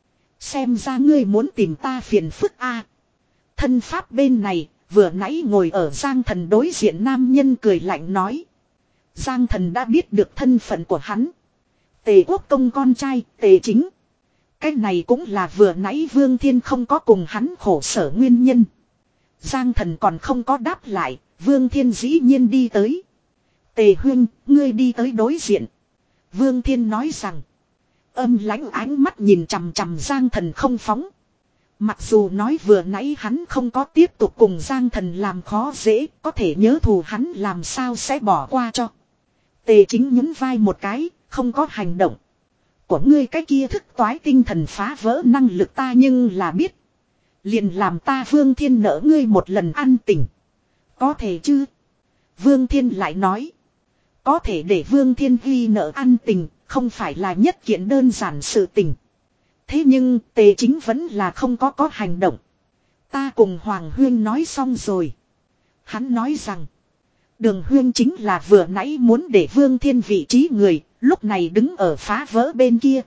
Xem ra ngươi muốn tìm ta phiền phức a. Thân pháp bên này, vừa nãy ngồi ở Giang Thần đối diện nam nhân cười lạnh nói. Giang Thần đã biết được thân phận của hắn. Tề quốc công con trai, Tề Chính. Cái này cũng là vừa nãy Vương Thiên không có cùng hắn khổ sở nguyên nhân. Giang Thần còn không có đáp lại, Vương Thiên dĩ nhiên đi tới. Tề huynh, ngươi đi tới đối diện. Vương Thiên nói rằng. Âm lãnh ánh mắt nhìn chằm chằm Giang Thần không phóng. Mặc dù nói vừa nãy hắn không có tiếp tục cùng Giang Thần làm khó dễ, có thể nhớ thù hắn làm sao sẽ bỏ qua cho. Tề Chính nhún vai một cái, không có hành động. Của ngươi cái kia thức toái tinh thần phá vỡ năng lực ta nhưng là biết. Liền làm ta Vương Thiên nỡ ngươi một lần ăn tình. Có thể chứ? Vương Thiên lại nói. Có thể để Vương Thiên ghi nợ ăn tình, không phải là nhất kiện đơn giản sự tình. Thế nhưng Tề Chính vẫn là không có có hành động. Ta cùng Hoàng Huyên nói xong rồi. Hắn nói rằng. Đường Huyên chính là vừa nãy muốn để Vương Thiên vị trí người, lúc này đứng ở phá vỡ bên kia.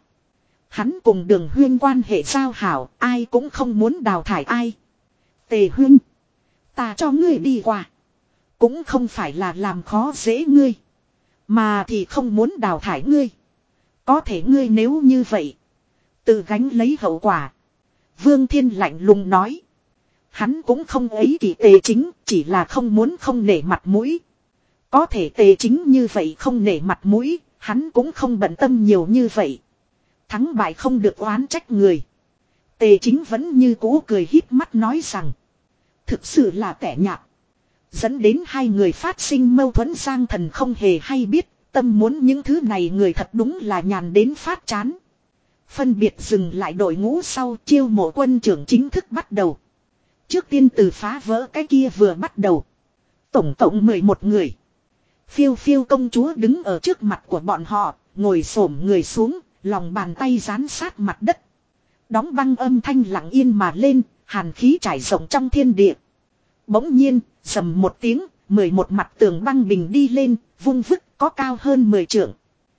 Hắn cùng Đường Huyên quan hệ giao hảo, ai cũng không muốn đào thải ai. Tề Huyên. Ta cho ngươi đi qua. Cũng không phải là làm khó dễ ngươi. Mà thì không muốn đào thải ngươi. Có thể ngươi nếu như vậy. Tự gánh lấy hậu quả. Vương Thiên lạnh lùng nói. Hắn cũng không ấy kỳ Tề Chính, chỉ là không muốn không nể mặt mũi. Có thể Tề Chính như vậy không nể mặt mũi, hắn cũng không bận tâm nhiều như vậy. Thắng bại không được oán trách người. Tề Chính vẫn như cũ cười híp mắt nói rằng. Thực sự là tẻ nhạt. Dẫn đến hai người phát sinh mâu thuẫn Giang Thần không hề hay biết, tâm muốn những thứ này người thật đúng là nhàn đến phát chán. Phân biệt dừng lại đội ngũ sau chiêu mộ quân trưởng chính thức bắt đầu. Trước tiên từ phá vỡ cái kia vừa bắt đầu. Tổng cộng mười một người. Phiêu phiêu công chúa đứng ở trước mặt của bọn họ, ngồi xổm người xuống, lòng bàn tay dán sát mặt đất. Đóng băng âm thanh lặng yên mà lên, hàn khí trải rộng trong thiên địa. Bỗng nhiên, rầm một tiếng, mười một mặt tường băng bình đi lên, vung vức có cao hơn mười trượng.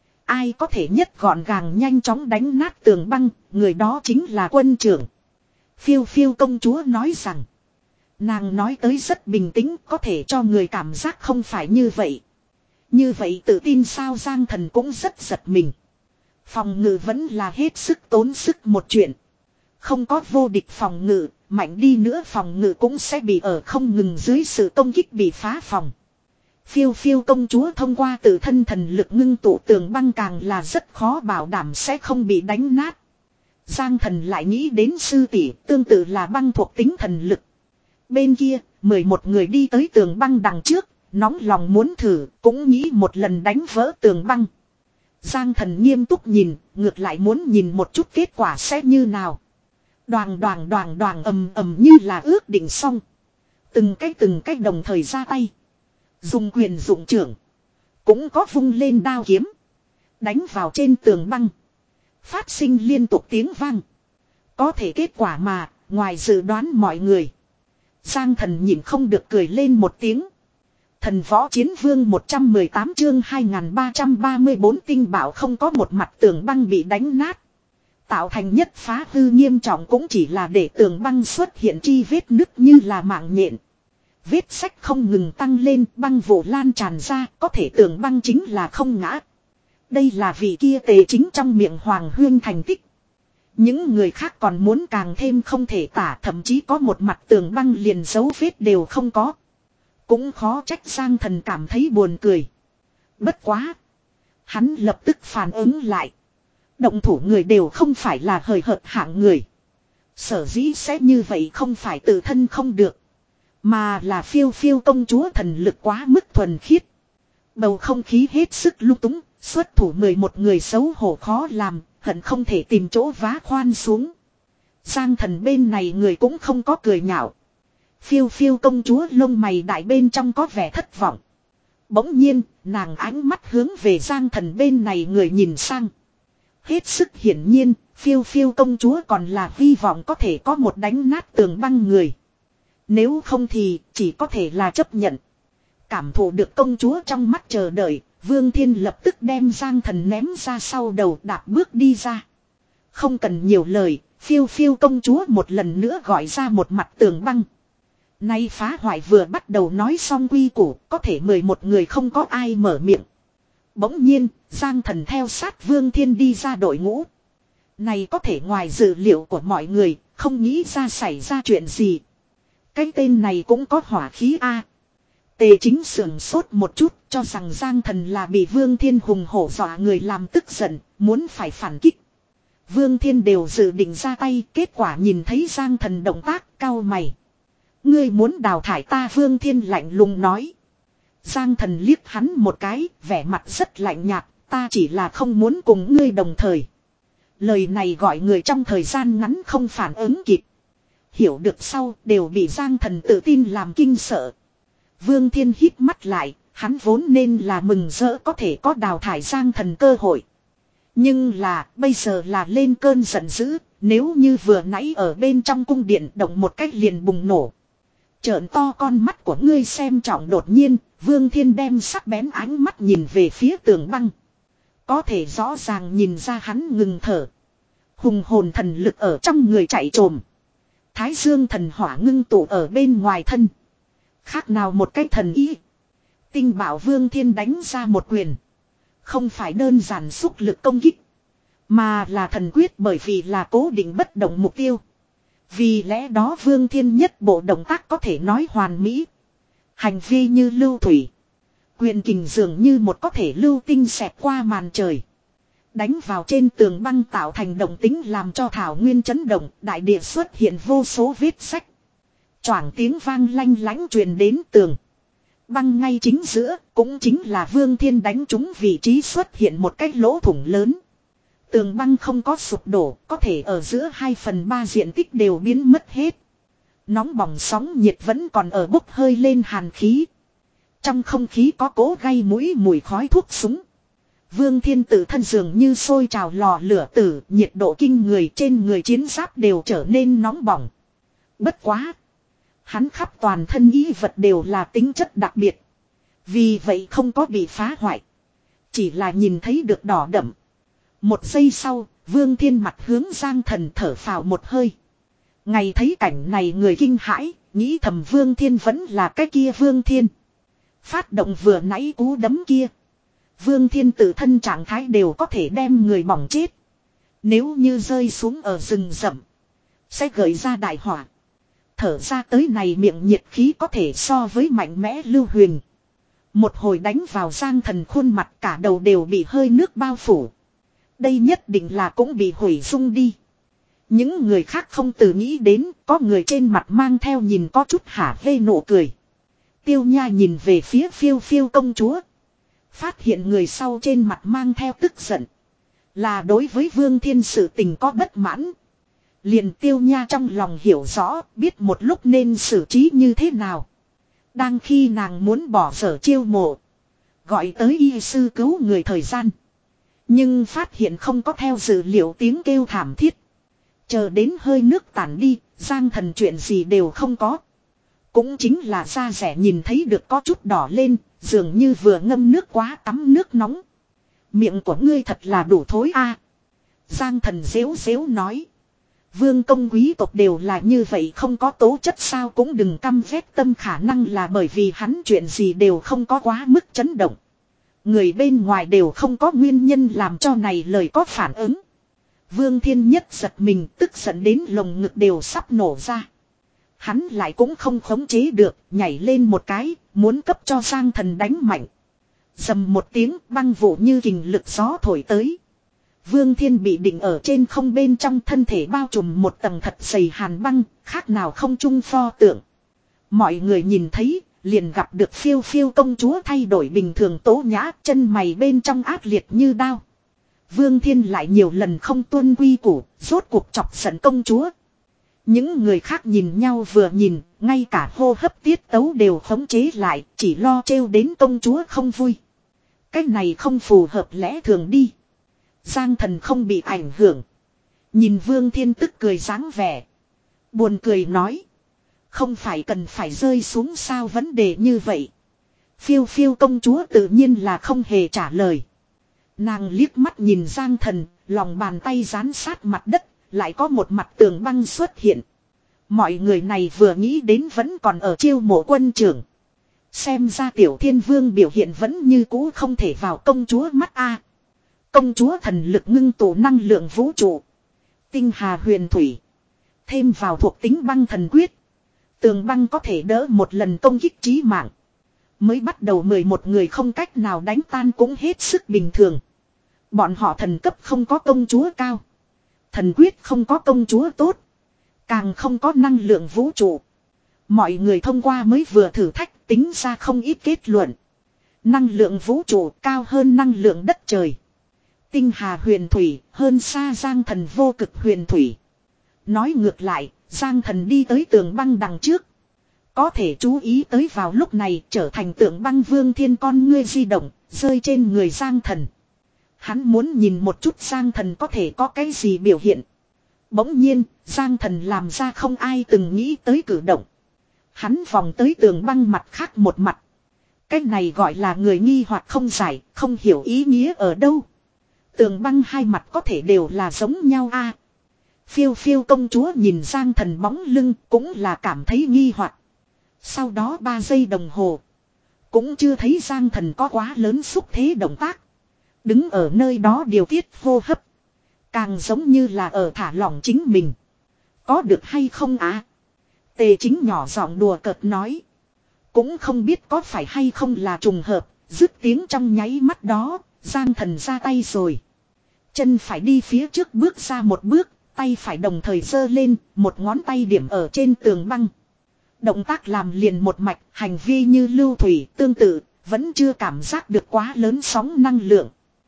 Ai có thể nhất gọn gàng nhanh chóng đánh nát tường băng, người đó chính là quân trưởng. Phiêu phiêu công chúa nói rằng, nàng nói tới rất bình tĩnh, có thể cho người cảm giác không phải như vậy. Như vậy tự tin sao? Giang Thần cũng rất giật mình. Phòng ngự vẫn là hết sức tốn sức một chuyện. Không có vô địch phòng ngự, mạnh đi nữa phòng ngự cũng sẽ bị ở không ngừng dưới sự công kích bị phá phòng. Phiêu phiêu công chúa thông qua tự thân thần lực ngưng tụ tường băng càng là rất khó bảo đảm sẽ không bị đánh nát. Giang Thần lại nghĩ đến sư tỷ, tương tự là băng thuộc tính thần lực. Bên kia, mười một người đi tới tường băng đằng trước, nóng lòng muốn thử, cũng nghĩ một lần đánh vỡ tường băng. Giang Thần nghiêm túc nhìn, ngược lại muốn nhìn một chút kết quả sẽ như nào. Đoàng đoàng đoàng đoàng ầm ầm như là ước định xong. Từng cách từng cách đồng thời ra tay. Dùng quyền dụng trưởng. Cũng có vung lên đao kiếm. Đánh vào trên tường băng. Phát sinh liên tục tiếng vang. Có thể kết quả mà, ngoài dự đoán mọi người. Giang Thần nhìn không được cười lên một tiếng. Thần võ chiến vương một trăm mười tám chương hai nghìn ba trăm ba mươi bốn tinh bảo không có một mặt tường băng bị đánh nát. Tạo thành nhất phá hư nghiêm trọng cũng chỉ là để tường băng xuất hiện chi vết nứt như là mạng nhện. Vết sách không ngừng tăng lên, băng vụ lan tràn ra, có thể tường băng chính là không ngã. Đây là vị kia tề chính trong miệng Hoàng Huyên thành tích. Những người khác còn muốn càng thêm không thể tả, thậm chí có một mặt tường băng liền dấu vết đều không có. Cũng khó trách Giang Thần cảm thấy buồn cười. Bất quá. Hắn lập tức phản ứng lại. Động thủ người đều không phải là hời hợt hạng người. Sở dĩ sẽ như vậy không phải tự thân không được. Mà là phiêu phiêu công chúa thần lực quá mức thuần khiết. Bầu không khí hết sức lung túng. Xuất thủ mười một người xấu hổ khó làm. Hận không thể tìm chỗ vá khoan xuống. Giang Thần bên này người cũng không có cười nhạo. Phiêu phiêu công chúa lông mày đại bên trong có vẻ thất vọng. Bỗng nhiên, nàng ánh mắt hướng về Giang Thần bên này người nhìn sang. Hết sức hiển nhiên, phiêu phiêu công chúa còn là hy vọng có thể có một đánh nát tường băng người. Nếu không thì chỉ có thể là chấp nhận. Cảm thụ được công chúa trong mắt chờ đợi, Vương Thiên lập tức đem Giang Thần ném ra sau đầu đạp bước đi ra. Không cần nhiều lời, phiêu phiêu công chúa một lần nữa gọi ra một mặt tường băng. Nay phá hoại vừa bắt đầu nói xong quy củ, có thể mười một người không có ai mở miệng. Bỗng nhiên, Giang Thần theo sát Vương Thiên đi ra đội ngũ. Này có thể ngoài dự liệu của mọi người, không nghĩ ra xảy ra chuyện gì. Cái tên này cũng có hỏa khí a. Tề chính sưởng sốt một chút, cho rằng Giang Thần là bị Vương Thiên hùng hổ dọa người làm tức giận, muốn phải phản kích. Vương Thiên đều dự định ra tay, kết quả nhìn thấy Giang Thần động tác cau mày. Ngươi muốn đào thải ta, Vương Thiên lạnh lùng nói. Giang Thần liếc hắn một cái, vẻ mặt rất lạnh nhạt, ta chỉ là không muốn cùng ngươi đồng thời. Lời này gọi người trong thời gian ngắn không phản ứng kịp. Hiểu được sau, đều bị Giang Thần tự tin làm kinh sợ. Vương Thiên hít mắt lại, hắn vốn nên là mừng rỡ có thể có đào thải Giang Thần cơ hội. Nhưng là, bây giờ là lên cơn giận dữ, nếu như vừa nãy ở bên trong cung điện động một cách liền bùng nổ. Trợn to con mắt của ngươi xem trọng, đột nhiên, Vương Thiên đem sắc bén ánh mắt nhìn về phía tường băng. Có thể rõ ràng nhìn ra hắn ngừng thở. Hùng hồn thần lực ở trong người chạy trồm. Thái dương thần hỏa ngưng tụ ở bên ngoài thân. Khác nào một cái thần ý. Tinh bảo Vương Thiên đánh ra một quyền. Không phải đơn giản xúc lực công kích. Mà là thần quyết, bởi vì là cố định bất động mục tiêu. Vì lẽ đó Vương Thiên nhất bộ động tác có thể nói hoàn mỹ. Hành vi như lưu thủy. Quyền kình dường như một có thể lưu tinh xẹt qua màn trời. Đánh vào trên tường băng tạo thành động tính làm cho thảo nguyên chấn động, đại địa xuất hiện vô số vết sách. Choảng tiếng vang lanh lánh truyền đến tường. Băng ngay chính giữa, cũng chính là Vương Thiên đánh trúng vị trí xuất hiện một cái lỗ thủng lớn. Tường băng không có sụp đổ, có thể ở giữa hai phần ba diện tích đều biến mất hết. Nóng bỏng sóng nhiệt vẫn còn ở bốc hơi lên hàn khí. Trong không khí có cỗ gây mũi mùi khói thuốc súng. Vương Thiên tự thân dường như sôi trào lò lửa tử, nhiệt độ kinh người, trên người chiến giáp đều trở nên nóng bỏng. Bất quá. Hắn khắp toàn thân y vật đều là tính chất đặc biệt. Vì vậy không có bị phá hoại. Chỉ là nhìn thấy được đỏ đậm. Một giây sau, Vương Thiên mặt hướng Giang Thần thở phào một hơi. Ngày thấy cảnh này người kinh hãi, nghĩ thầm Vương Thiên vẫn là cái kia Vương Thiên. Phát động vừa nãy cú đấm kia. Vương Thiên tự thân trạng thái đều có thể đem người bỏng chết. Nếu như rơi xuống ở rừng rậm, sẽ gợi ra đại hỏa. Thở ra tới này miệng nhiệt khí có thể so với mạnh mẽ lưu huyền. Một hồi đánh vào Giang Thần khuôn mặt, cả đầu đều bị hơi nước bao phủ. Đây nhất định là cũng bị hủy dung đi. Những người khác không từ nghĩ đến, có người trên mặt mang theo nhìn có chút hả hê nụ cười. Tiêu Nha nhìn về phía phiêu phiêu công chúa. Phát hiện người sau trên mặt mang theo tức giận. Là đối với Vương Thiên sự tình có bất mãn. Liền Tiêu Nha trong lòng hiểu rõ, biết một lúc nên xử trí như thế nào. Đang khi nàng muốn bỏ sở chiêu mộ, gọi tới y sư cứu người thời gian. Nhưng phát hiện không có theo dự liệu tiếng kêu thảm thiết. Chờ đến hơi nước tản đi, Giang Thần chuyện gì đều không có. Cũng chính là da rẻ nhìn thấy được có chút đỏ lên, dường như vừa ngâm nước quá tắm nước nóng. Miệng của ngươi thật là đủ thối a. Giang Thần dễu dễu nói. Vương công quý tộc đều là như vậy, không có tố chất sao, cũng đừng căm ghét tâm, khả năng là bởi vì hắn chuyện gì đều không có quá mức chấn động. Người bên ngoài đều không có nguyên nhân làm cho này lời có phản ứng. Vương Thiên Nhất giật mình, tức giận đến lồng ngực đều sắp nổ ra. Hắn lại cũng không khống chế được, nhảy lên một cái, muốn cấp cho Giang Thần đánh mạnh. Dầm một tiếng, băng vụ như kình lực gió thổi tới. Vương Thiên bị định ở trên không, bên trong thân thể bao trùm một tầng thật dày hàn băng, khác nào không trung pho tượng. Mọi người nhìn thấy, liền gặp được phiêu phiêu công chúa thay đổi bình thường tố nhã, chân mày bên trong ác liệt như đao. Vương Thiên lại nhiều lần không tuân quy củ, rốt cuộc chọc giận công chúa. Những người khác nhìn nhau vừa nhìn, ngay cả hô hấp tiết tấu đều khống chế lại, chỉ lo trêu đến công chúa không vui. Cái này không phù hợp lẽ thường đi. Giang Thần không bị ảnh hưởng. Nhìn Vương Thiên tức cười dáng vẻ. Buồn cười nói. Không phải cần phải rơi xuống sao, vấn đề như vậy. Phiêu phiêu công chúa tự nhiên là không hề trả lời. Nàng liếc mắt nhìn Giang Thần, lòng bàn tay dán sát mặt đất, lại có một mặt tường băng xuất hiện. Mọi người này vừa nghĩ đến vẫn còn ở chiêu mộ quân trưởng. Xem ra Tiểu Thiên Vương biểu hiện vẫn như cũ không thể vào công chúa mắt a. Công chúa thần lực ngưng tụ năng lượng vũ trụ. Tinh hà huyền thủy. Thêm vào thuộc tính băng thần quyết. Tường băng có thể đỡ một lần công kích chí mạng. Mới bắt đầu mười một người không cách nào đánh tan cũng hết sức bình thường. Bọn họ thần cấp không có công chúa cao. Thần quyết không có công chúa tốt. Càng không có năng lượng vũ trụ. Mọi người thông qua mới vừa thử thách tính ra không ít kết luận. Năng lượng vũ trụ cao hơn năng lượng đất trời. Tinh hà huyền thủy hơn xa Giang Thần vô cực huyền thủy. Nói ngược lại, Giang Thần đi tới tường băng đằng trước. Có thể chú ý tới vào lúc này trở thành tượng băng Vương Thiên con ngươi di động, rơi trên người Giang Thần. Hắn muốn nhìn một chút Giang Thần có thể có cái gì biểu hiện. Bỗng nhiên, Giang Thần làm ra không ai từng nghĩ tới cử động. Hắn vòng tới tường băng mặt khác một mặt. Cái này gọi là người nghi hoặc không giải, không hiểu ý nghĩa ở đâu. Tường băng hai mặt có thể đều là giống nhau a. Phiêu phiêu công chúa nhìn Giang Thần bóng lưng cũng là cảm thấy nghi hoặc. Sau đó ba giây đồng hồ. Cũng chưa thấy Giang Thần có quá lớn xúc thế động tác. Đứng ở nơi đó điều tiết hô hấp. Càng giống như là ở thả lỏng chính mình. Có được hay không á? Tề Chính nhỏ giọng đùa cợt nói. Cũng không biết có phải hay không là trùng hợp. Dứt tiếng trong nháy mắt đó. Giang Thần ra tay rồi. Chân phải đi phía trước bước ra một bước. Tay phải đồng thời giơ lên. Một ngón tay điểm ở trên tường băng. Động tác làm liền một mạch. Hành vi như lưu thủy tương tự. Vẫn chưa cảm giác được quá lớn sóng năng lượng.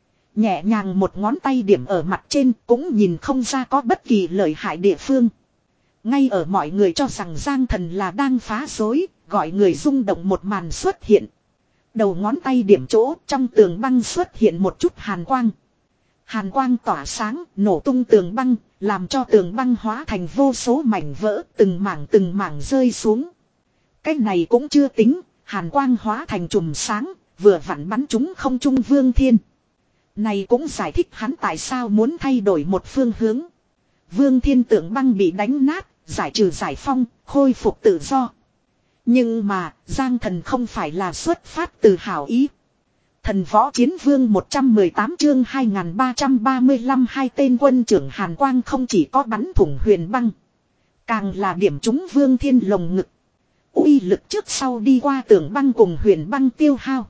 Nhẹ nhàng một ngón tay điểm ở mặt trên cũng nhìn không ra có bất kỳ lợi hại địa phương. Ngay ở mọi người cho rằng Giang Thần là đang phá rối, gọi người rung động một màn xuất hiện. Đầu ngón tay điểm chỗ trong tường băng xuất hiện một chút hàn quang. Hàn quang tỏa sáng, nổ tung tường băng, làm cho tường băng hóa thành vô số mảnh vỡ, từng mảng từng mảng rơi xuống. Cái này cũng chưa tính, hàn quang hóa thành chùm sáng, vừa vặn bắn trúng không trung Vương Thiên. Này cũng giải thích hắn tại sao muốn thay đổi một phương hướng. Vương Thiên tượng băng bị đánh nát, giải trừ giải phong, khôi phục tự do. Nhưng mà, Giang Thần không phải là xuất phát từ hảo ý. Thần võ chiến vương một trăm mười tám chương hai nghìn ba trăm ba mươi lăm hai tên quân trưởng Hàn Quang không chỉ có bắn thủng huyền băng. Càng là điểm trúng Vương Thiên lồng ngực. Uy lực trước sau đi qua tường băng cùng huyền băng tiêu hao.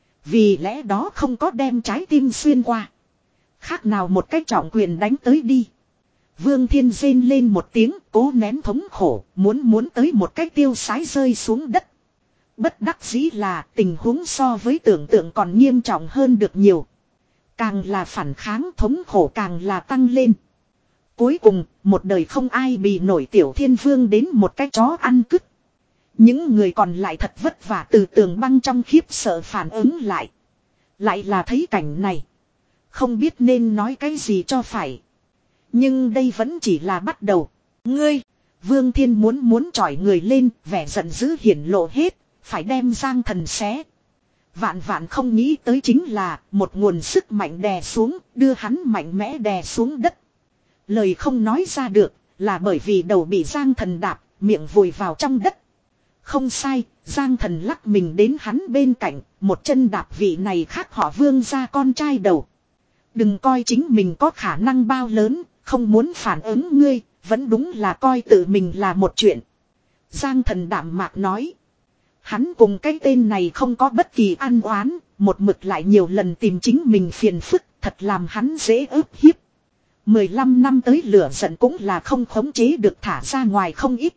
Vì lẽ đó không có đem trái tim xuyên qua. Khác nào một cái trọng quyền đánh tới đi. Vương Thiên rên lên một tiếng, cố nén thống khổ, muốn muốn tới một cái tiêu sái rơi xuống đất. Bất đắc dĩ là tình huống so với tưởng tượng còn nghiêm trọng hơn được nhiều. Càng là phản kháng thống khổ càng là tăng lên. Cuối cùng, một đời không ai bị nổi Tiểu Thiên Vương đến một cái chó ăn cứt. Những người còn lại thật vất vả từ tường băng trong khiếp sợ phản ứng lại. Lại là thấy cảnh này. Không biết nên nói cái gì cho phải. Nhưng đây vẫn chỉ là bắt đầu. Ngươi, Vương Thiên muốn muốn chọi người lên, vẻ giận dữ hiển lộ hết, phải đem Giang Thần xé. Vạn vạn không nghĩ tới chính là một nguồn sức mạnh đè xuống, đưa hắn mạnh mẽ đè xuống đất. Lời không nói ra được, là bởi vì đầu bị Giang Thần đạp, miệng vùi vào trong đất. Không sai, Giang Thần lắc mình đến hắn bên cạnh, một chân đạp vị này khác họ Vương ra con trai đầu. Đừng coi chính mình có khả năng bao lớn, không muốn phản ứng ngươi, vẫn đúng là coi tự mình là một chuyện. Giang Thần đạm mạc nói. Hắn cùng cái tên này không có bất kỳ ăn oán, một mực lại nhiều lần tìm chính mình phiền phức, thật làm hắn dễ ức hiếp. mười lăm năm tới lửa giận cũng là không khống chế được thả ra ngoài không ít.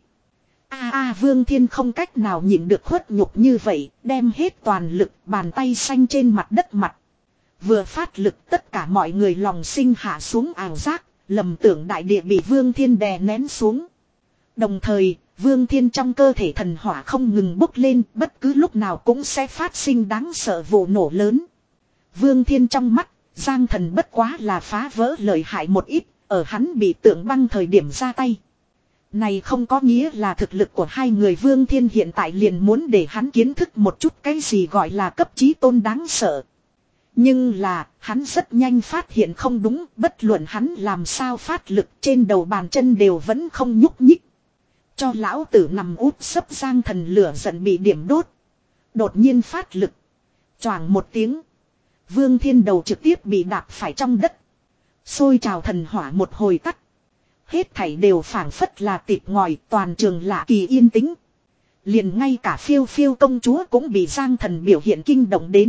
A a Vương Thiên không cách nào nhịn được khuất nhục như vậy, đem hết toàn lực, bàn tay xanh trên mặt đất mặt. Vừa phát lực tất cả mọi người lòng sinh hạ xuống ảo giác, lầm tưởng đại địa bị Vương Thiên đè nén xuống. Đồng thời, Vương Thiên trong cơ thể thần hỏa không ngừng bốc lên, bất cứ lúc nào cũng sẽ phát sinh đáng sợ vụ nổ lớn. Vương Thiên trong mắt, Giang Thần bất quá là phá vỡ lợi hại một ít, ở hắn bị tượng băng thời điểm ra tay. Này không có nghĩa là thực lực của hai người Vương Thiên hiện tại liền muốn để hắn kiến thức một chút cái gì gọi là cấp chí tôn đáng sợ. Nhưng là, hắn rất nhanh phát hiện không đúng, bất luận hắn làm sao phát lực trên đầu bàn chân đều vẫn không nhúc nhích. Cho lão tử nằm úp sấp Giang Thần lửa giận bị điểm đốt. Đột nhiên phát lực. Choàng một tiếng. Vương Thiên đầu trực tiếp bị đạp phải trong đất. Xôi trào thần hỏa một hồi tắt. Hết thảy đều phảng phất là tịt ngòi, toàn trường lạ kỳ yên tĩnh. Liền ngay cả phiêu phiêu công chúa cũng bị Giang Thần biểu hiện kinh động đến.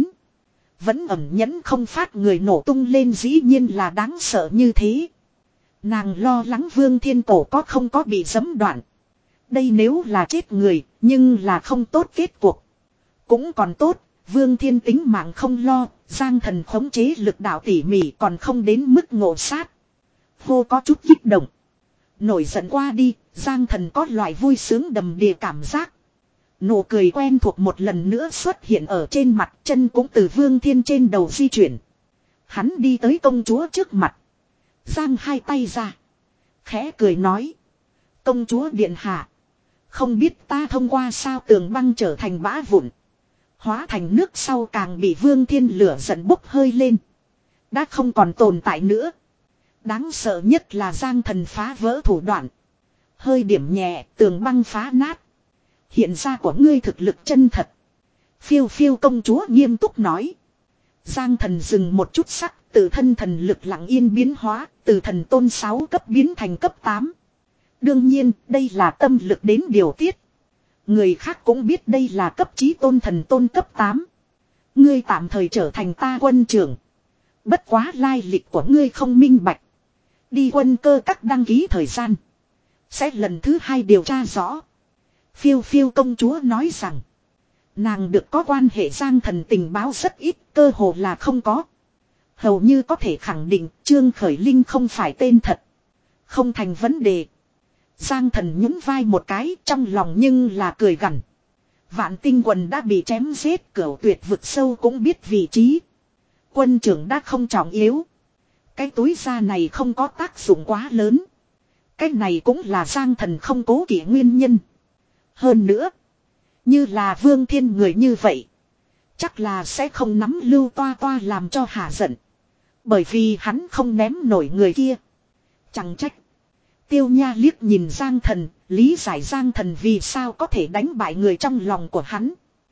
Vẫn ẩn nhẫn không phát người nổ tung lên dĩ nhiên là đáng sợ như thế. Nàng lo lắng Vương Thiên cổ có không có bị giẫm đoạn. Đây nếu là chết người, nhưng là không tốt kết cuộc. Cũng còn tốt, Vương Thiên tính mạng không lo, Giang Thần khống chế lực đạo tỉ mỉ còn không đến mức ngộ sát. Hô có chút kích động. Nổi giận qua đi, Giang Thần có loại vui sướng đầm đìa cảm giác. Nụ cười quen thuộc một lần nữa xuất hiện ở trên mặt, chân cũng từ Vương Thiên trên đầu di chuyển. Hắn đi tới công chúa trước mặt. Giang hai tay ra. Khẽ cười nói. Công chúa điện hạ. Không biết ta thông qua sao tường băng trở thành bã vụn. Hóa thành nước sau càng bị Vương Thiên lửa giận bốc hơi lên. Đã không còn tồn tại nữa. Đáng sợ nhất là Giang Thần phá vỡ thủ đoạn. Hơi điểm nhẹ, tường băng phá nát. Hiện ra của ngươi thực lực chân thật. Phiêu phiêu công chúa nghiêm túc nói. Giang Thần dừng một chút sắc, từ thân thần lực lặng yên biến hóa, từ thần tôn sáu cấp biến thành cấp tám. Đương nhiên, đây là tâm lực đến điều tiết. Người khác cũng biết đây là cấp chí tôn thần tôn cấp tám. Ngươi tạm thời trở thành ta quân trưởng. Bất quá lai lịch của ngươi không minh bạch. Đi quân cơ các đăng ký thời gian. Sẽ lần thứ hai điều tra rõ. Phiêu phiêu công chúa nói rằng. Nàng được có quan hệ Giang Thần tình báo rất ít, cơ hồ là không có. Hầu như có thể khẳng định Trương Khởi Linh không phải tên thật. Không thành vấn đề. Giang Thần nhún vai một cái, trong lòng nhưng là cười gằn. Vạn Tinh Quần đã bị chém giết, Cửu Tuyệt vực sâu cũng biết vị trí. Quân trưởng đã không trọng yếu. Cái túi da này không có tác dụng quá lớn. Cái này cũng là Giang Thần không cố kỵ nguyên nhân. Hơn nữa, như là Vương Thiên người như vậy, chắc là sẽ không nắm Lưu Toa Toa làm cho hả giận. Bởi vì hắn không ném nổi người kia. Chẳng trách. Tiêu Nha liếc nhìn Giang Thần, lý giải Giang Thần vì sao có thể đánh bại người trong lòng của hắn.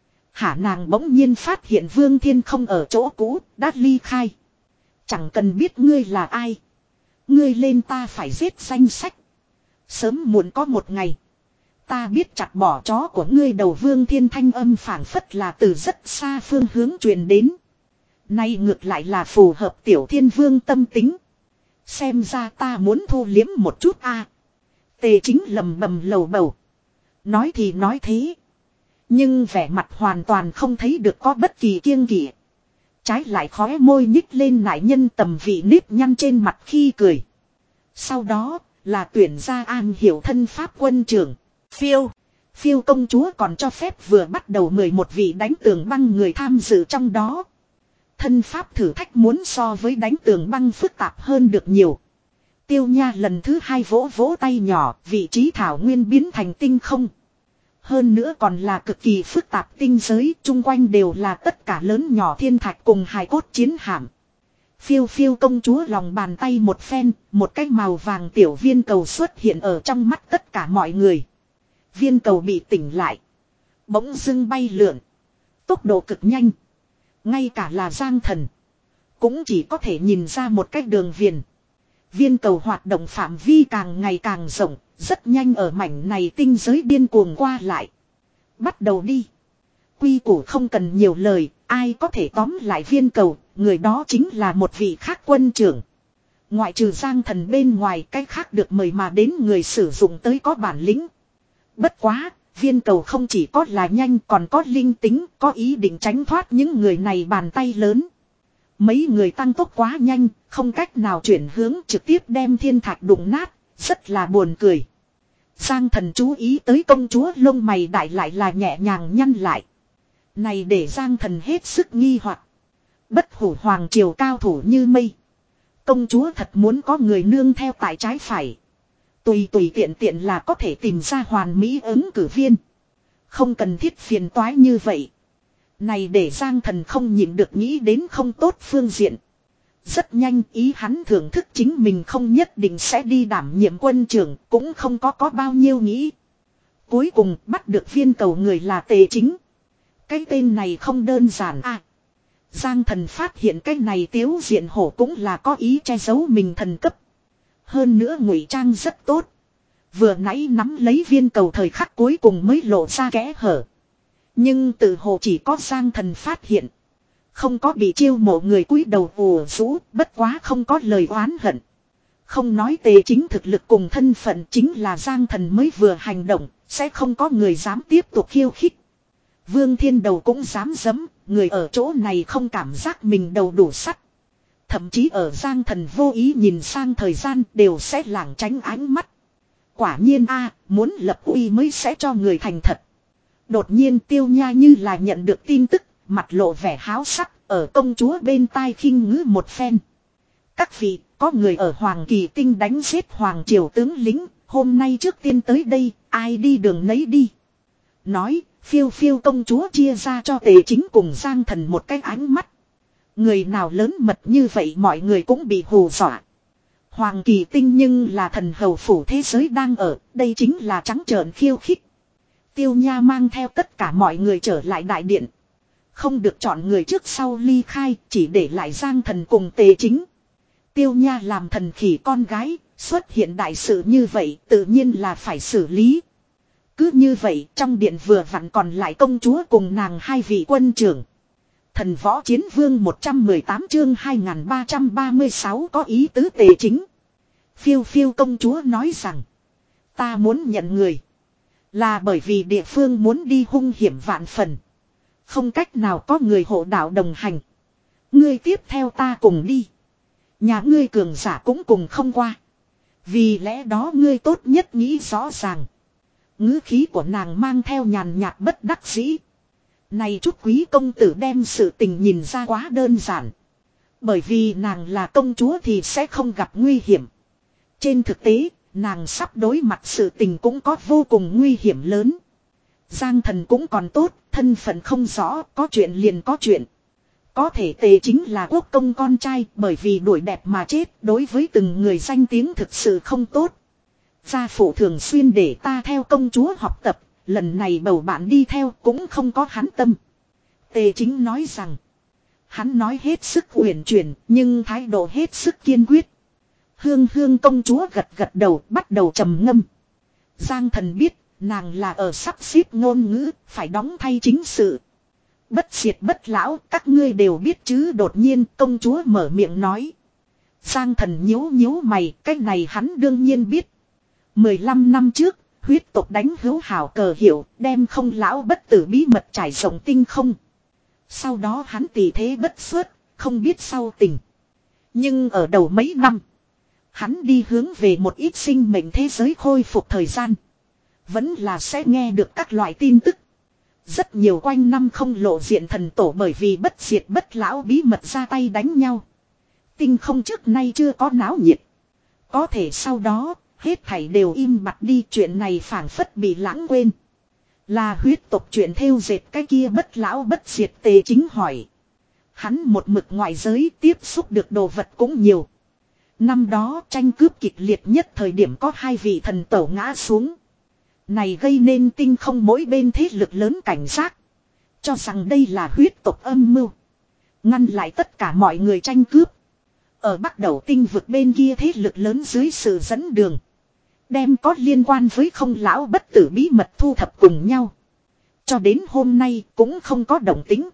Hả nàng bỗng nhiên phát hiện Vương Thiên không ở chỗ cũ, đã ly khai. Chẳng cần biết ngươi là ai. Ngươi lên ta phải giết danh sách. Sớm muộn có một ngày. Ta biết chặt bỏ chó của ngươi đầu. Vương Thiên thanh âm phảng phất là từ rất xa phương hướng truyền đến. Nay ngược lại là phù hợp Tiểu Thiên Vương tâm tính. Xem ra ta muốn thu liếm một chút a. Tề chính lầm bầm lầu bầu. Nói thì nói thế. Nhưng vẻ mặt hoàn toàn không thấy được có bất kỳ kiêng kỵ. Trái lại khóe môi nhích lên nại nhân tầm vị nếp nhăn trên mặt khi cười. Sau đó là tuyển ra An Hiểu thân pháp quân trưởng. Phiêu. Phiêu công chúa còn cho phép vừa bắt đầu mười một vị đánh tường băng người tham dự trong đó. Thân pháp thử thách muốn so với đánh tường băng phức tạp hơn được nhiều. Tiêu Nha lần thứ hai vỗ vỗ tay nhỏ, vị trí thảo nguyên biến thành tinh không. Hơn nữa còn là cực kỳ phức tạp tinh giới, chung quanh đều là tất cả lớn nhỏ thiên thạch cùng hài cốt chiến hạm. Phiêu phiêu công chúa lòng bàn tay một phen, một cái màu vàng tiểu viên cầu xuất hiện ở trong mắt tất cả mọi người. Viên cầu bị tỉnh lại. Bỗng dưng bay lượn. Tốc độ cực nhanh. Ngay cả là Giang Thần cũng chỉ có thể nhìn ra một cái đường viền. Viên cầu hoạt động phạm vi càng ngày càng rộng, rất nhanh ở mảnh này tinh giới điên cuồng qua lại. Bắt đầu đi. Quy củ không cần nhiều lời, ai có thể tóm lại viên cầu, người đó chính là một vị khác quân trưởng. Ngoại trừ Giang Thần bên ngoài, cái khác được mời mà đến người sử dụng tới có bản lĩnh. Bất quá, viên cầu không chỉ có là nhanh còn có linh tính, có ý định tránh thoát những người này bàn tay lớn. Mấy người tăng tốc quá nhanh, không cách nào chuyển hướng trực tiếp đem thiên thạch đụng nát, rất là buồn cười. Giang Thần chú ý tới công chúa lông mày đại lại là nhẹ nhàng nhăn lại. Này để Giang Thần hết sức nghi hoặc. Bất hủ hoàng triều cao thủ như mây. Công chúa thật muốn có người nương theo tại trái phải. Tùy tùy tiện tiện là có thể tìm ra hoàn mỹ ứng cử viên. Không cần thiết phiền toái như vậy. Này để Giang Thần không nhịn được nghĩ đến không tốt phương diện. Rất nhanh ý hắn thưởng thức chính mình không nhất định sẽ đi đảm nhiệm quân trưởng, cũng không có có bao nhiêu nghĩ. Cuối cùng bắt được viên cầu người là Tề Chính. Cái tên này không đơn giản à. Giang Thần phát hiện cái này Tiếu Diện Hổ cũng là có ý che giấu mình thần cấp. Hơn nữa ngụy trang rất tốt. Vừa nãy nắm lấy viên cầu thời khắc cuối cùng mới lộ ra kẽ hở. Nhưng tự hồ chỉ có Giang Thần phát hiện. Không có bị chiêu mộ người cúi đầu ùa rũ, bất quá không có lời oán hận. Không nói Tề Chính thực lực cùng thân phận, chính là Giang Thần mới vừa hành động, sẽ không có người dám tiếp tục khiêu khích. Vương Thiên Đầu cũng dám giấm, người ở chỗ này không cảm giác mình đầu đủ sắt. Thậm chí ở Giang Thần vô ý nhìn sang thời gian đều sẽ lảng tránh ánh mắt. Quả nhiên a, muốn lập uy mới sẽ cho người thành thật. Đột nhiên Tiêu Nha như là nhận được tin tức, mặt lộ vẻ háo sắc, ở công chúa bên tai khinh ngữ một phen. Các vị, có người ở Hoàng Kỳ Tinh đánh giết Hoàng Triều tướng lính, hôm nay trước tiên tới đây, ai đi đường nấy đi. Nói, phiêu phiêu công chúa chia ra cho Tề Chính cùng Giang Thần một cái ánh mắt. Người nào lớn mật như vậy mọi người cũng bị hù dọa. Hoàng Kỳ Tinh nhưng là thần hầu phủ thế giới đang ở, đây chính là trắng trợn khiêu khích. Tiêu Nha mang theo tất cả mọi người trở lại đại điện. Không được chọn người trước sau ly khai, chỉ để lại Giang Thần cùng Tề Chính. Tiêu Nha làm thần khỉ con gái, xuất hiện đại sự như vậy tự nhiên là phải xử lý. Cứ như vậy trong điện vừa vặn còn lại công chúa cùng nàng hai vị quân trưởng. Thần võ chiến vương một trăm mười tám chương hai nghìn ba trăm ba mươi sáu có ý tứ Tề Chính. Phiêu phiêu công chúa nói rằng, ta muốn nhận người. Là bởi vì địa phương muốn đi hung hiểm vạn phần. Không cách nào có người hộ đạo đồng hành. Ngươi tiếp theo ta cùng đi. Nhà ngươi cường giả cũng cùng không qua. Vì lẽ đó ngươi tốt nhất nghĩ rõ ràng. Ngữ khí của nàng mang theo nhàn nhạt bất đắc dĩ. Này chút quý công tử đem sự tình nhìn ra quá đơn giản. Bởi vì nàng là công chúa thì sẽ không gặp nguy hiểm. Trên thực tế, nàng sắp đối mặt sự tình cũng có vô cùng nguy hiểm lớn. Giang Thần cũng còn tốt, thân phận không rõ, có chuyện liền có chuyện. Có thể Tề Chính là quốc công con trai, bởi vì đuổi đẹp mà chết, đối với từng người danh tiếng thực sự không tốt. Gia phụ thường xuyên để ta theo công chúa học tập, lần này bầu bạn đi theo cũng không có hắn tâm. Tề Chính nói rằng, hắn nói hết sức uyển chuyển, nhưng thái độ hết sức kiên quyết. Hương Hương công chúa gật gật đầu, bắt đầu trầm ngâm. Giang Thần biết, nàng là ở sắp xếp ngôn ngữ, phải đóng thay chính sự. Bất diệt bất lão, các ngươi đều biết chứ. Đột nhiên công chúa mở miệng nói. Giang Thần nhíu nhíu mày, cái này hắn đương nhiên biết. mười lăm năm trước, huyết tộc đánh hữu hảo cờ hiệu, đem không lão bất tử bí mật trải rộng tinh không. Sau đó hắn tỉ thế bất xuất, không biết sau tình. Nhưng ở đầu mấy năm, hắn đi hướng về một ít sinh mệnh thế giới khôi phục thời gian. Vẫn là sẽ nghe được các loại tin tức. Rất nhiều quanh năm không lộ diện thần tổ bởi vì bất diệt bất lão bí mật ra tay đánh nhau. Tinh không trước nay chưa có náo nhiệt. Có thể sau đó, hết thảy đều im bặt đi, chuyện này phảng phất bị lãng quên. Là huyết tộc chuyện theo dệt cái kia bất lão bất diệt Tề Chính hỏi. Hắn một mực ngoại giới tiếp xúc được đồ vật cũng nhiều. Năm đó tranh cướp kịch liệt nhất thời điểm có hai vị thần tổ ngã xuống. Này gây nên tinh không mỗi bên thế lực lớn cảnh giác. Cho rằng đây là huyết tộc âm mưu. Ngăn lại tất cả mọi người tranh cướp. Ở Bắc Đầu tinh vực bên kia thế lực lớn dưới sự dẫn đường. Đem có liên quan với không lão bất tử bí mật thu thập cùng nhau. Cho đến hôm nay cũng không có động tĩnh.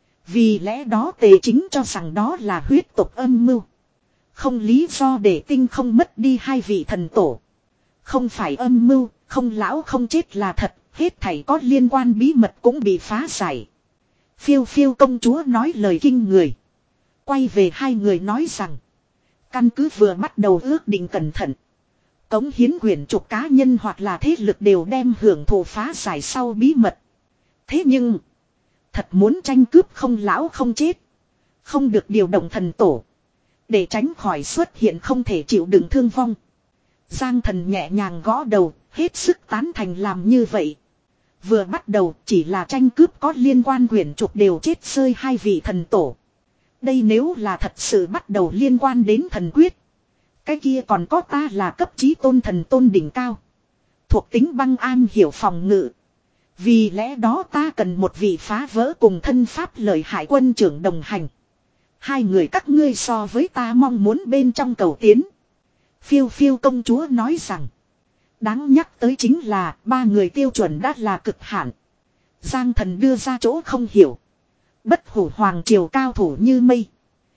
Vì lẽ đó Tề Chính cho rằng đó là huyết tộc âm mưu. Không lý do để tinh không mất đi hai vị thần tổ. Không phải âm mưu, không lão không chết là thật, hết thảy có liên quan bí mật cũng bị phá giải. Phiêu phiêu công chúa nói lời kinh người. Quay về hai người nói rằng. Căn cứ vừa bắt đầu ước định cẩn thận. Cống hiến quyển trục cá nhân hoặc là thế lực đều đem hưởng thụ phá giải sau bí mật. Thế nhưng, thật muốn tranh cướp không lão không chết. Không được điều động thần tổ. Để tránh khỏi xuất hiện không thể chịu đựng thương vong. Giang Thần nhẹ nhàng gõ đầu, hết sức tán thành làm như vậy. Vừa bắt đầu chỉ là tranh cướp có liên quan quyển trục đều chết rơi hai vị thần tổ. Đây nếu là thật sự bắt đầu liên quan đến thần quyết. Cái kia còn có ta là cấp chí tôn thần tôn đỉnh cao. Thuộc tính băng an hiểu phòng ngự. Vì lẽ đó ta cần một vị phá vỡ cùng thân pháp lợi hại quân trưởng đồng hành. Hai người các ngươi so với ta mong muốn bên trong cầu tiến. Phiêu phiêu công chúa nói rằng. Đáng nhắc tới chính là ba người tiêu chuẩn đã là cực hạn. Giang Thần đưa ra chỗ không hiểu. Bất hủ hoàng triều cao thủ như mây.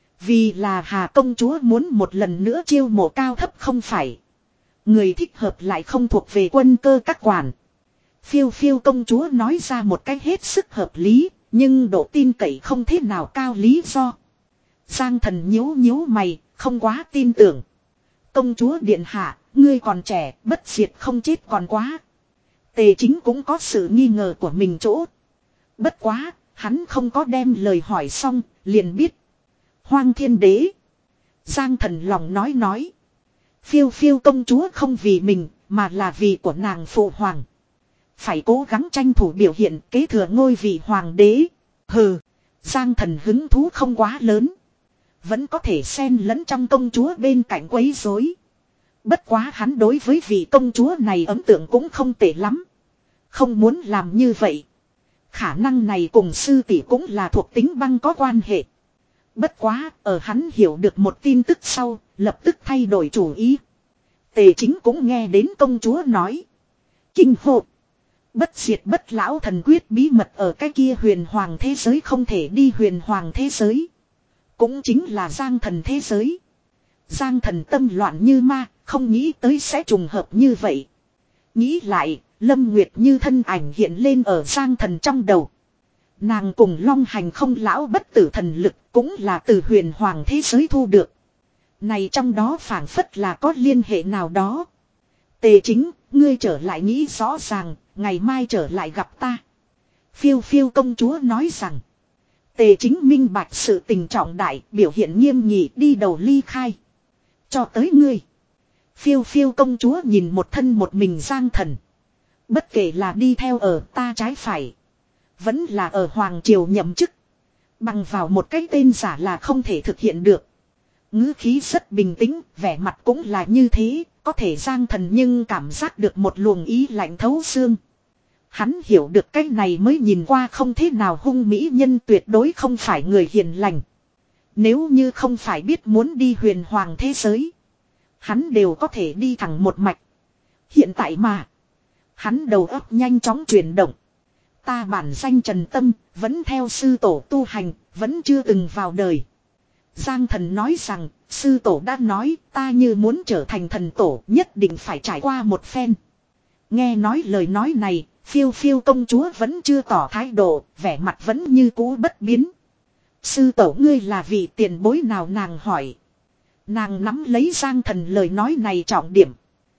Vì là Hà công chúa muốn một lần nữa chiêu mộ cao thấp không phải. Người thích hợp lại không thuộc về quân cơ các quản. Phiêu phiêu công chúa nói ra một cách hết sức hợp lý. Nhưng độ tin cậy không thế nào cao lý do. Giang Thần nhíu nhíu mày, không quá tin tưởng. Công chúa điện hạ, ngươi còn trẻ, bất diệt không chết còn quá. Tề Chính cũng có sự nghi ngờ của mình chỗ. Bất quá, hắn không có đem lời hỏi xong, liền biết. Hoang Thiên Đế. Giang Thần lòng nói nói. Phiêu phiêu công chúa không vì mình, mà là vì của nàng phụ hoàng. Phải cố gắng tranh thủ biểu hiện kế thừa ngôi vị hoàng đế. Hừ, Giang Thần hứng thú không quá lớn. Vẫn có thể xen lẫn trong công chúa bên cạnh quấy rối. Bất quá hắn đối với vị công chúa này ấn tượng cũng không tệ lắm. Không muốn làm như vậy. Khả năng này cùng sư tỷ cũng là thuộc tính băng có quan hệ. Bất quá, ở hắn hiểu được một tin tức sau, lập tức thay đổi chủ ý. Tề Chính cũng nghe đến công chúa nói. Kinh hộ. Bất diệt bất lão thần quyết bí mật ở cái kia huyền hoàng thế giới không thể đi huyền hoàng thế giới. Cũng chính là Giang Thần thế giới. Giang Thần tâm loạn như ma, không nghĩ tới sẽ trùng hợp như vậy. Nghĩ lại, Lâm Nguyệt Như thân ảnh hiện lên ở Giang Thần trong đầu. Nàng cùng Long Hành không lão bất tử thần lực cũng là từ huyền hoàng thế giới thu được. Này trong đó phảng phất là có liên hệ nào đó. Tề Chính, ngươi trở lại nghĩ rõ ràng, ngày mai trở lại gặp ta. Phiêu phiêu công chúa nói rằng. Tề Chính minh bạch sự tình trọng đại, biểu hiện nghiêm nghị đi đầu ly khai. Cho tới ngươi. Phiêu phiêu công chúa nhìn một thân một mình Giang Thần. Bất kể là đi theo ở ta trái phải. Vẫn là ở Hoàng Triều nhậm chức. Bằng vào một cái tên giả là không thể thực hiện được. Ngữ khí rất bình tĩnh, vẻ mặt cũng là như thế. Có thể Giang Thần nhưng cảm giác được một luồng ý lạnh thấu xương. Hắn hiểu được cái này mới nhìn qua không thế nào hung mỹ nhân tuyệt đối không phải người hiền lành. Nếu như không phải biết muốn đi huyền hoàng thế giới. Hắn đều có thể đi thẳng một mạch. Hiện tại mà. Hắn đầu óc nhanh chóng chuyển động. Ta bản danh Trần Tâm, vẫn theo sư tổ tu hành, vẫn chưa từng vào đời. Giang Thần nói rằng, Sư tổ đã nói ta như muốn trở thành thần tổ nhất định phải trải qua một phen. Nghe nói lời nói này, phiêu phiêu công chúa vẫn chưa tỏ thái độ, vẻ mặt vẫn như cũ bất biến. Sư tổ ngươi là vị tiền bối nào nàng hỏi. Nàng nắm lấy Giang Thần lời nói này trọng điểm.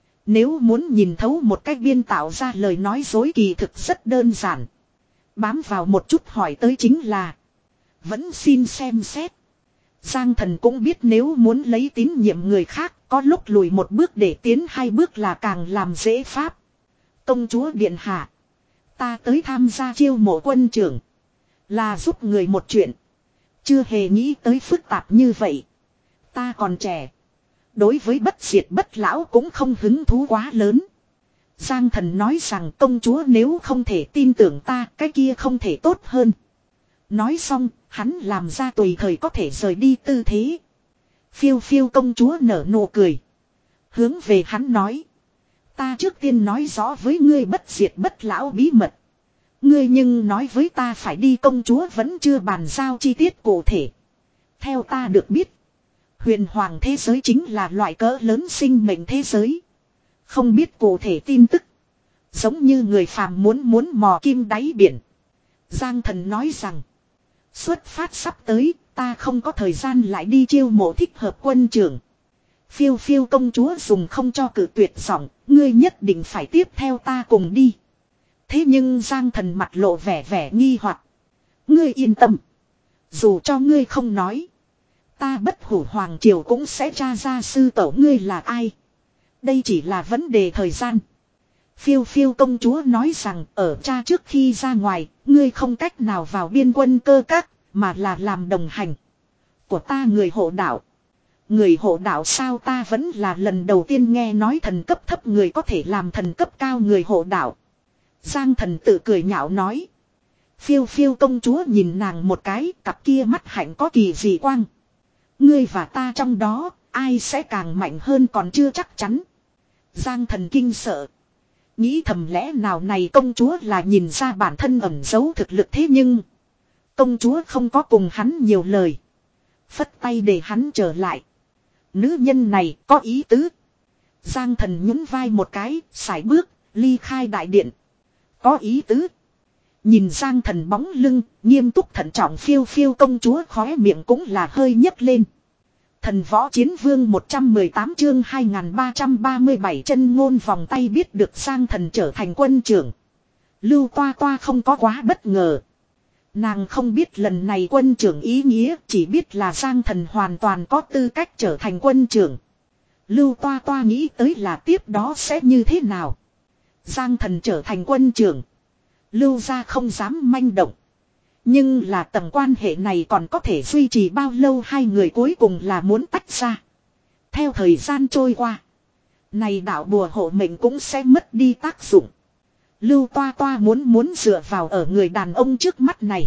Nếu muốn nhìn thấu một cách biên tạo ra lời nói dối kỳ thực rất đơn giản. Bám vào một chút hỏi tới chính là. Vẫn xin xem xét. Giang Thần cũng biết nếu muốn lấy tín nhiệm người khác có lúc lùi một bước để tiến hai bước là càng làm dễ pháp. Công chúa điện hạ. Ta tới tham gia chiêu mộ quân trưởng. Là giúp người một chuyện. Chưa hề nghĩ tới phức tạp như vậy. Ta còn trẻ. Đối với bất diệt bất lão cũng không hứng thú quá lớn. Giang Thần nói rằng công chúa nếu không thể tin tưởng ta cái kia không thể tốt hơn. Nói xong hắn làm ra tùy thời có thể rời đi tư thế. Phiêu phiêu công chúa nở nụ cười. Hướng về hắn nói. Ta trước tiên nói rõ với ngươi bất diệt bất lão bí mật. Ngươi nhưng nói với ta phải đi công chúa vẫn chưa bàn giao chi tiết cụ thể. Theo ta được biết. Huyền hoàng thế giới chính là loại cỡ lớn sinh mệnh thế giới. Không biết cụ thể tin tức. Giống như người phàm muốn muốn mò kim đáy biển. Giang Thần nói rằng. Xuất phát sắp tới, ta không có thời gian lại đi chiêu mộ thích hợp quân trưởng. Phiêu phiêu công chúa dùng không cho cử tuyệt giọng, ngươi nhất định phải tiếp theo ta cùng đi. Thế nhưng Giang Thần mặt lộ vẻ vẻ nghi hoặc. Ngươi yên tâm. Dù cho ngươi không nói. Ta bất hủ hoàng triều cũng sẽ tra ra sư tổ ngươi là ai. Đây chỉ là vấn đề thời gian. Phiêu phiêu công chúa nói rằng ở cha trước khi ra ngoài, ngươi không cách nào vào biên quân cơ các, mà là làm đồng hành. Của ta người hộ đạo. Người hộ đạo sao ta vẫn là lần đầu tiên nghe nói thần cấp thấp người có thể làm thần cấp cao người hộ đạo. Giang Thần tự cười nhạo nói. Phiêu phiêu công chúa nhìn nàng một cái, cặp kia mắt hạnh có kỳ dị quang. Ngươi và ta trong đó, ai sẽ càng mạnh hơn còn chưa chắc chắn. Giang Thần kinh sợ. Nghĩ thầm lẽ nào này công chúa là nhìn ra bản thân ẩn giấu thực lực thế nhưng. Công chúa không có cùng hắn nhiều lời. Phất tay để hắn trở lại. Nữ nhân này có ý tứ. Giang Thần nhún vai một cái, sải bước, ly khai đại điện. Có ý tứ. Nhìn Giang Thần bóng lưng, nghiêm túc thận trọng phiêu phiêu công chúa khóe miệng cũng là hơi nhấc lên. Thần võ chiến vương một trăm mười tám chương hai nghìn ba trăm ba mươi bảy chân ngôn vòng tay biết được Giang Thần trở thành quân trưởng. Lưu Toa Toa không có quá bất ngờ. Nàng không biết lần này quân trưởng ý nghĩa, chỉ biết là Giang Thần hoàn toàn có tư cách trở thành quân trưởng. Lưu Toa Toa nghĩ tới là tiếp đó sẽ như thế nào. Giang Thần trở thành quân trưởng. Lưu gia không dám manh động. Nhưng là tầng quan hệ này còn có thể duy trì bao lâu hai người cuối cùng là muốn tách ra. Theo thời gian trôi qua. Này đạo bùa hộ mệnh cũng sẽ mất đi tác dụng. Lưu Toa Toa muốn muốn dựa vào ở người đàn ông trước mắt này.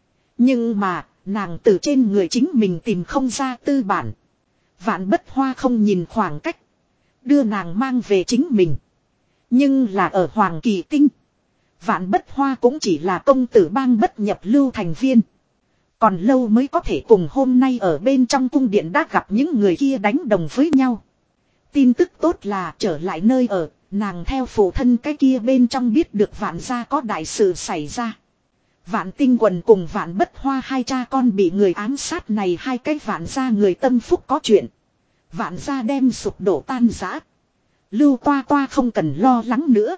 Nhưng mà nàng từ trên người chính mình tìm không ra tư bản. Vạn Bất Hoa không nhìn khoảng cách. Đưa nàng mang về chính mình. Nhưng là ở Hoàng Kỳ Tinh. Vạn Bất Hoa cũng chỉ là công tử bang bất nhập lưu thành viên. Còn lâu mới có thể cùng hôm nay ở bên trong cung điện đã gặp những người kia đánh đồng với nhau. Tin tức tốt là trở lại nơi ở, nàng theo phụ thân cái kia bên trong biết được Vạn gia có đại sự xảy ra. Vạn Tinh Quần cùng Vạn Bất Hoa hai cha con bị người ám sát này hai cái Vạn gia người tâm phúc có chuyện. Vạn gia đem sụp đổ tan rã. Lưu Toa Toa không cần lo lắng nữa.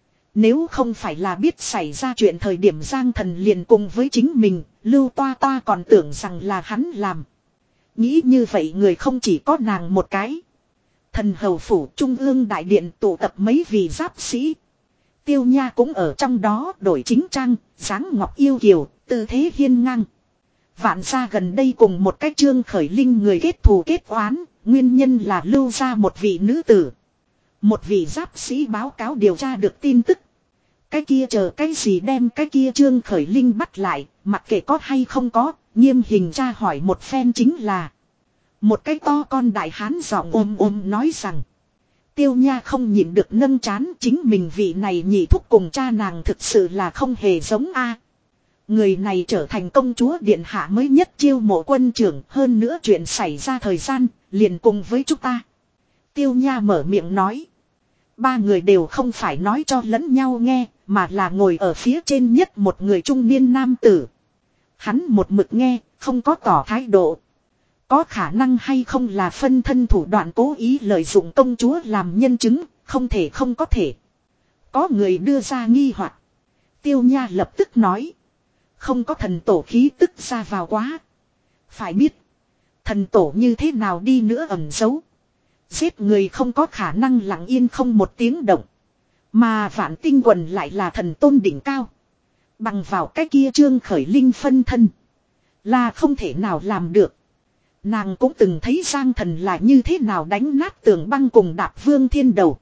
Nếu không phải là biết xảy ra chuyện thời điểm Giang Thần liền cùng với chính mình, Lưu Toa Toa còn tưởng rằng là hắn làm. Nghĩ như vậy người không chỉ có nàng một cái. Thần hầu phủ trung ương đại điện tụ tập mấy vị giáp sĩ. Tiêu Nha cũng ở trong đó đổi chính trang, dáng ngọc yêu kiều, tư thế hiên ngang. Vạn gia gần đây cùng một cái Trương Khởi Linh người kết thù kết oán, nguyên nhân là lưu ra một vị nữ tử. Một vị giáp sĩ báo cáo điều tra được tin tức. Cái kia chờ cái gì đem cái kia Trương Khởi Linh bắt lại, mặc kệ có hay không có, nghiêm hình tra hỏi một phen chính là. Một cái to con đại hán giọng ôm ôm nói rằng. Tiêu Nha không nhịn được nâng chán chính mình vị này nhị thúc cùng cha nàng thực sự là không hề giống a. Người này trở thành công chúa điện hạ mới nhất chiêu mộ quân trưởng hơn nữa chuyện xảy ra thời gian, liền cùng với chúng ta. Tiêu Nha mở miệng nói. Ba người đều không phải nói cho lẫn nhau nghe, mà là ngồi ở phía trên nhất một người trung niên nam tử. Hắn một mực nghe, không có tỏ thái độ. Có khả năng hay không là phân thân thủ đoạn cố ý lợi dụng công chúa làm nhân chứng, không thể không có thể. Có người đưa ra nghi hoặc. Tiêu Nha lập tức nói. Không có thần tổ khí tức ra vào quá. Phải biết. Thần tổ như thế nào đi nữa ẩn giấu. Giết người không có khả năng lặng yên không một tiếng động. Mà Vạn Tinh Quần lại là thần tôn đỉnh cao. Bằng vào cái kia Trương Khởi Linh phân thân. Là không thể nào làm được. Nàng cũng từng thấy Giang Thần là như thế nào đánh nát tường băng cùng Đạp Vương Thiên đầu.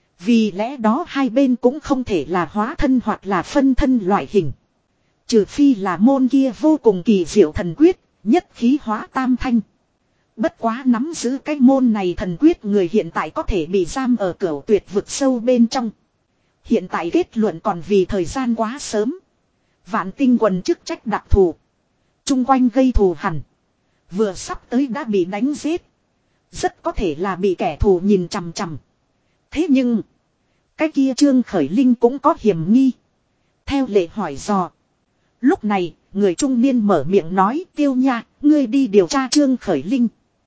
Vì lẽ đó hai bên cũng không thể là hóa thân hoặc là phân thân loại hình. Trừ phi là môn kia vô cùng kỳ diệu thần quyết, nhất khí hóa tam thanh. Bất quá nắm giữ cái môn này thần quyết người hiện tại có thể bị giam ở cửu tuyệt vực sâu bên trong. Hiện tại kết luận còn vì thời gian quá sớm. Vạn Tinh Quần chức trách đặc thù. Trung quanh gây thù hằn. Vừa sắp tới đã bị đánh giết. Rất có thể là bị kẻ thù nhìn chằm chằm. Thế nhưng. Cái kia Trương Khởi Linh cũng có hiểm nghi. Theo lệ hỏi dò. Lúc này người trung niên mở miệng nói. Tiêu Nha, ngươi đi điều tra Trương Khởi Linh.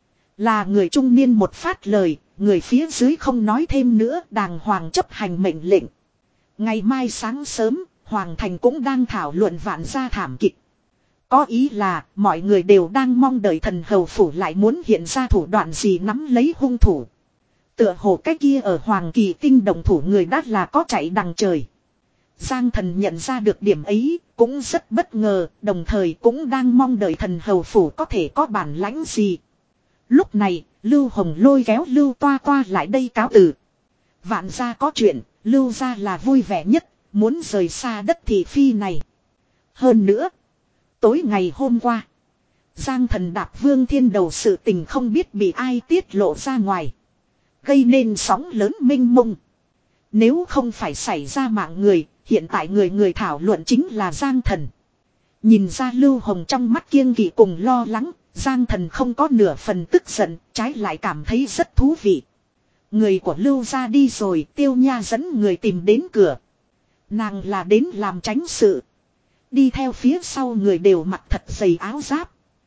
Là người trung niên một phát lời. Người phía dưới không nói thêm nữa. Đàng hoàng chấp hành mệnh lệnh. Ngày mai sáng sớm. Hoàng thành cũng đang thảo luận vạn gia thảm kịch. Có ý là mọi người đều đang mong đợi thần hầu phủ lại muốn hiện ra thủ đoạn gì nắm lấy hung thủ. Tựa hồ cái kia ở Hoàng Kỳ Tinh đồng thủ người đắt là có chạy đằng trời. Giang Thần nhận ra được điểm ấy, cũng rất bất ngờ, đồng thời cũng đang mong đợi thần hầu phủ có thể có bản lãnh gì. Lúc này, Lưu Hồng lôi kéo Lưu Toa Toa lại đây cáo từ. Vạn gia có chuyện, Lưu gia là vui vẻ nhất, muốn rời xa đất thị phi này. Hơn nữa, tối ngày hôm qua, Giang Thần Đạp Vương Thiên đầu sự tình không biết bị ai tiết lộ ra ngoài. Gây nên sóng lớn mênh mông. Nếu không phải xảy ra mạng người, hiện tại người người thảo luận chính là Giang Thần. Nhìn ra Lưu Hồng trong mắt kiêng kỵ cùng lo lắng, Giang Thần không có nửa phần tức giận, trái lại cảm thấy rất thú vị. Người của Lưu ra đi rồi, Tiêu Nha dẫn người tìm đến cửa. Nàng là đến làm tránh sự. Đi theo phía sau người đều mặc thật dày áo giáp.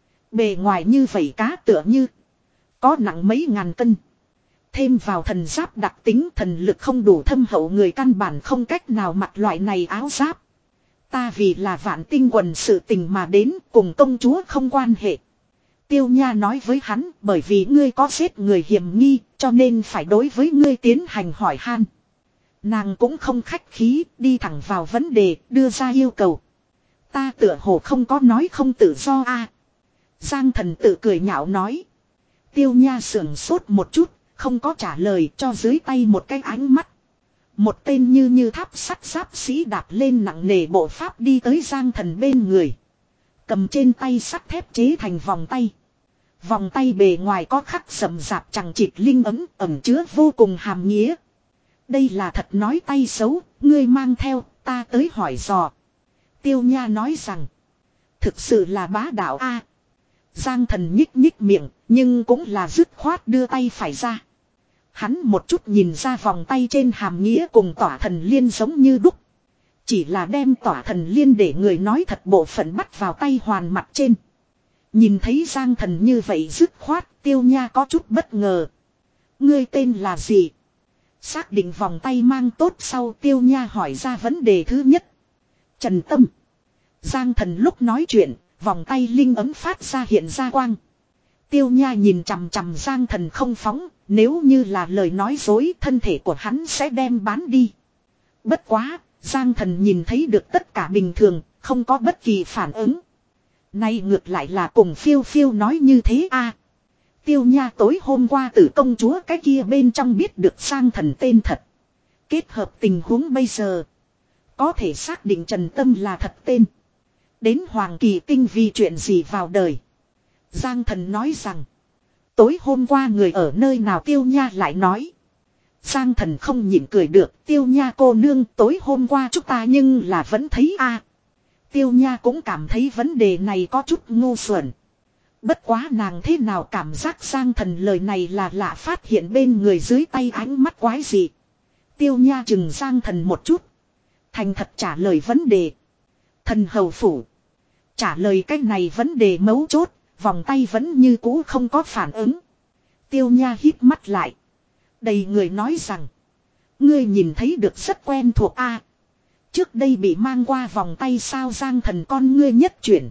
Bề ngoài như vảy cá tựa như. Có nặng mấy ngàn cân. Thêm vào thần giáp đặc tính thần lực không đủ thâm hậu người căn bản không cách nào mặc loại này áo giáp. Ta vì là Vạn Tinh Quần sự tình mà đến cùng công chúa không quan hệ. Tiêu Nha nói với hắn bởi vì ngươi có giết người hiểm nghi cho nên phải đối với ngươi tiến hành hỏi han. Nàng cũng không khách khí đi thẳng vào vấn đề đưa ra yêu cầu. Ta tựa hồ không có nói không tự do a. À. Giang Thần tự cười nhạo nói. Tiêu Nha sưởng sốt một chút. Không có trả lời cho dưới tay một cái ánh mắt. Một tên như như tháp sắt giáp sĩ đạp lên nặng nề bộ pháp đi tới Giang Thần bên người. Cầm trên tay sắt thép chế thành vòng tay. Vòng tay bề ngoài có khắc sầm rạp chẳng chịt linh ấm ẩm chứa vô cùng hàm nghĩa. Đây là thật nói tay xấu, ngươi mang theo, ta tới hỏi dò. Tiêu Nha nói rằng. Thực sự là bá đạo a. Giang Thần nhích nhích miệng, nhưng cũng là dứt khoát đưa tay phải ra. Hắn một chút nhìn ra vòng tay trên hàm nghĩa cùng tỏa thần liên giống như đúc. Chỉ là đem tỏa thần liên để người nói thật bộ phận bắt vào tay hoàn mặt trên. Nhìn thấy Giang Thần như vậy dứt khoát, Tiêu Nha có chút bất ngờ. Ngươi tên là gì? Xác định vòng tay mang tốt sau, Tiêu Nha hỏi ra vấn đề thứ nhất. Trần Tâm. Giang Thần lúc nói chuyện, vòng tay linh ấm phát ra hiện ra quang. Tiêu Nha nhìn chằm chằm Giang Thần không phóng, nếu như là lời nói dối thân thể của hắn sẽ đem bán đi. Bất quá, Giang Thần nhìn thấy được tất cả bình thường, không có bất kỳ phản ứng. Nay ngược lại là cùng phiêu phiêu nói như thế a. Tiêu Nha tối hôm qua tử công chúa cái kia bên trong biết được Giang Thần tên thật. Kết hợp tình huống bây giờ, có thể xác định Trần Tâm là thật tên. Đến Hoàng Kỳ Tinh vì chuyện gì vào đời. Giang Thần nói rằng. Tối hôm qua người ở nơi nào Tiêu Nha lại nói. Giang Thần không nhịn cười được. Tiêu Nha cô nương tối hôm qua chúng ta nhưng là vẫn thấy a. Tiêu Nha cũng cảm thấy vấn đề này có chút ngu xuẩn. Bất quá nàng thế nào cảm giác Giang Thần lời này là lạ, phát hiện bên người dưới tay ánh mắt quái gì. Tiêu Nha chừng Giang Thần một chút. Thành thật trả lời vấn đề. Thần hầu phủ. Trả lời cái này vấn đề mấu chốt, vòng tay vẫn như cũ không có phản ứng. Tiêu Nha hít mắt lại. Đầy người nói rằng. Ngươi nhìn thấy được rất quen thuộc a. Trước đây bị mang qua vòng tay sao? Giang Thần con ngươi nhất chuyển.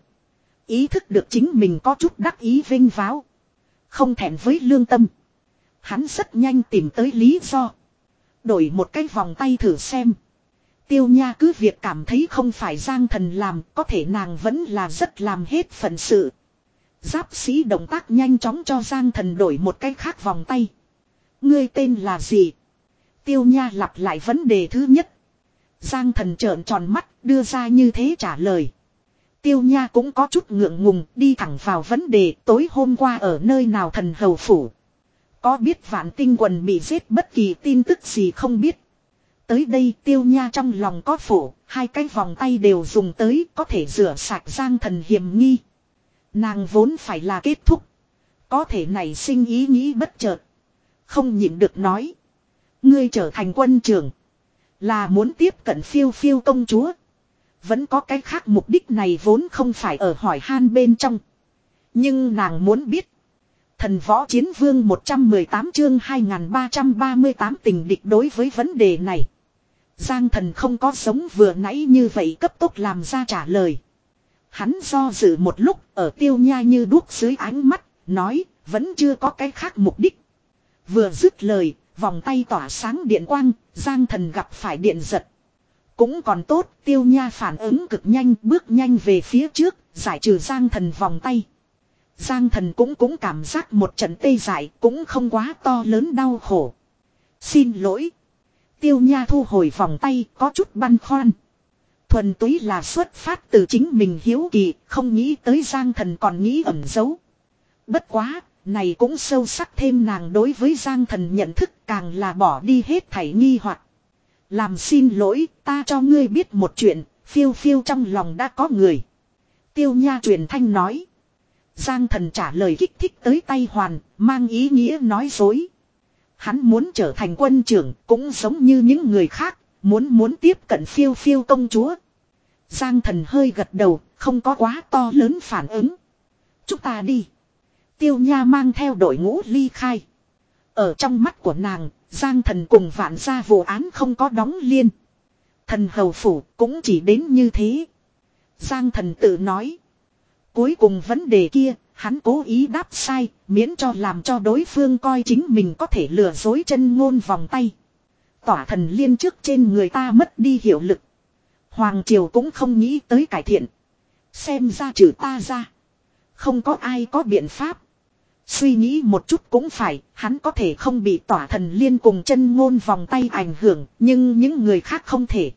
Ý thức được chính mình có chút đắc ý vinh váo. Không thẹn với lương tâm. Hắn rất nhanh tìm tới lý do. Đổi một cái vòng tay thử xem. Tiêu Nha cứ việc cảm thấy không phải Giang Thần làm, có thể nàng vẫn là rất làm hết phận sự. Giáp sĩ động tác nhanh chóng cho Giang Thần đổi một cái khác vòng tay. Ngươi tên là gì? Tiêu Nha lặp lại vấn đề thứ nhất. Giang Thần trợn tròn mắt đưa ra như thế trả lời. Tiêu Nha cũng có chút ngượng ngùng đi thẳng vào vấn đề. Tối hôm qua ở nơi nào thần hầu phủ? Có biết Vạn Tinh Quần bị giết bất kỳ tin tức gì không biết? Tới đây Tiêu Nha trong lòng có phổ. Hai cái vòng tay đều dùng tới có thể rửa sạch Giang Thần hiểm nghi. Nàng vốn phải là kết thúc. Có thể nảy sinh ý nghĩ bất chợt. Không nhịn được nói. Ngươi trở thành quân trưởng. Là muốn tiếp cận phiêu phiêu công chúa. Vẫn có cái khác mục đích này vốn không phải ở hỏi han bên trong. Nhưng nàng muốn biết. Thần võ chiến vương một trăm mười tám chương hai nghìn ba trăm ba mươi tám tình địch đối với vấn đề này. Giang Thần không có giống vừa nãy như vậy cấp tốc làm ra trả lời. Hắn do dự một lúc ở Tiêu Nha như đuốc dưới ánh mắt, nói vẫn chưa có cái khác mục đích. Vừa dứt lời, vòng tay tỏa sáng điện quang, Giang Thần gặp phải điện giật. Cũng còn tốt, Tiêu Nha phản ứng cực nhanh, bước nhanh về phía trước, giải trừ Giang Thần vòng tay. Giang Thần cũng cũng cảm giác một trận tê dại, cũng không quá to lớn đau khổ. Xin lỗi. Tiêu Nha thu hồi vòng tay, có chút băn khoăn. Thuần túy là xuất phát từ chính mình hiếu kỳ, không nghĩ tới Giang Thần còn nghĩ ẩn giấu. Bất quá, này cũng sâu sắc thêm nàng đối với Giang Thần nhận thức, càng là bỏ đi hết thảy nghi hoặc. Làm xin lỗi, ta cho ngươi biết một chuyện, phiêu phiêu trong lòng đã có người. Tiêu Nha truyền thanh nói. Giang Thần trả lời kích thích tới tay hoàn, mang ý nghĩa nói dối. Hắn muốn trở thành quân trưởng, cũng giống như những người khác, muốn muốn tiếp cận phiêu phiêu công chúa. Giang Thần hơi gật đầu, không có quá to lớn phản ứng. Chúng ta đi. Tiêu Nha mang theo đội ngũ ly khai. Ở trong mắt của nàng, Giang Thần cùng Vạn gia vụ án không có đóng liên. Thần hầu phủ cũng chỉ đến như thế. Giang Thần tự nói. Cuối cùng vấn đề kia, hắn cố ý đáp sai, miễn cho làm cho đối phương coi chính mình có thể lừa dối chân ngôn vòng tay. Tỏa thần liên trước trên người ta mất đi hiệu lực. Hoàng triều cũng không nghĩ tới cải thiện. Xem ra trừ ta ra. Không có ai có biện pháp. Suy nghĩ một chút cũng phải, hắn có thể không bị tỏa thần liên cùng chân ngôn vòng tay ảnh hưởng, nhưng những người khác không thể.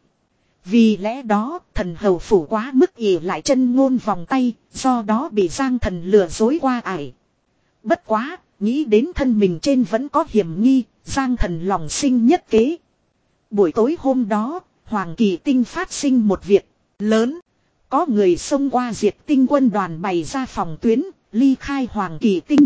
Vì lẽ đó, thần hầu phủ quá mức ỷ lại chân ngôn vòng tay, do đó bị Giang Thần lừa dối qua ải. Bất quá, nghĩ đến thân mình trên vẫn có hiểm nghi, Giang Thần lòng sinh nhất kế. Buổi tối hôm đó, Hoàng Kỳ Tinh phát sinh một việc lớn. Có người xông qua Diệt Tinh quân đoàn bày ra phòng tuyến, ly khai Hoàng Kỳ Tinh.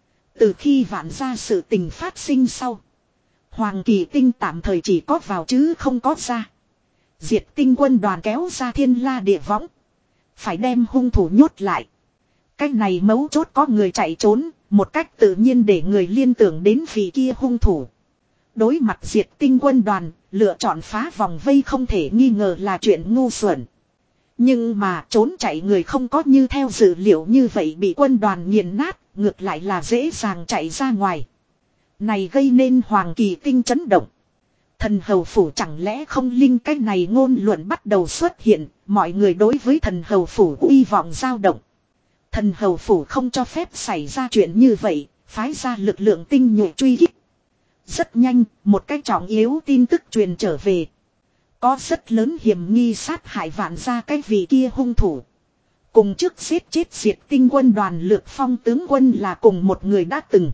Từ khi vạn ra sự tình phát sinh sau, Hoàng Kỳ Tinh tạm thời chỉ có vào chứ không có ra. Diệt Tinh quân đoàn kéo ra thiên la địa võng, phải đem hung thủ nhốt lại. Cách này mấu chốt có người chạy trốn, một cách tự nhiên để người liên tưởng đến vị kia hung thủ. Đối mặt Diệt Tinh quân đoàn, lựa chọn phá vòng vây không thể nghi ngờ là chuyện ngu xuẩn. Nhưng mà trốn chạy người không có như theo dự liệu như vậy bị quân đoàn nghiền nát, ngược lại là dễ dàng chạy ra ngoài. Này gây nên Hoàng Kỳ Tinh chấn động. Thần hầu phủ chẳng lẽ không linh cái này ngôn luận bắt đầu xuất hiện, mọi người đối với thần hầu phủ uy vọng dao động. Thần hầu phủ không cho phép xảy ra chuyện như vậy, phái ra lực lượng tinh nhuệ truy kích. Rất nhanh, một cái trọng yếu tin tức truyền trở về. Có rất lớn hiểm nghi sát hại Vạn gia cái vị kia hung thủ. Cùng trước giết chết Diệt Tinh quân đoàn Lược Phong tướng quân là cùng một người đã từng.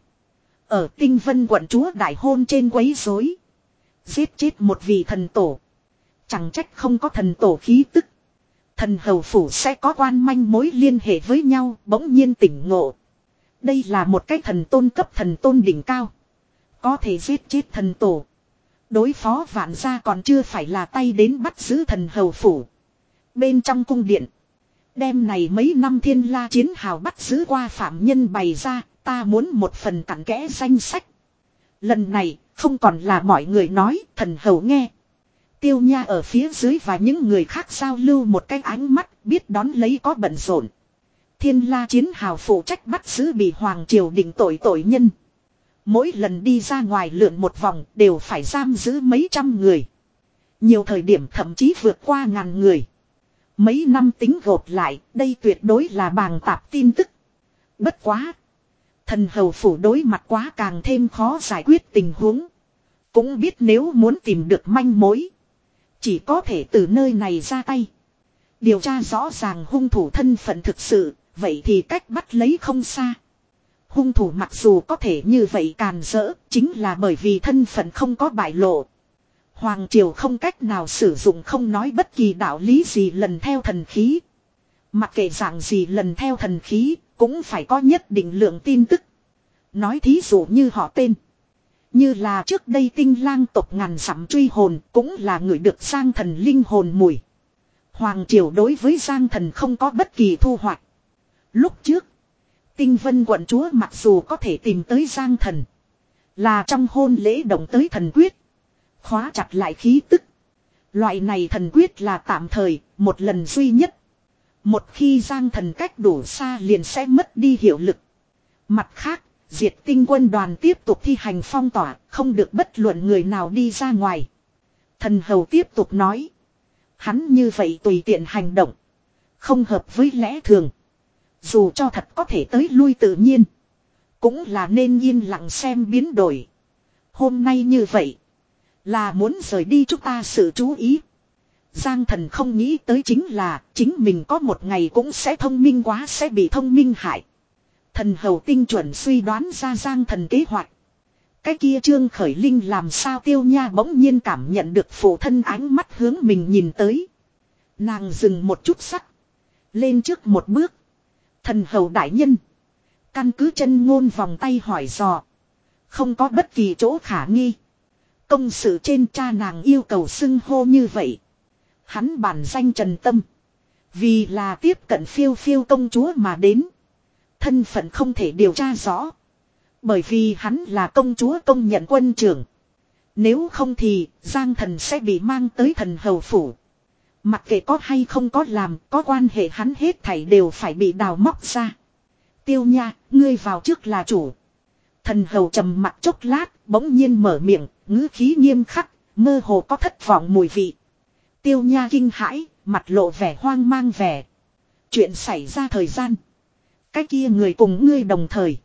Ở Tinh Vân quận chúa đại hôn trên quấy rối, giết chết một vị thần tổ. Chẳng trách không có thần tổ khí tức. Thần hầu phủ sẽ có quan manh mối liên hệ với nhau, bỗng nhiên tỉnh ngộ, Đây là một cái thần tôn cấp thần tôn đỉnh cao. Có thể giết chết thần tổ. Đối phó vạn gia còn chưa phải là tay đến bắt giữ thần hầu phủ. Bên trong cung điện. Đêm này mấy năm thiên la chiến hào bắt giữ qua phạm nhân bày ra. Ta muốn một phần cặn kẽ danh sách. Lần này không còn là mọi người nói, thần hầu nghe. Tiêu Nha ở phía dưới và những người khác giao lưu một cái ánh mắt, biết đón lấy có bận rộn. Thiên la chiến hào phụ trách bắt giữ bị hoàng triều định tội tội nhân. Mỗi lần đi ra ngoài lượn một vòng đều phải giam giữ mấy trăm người. Nhiều thời điểm thậm chí vượt qua ngàn người. Mấy năm tính gộp lại, đây tuyệt đối là bàng tạp tin tức. Bất quá. Thần hầu phủ đối mặt quá càng thêm khó giải quyết tình huống. Cũng biết nếu muốn tìm được manh mối. Chỉ có thể từ nơi này ra tay. Điều tra rõ ràng hung thủ thân phận thực sự, vậy thì cách bắt lấy không xa. Hung thủ mặc dù có thể như vậy càn rỡ, chính là bởi vì thân phận không có bại lộ. Hoàng triều không cách nào sử dụng không nói bất kỳ đạo lý gì lần theo thần khí. Mặc kệ dạng gì lần theo thần khí, cũng phải có nhất định lượng tin tức. Nói thí dụ như họ tên. Như là trước đây tinh lang tộc ngàn dặm truy hồn, cũng là người được Giang Thần linh hồn mùi. Hoàng triều đối với Giang Thần không có bất kỳ thu hoạch. Lúc trước, Tinh Vân quận chúa mặc dù có thể tìm tới Giang Thần, là trong hôn lễ động tới thần quyết, khóa chặt lại khí tức. Loại này thần quyết là tạm thời, một lần duy nhất. Một khi Giang Thần cách đủ xa liền sẽ mất đi hiệu lực. Mặt khác, Diệt Tinh quân đoàn tiếp tục thi hành phong tỏa, không được bất luận người nào đi ra ngoài. Thần hầu tiếp tục nói. Hắn như vậy tùy tiện hành động, không hợp với lẽ thường. Dù cho thật có thể tới lui tự nhiên, cũng là nên yên lặng xem biến đổi. Hôm nay như vậy, là muốn rời đi chúng ta sự chú ý. Giang Thần không nghĩ tới chính là, chính mình có một ngày cũng sẽ thông minh quá sẽ bị thông minh hại. Thần hầu tinh chuẩn suy đoán ra Giang Thần kế hoạch. Cái kia Trương Khởi Linh làm sao Tiêu Nha bỗng nhiên cảm nhận được phụ thân ánh mắt hướng mình nhìn tới. Nàng dừng một chút sắc. Lên trước một bước. Thần hầu đại nhân. Căn cứ chân ngôn vòng tay hỏi dò. Không có bất kỳ chỗ khả nghi. Công sự trên cha nàng yêu cầu xưng hô như vậy. Hắn bản danh Trần Tâm. Vì là tiếp cận phiêu phiêu công chúa mà đến. Thân phận không thể điều tra rõ. Bởi vì hắn là công chúa công nhận quân trưởng. Nếu không thì Giang Thần sẽ bị mang tới thần hầu phủ. Mặc kệ có hay không có làm, có quan hệ hắn hết thảy đều phải bị đào móc ra. Tiêu Nha, ngươi vào trước là chủ. Thần hầu trầm mặt chốc lát, bỗng nhiên mở miệng, ngữ khí nghiêm khắc, mơ hồ có thất vọng mùi vị. Tiêu Nha kinh hãi, mặt lộ vẻ hoang mang vẻ. Chuyện xảy ra thời gian. Cái kia người cùng ngươi đồng thời.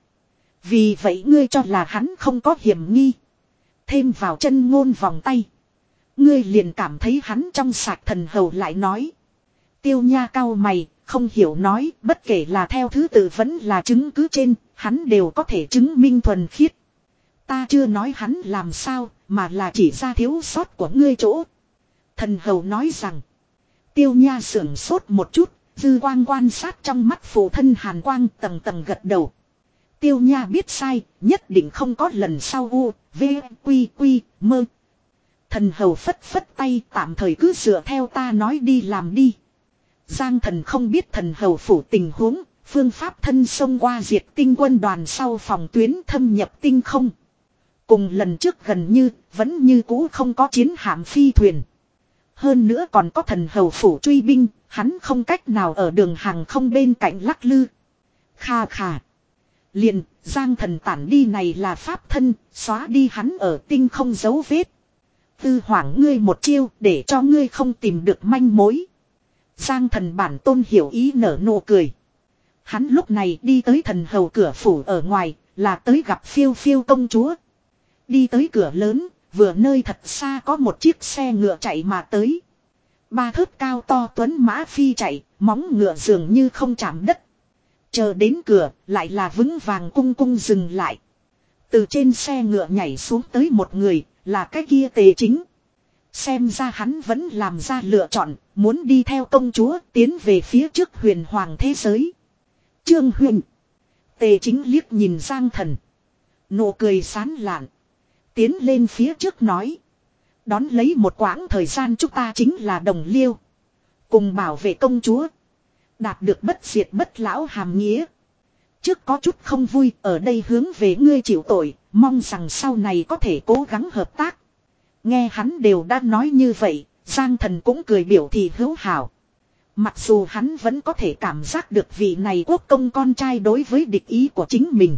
Vì vậy ngươi cho là hắn không có hiểm nghi. Thêm vào chân ngôn vòng tay. Ngươi liền cảm thấy hắn trong sạch. Thần hầu lại nói. Tiêu Nha cau mày, không hiểu nói, bất kể là theo thứ tự vẫn là chứng cứ trên, hắn đều có thể chứng minh thuần khiết. Ta chưa nói hắn làm sao, mà là chỉ ra thiếu sót của ngươi chỗ. Thần hầu nói rằng. Tiêu Nha sưởng sốt một chút, dư quang quan sát trong mắt phụ thân hàn quang tầng tầng gật đầu. Tiêu Nha biết sai, nhất định không có lần sau u, v, quy, quy, mơ. Thần hầu phất phất tay tạm thời cứ dựa theo ta nói đi làm đi. Giang Thần không biết thần hầu phủ tình huống, phương pháp thân xông qua Diệt Tinh quân đoàn sau phòng tuyến thâm nhập tinh không. Cùng lần trước gần như, vẫn như cũ không có chiến hạm phi thuyền. Hơn nữa còn có thần hầu phủ truy binh, hắn không cách nào ở đường hàng không bên cạnh lắc lư. Kha khà. Liền, Giang Thần tản đi này là pháp thân, xóa đi hắn ở tinh không dấu vết. Tư hoảng ngươi một chiêu để cho ngươi không tìm được manh mối. Giang Thần bản tôn hiểu ý nở nụ cười. Hắn lúc này đi tới thần hầu cửa phủ ở ngoài, là tới gặp phiêu phiêu công chúa. Đi tới cửa lớn, vừa nơi thật xa có một chiếc xe ngựa chạy mà tới. Ba thớt cao to tuấn mã phi chạy, móng ngựa dường như không chạm đất. Chờ đến cửa, lại là vững vàng cung cung dừng lại. Từ trên xe ngựa nhảy xuống tới một người, là cái kia Tề Chính. Xem ra hắn vẫn làm ra lựa chọn, muốn đi theo công chúa tiến về phía trước huyền hoàng thế giới. Trương Huyền. Tề Chính liếc nhìn Giang Thần. Nụ cười sán lạn. Tiến lên phía trước nói. Đón lấy một quãng thời gian chúng ta chính là đồng liêu. Cùng bảo vệ công chúa. Đạt được bất diệt bất lão hàm nghĩa. Trước có chút không vui, ở đây hướng về ngươi chịu tội, mong rằng sau này có thể cố gắng hợp tác. Nghe hắn đều đã nói như vậy, Giang Thần cũng cười biểu thị hữu hảo. Mặc dù hắn vẫn có thể cảm giác được vị này quốc công con trai đối với địch ý của chính mình.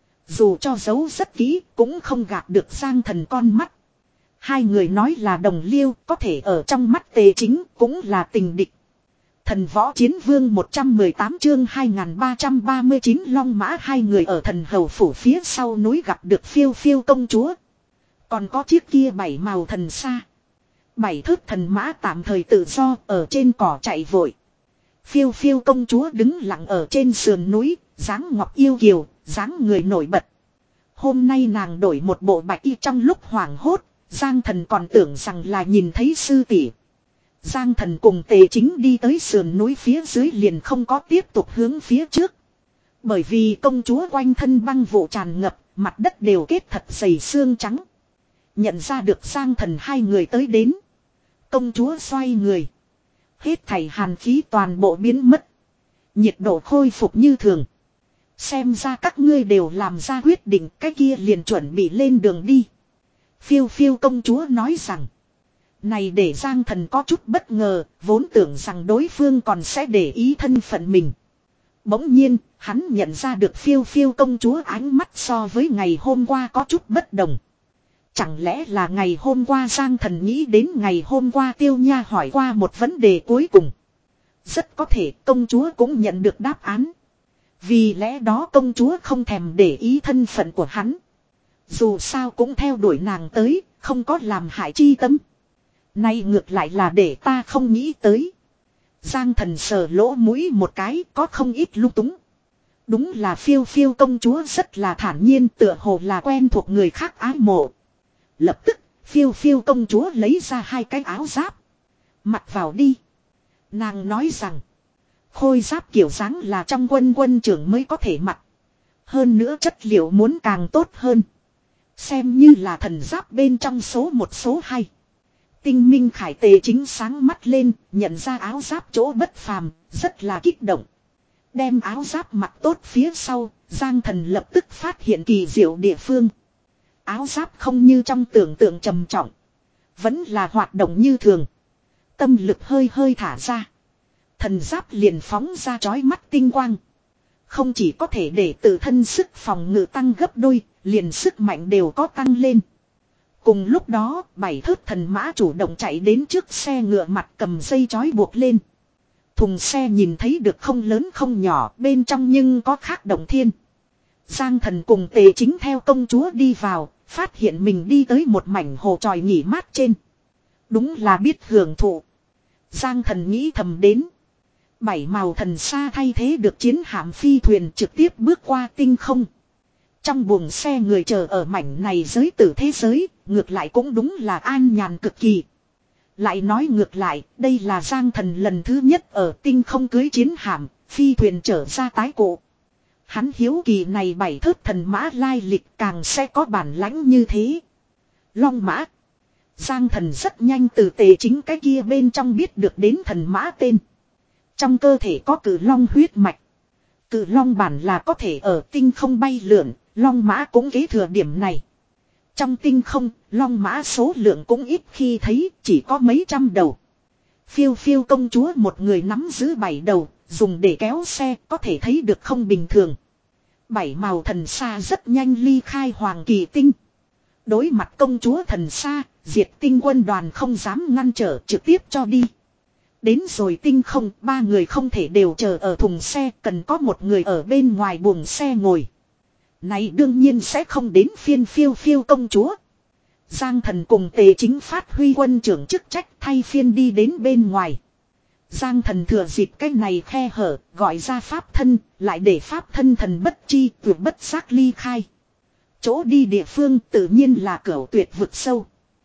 Dù cho giấu rất kỹ, cũng không gạt được Giang Thần con mắt. Hai người nói là đồng liêu, có thể ở trong mắt Tề Chính cũng là tình địch. Thần võ chiến vương một trăm mười tám chương hai nghìn ba trăm ba mươi chín Long Mã hai người ở thần hầu phủ phía sau núi gặp được phiêu phiêu công chúa. Còn có chiếc kia bảy màu thần xa. Bảy thước thần mã tạm thời tự do ở trên cỏ chạy vội. Phiêu phiêu công chúa đứng lặng ở trên sườn núi, dáng ngọc yêu kiều, dáng người nổi bật. Hôm nay nàng đổi một bộ bạch y trong lúc hoảng hốt, Giang Thần còn tưởng rằng là nhìn thấy sư tỷ. Giang Thần cùng Tề Chính đi tới sườn núi phía dưới liền không có tiếp tục hướng phía trước. Bởi vì công chúa quanh thân băng vụ tràn ngập, mặt đất đều kết thật dày xương trắng. Nhận ra được Giang Thần hai người tới đến. Công chúa xoay người. Hết thảy hàn khí toàn bộ biến mất. Nhiệt độ khôi phục như thường. Xem ra các ngươi đều làm ra quyết định, cái kia liền chuẩn bị lên đường đi. Phiêu phiêu công chúa nói rằng. Này để Giang Thần có chút bất ngờ, vốn tưởng rằng đối phương còn sẽ để ý thân phận mình. Bỗng nhiên, hắn nhận ra được phiêu phiêu công chúa ánh mắt so với ngày hôm qua có chút bất đồng. Chẳng lẽ là ngày hôm qua Giang Thần nghĩ đến ngày hôm qua Tiêu Nha hỏi qua một vấn đề cuối cùng. Rất có thể công chúa cũng nhận được đáp án. Vì lẽ đó công chúa không thèm để ý thân phận của hắn. Dù sao cũng theo đuổi nàng tới, không có làm hại chi tâm. Nay ngược lại là để ta không nghĩ tới. Giang Thần sờ lỗ mũi một cái, có không ít lung túng. Đúng là phiêu phiêu công chúa rất là thản nhiên, tựa hồ là quen thuộc người khác ái mộ. Lập tức, phiêu phiêu công chúa lấy ra hai cái áo giáp. Mặc vào đi. Nàng nói rằng, khôi giáp kiểu dáng là trong quân quân trưởng mới có thể mặc. Hơn nữa chất liệu muốn càng tốt hơn. Xem như là thần giáp bên trong số một số hai. Tinh Minh Khải Tề Chính sáng mắt lên, nhận ra áo giáp chỗ bất phàm, rất là kích động. Đem áo giáp mặc tốt phía sau, Giang Thần lập tức phát hiện kỳ diệu địa phương. Áo giáp không như trong tưởng tượng trầm trọng. Vẫn là hoạt động như thường. Tâm lực hơi hơi thả ra. Thần giáp liền phóng ra chói mắt tinh quang. Không chỉ có thể để tự thân sức phòng ngự tăng gấp đôi, liền sức mạnh đều có tăng lên. Cùng lúc đó, bảy thớt thần mã chủ động chạy đến trước xe ngựa mặt cầm dây chói buộc lên. Thùng xe nhìn thấy được không lớn không nhỏ, bên trong nhưng có khác động thiên. Giang Thần cùng Tề Chính theo công chúa đi vào, phát hiện mình đi tới một mảnh hồ tròi nghỉ mát trên. Đúng là biết hưởng thụ. Giang Thần nghĩ thầm đến. Bảy màu thần xa thay thế được chiến hạm phi thuyền trực tiếp bước qua tinh không. Trong buồng xe người chờ ở mảnh này giới tử thế giới, ngược lại cũng đúng là an nhàn cực kỳ. Lại nói ngược lại, đây là Giang Thần lần thứ nhất ở tinh không cưới chiến hạm, phi thuyền trở ra tái cổ. Hắn hiếu kỳ này bảy thớt thần mã lai lịch càng sẽ có bản lãnh như thế. Long mã. Giang Thần rất nhanh từ Tề Chính cái kia bên trong biết được đến thần mã tên. Trong cơ thể có cử long huyết mạch. Cử long bản là có thể ở tinh không bay lượn, long mã cũng kế thừa điểm này. Trong tinh không, long mã số lượng cũng ít khi thấy, chỉ có mấy trăm đầu. Phiêu phiêu công chúa một người nắm giữ bảy đầu, dùng để kéo xe, có thể thấy được không bình thường. Bảy màu thần xa rất nhanh ly khai Hoàng Kỳ Tinh. Đối mặt công chúa thần xa, diệt tinh quân đoàn không dám ngăn trở, trực tiếp cho đi. Đến rồi tinh không, ba người không thể đều chờ ở thùng xe, cần có một người ở bên ngoài buồng xe ngồi. Này đương nhiên sẽ không đến phiên phiêu phiêu công chúa. Giang Thần cùng Tề Chính phát huy quân trưởng chức trách thay phiên đi đến bên ngoài. Giang Thần thừa dịp cái này khe hở, gọi ra pháp thân, lại để pháp thân thần bất chi tuyệt bất giác ly khai. Chỗ đi địa phương tự nhiên là cửu tuyệt vực sâu.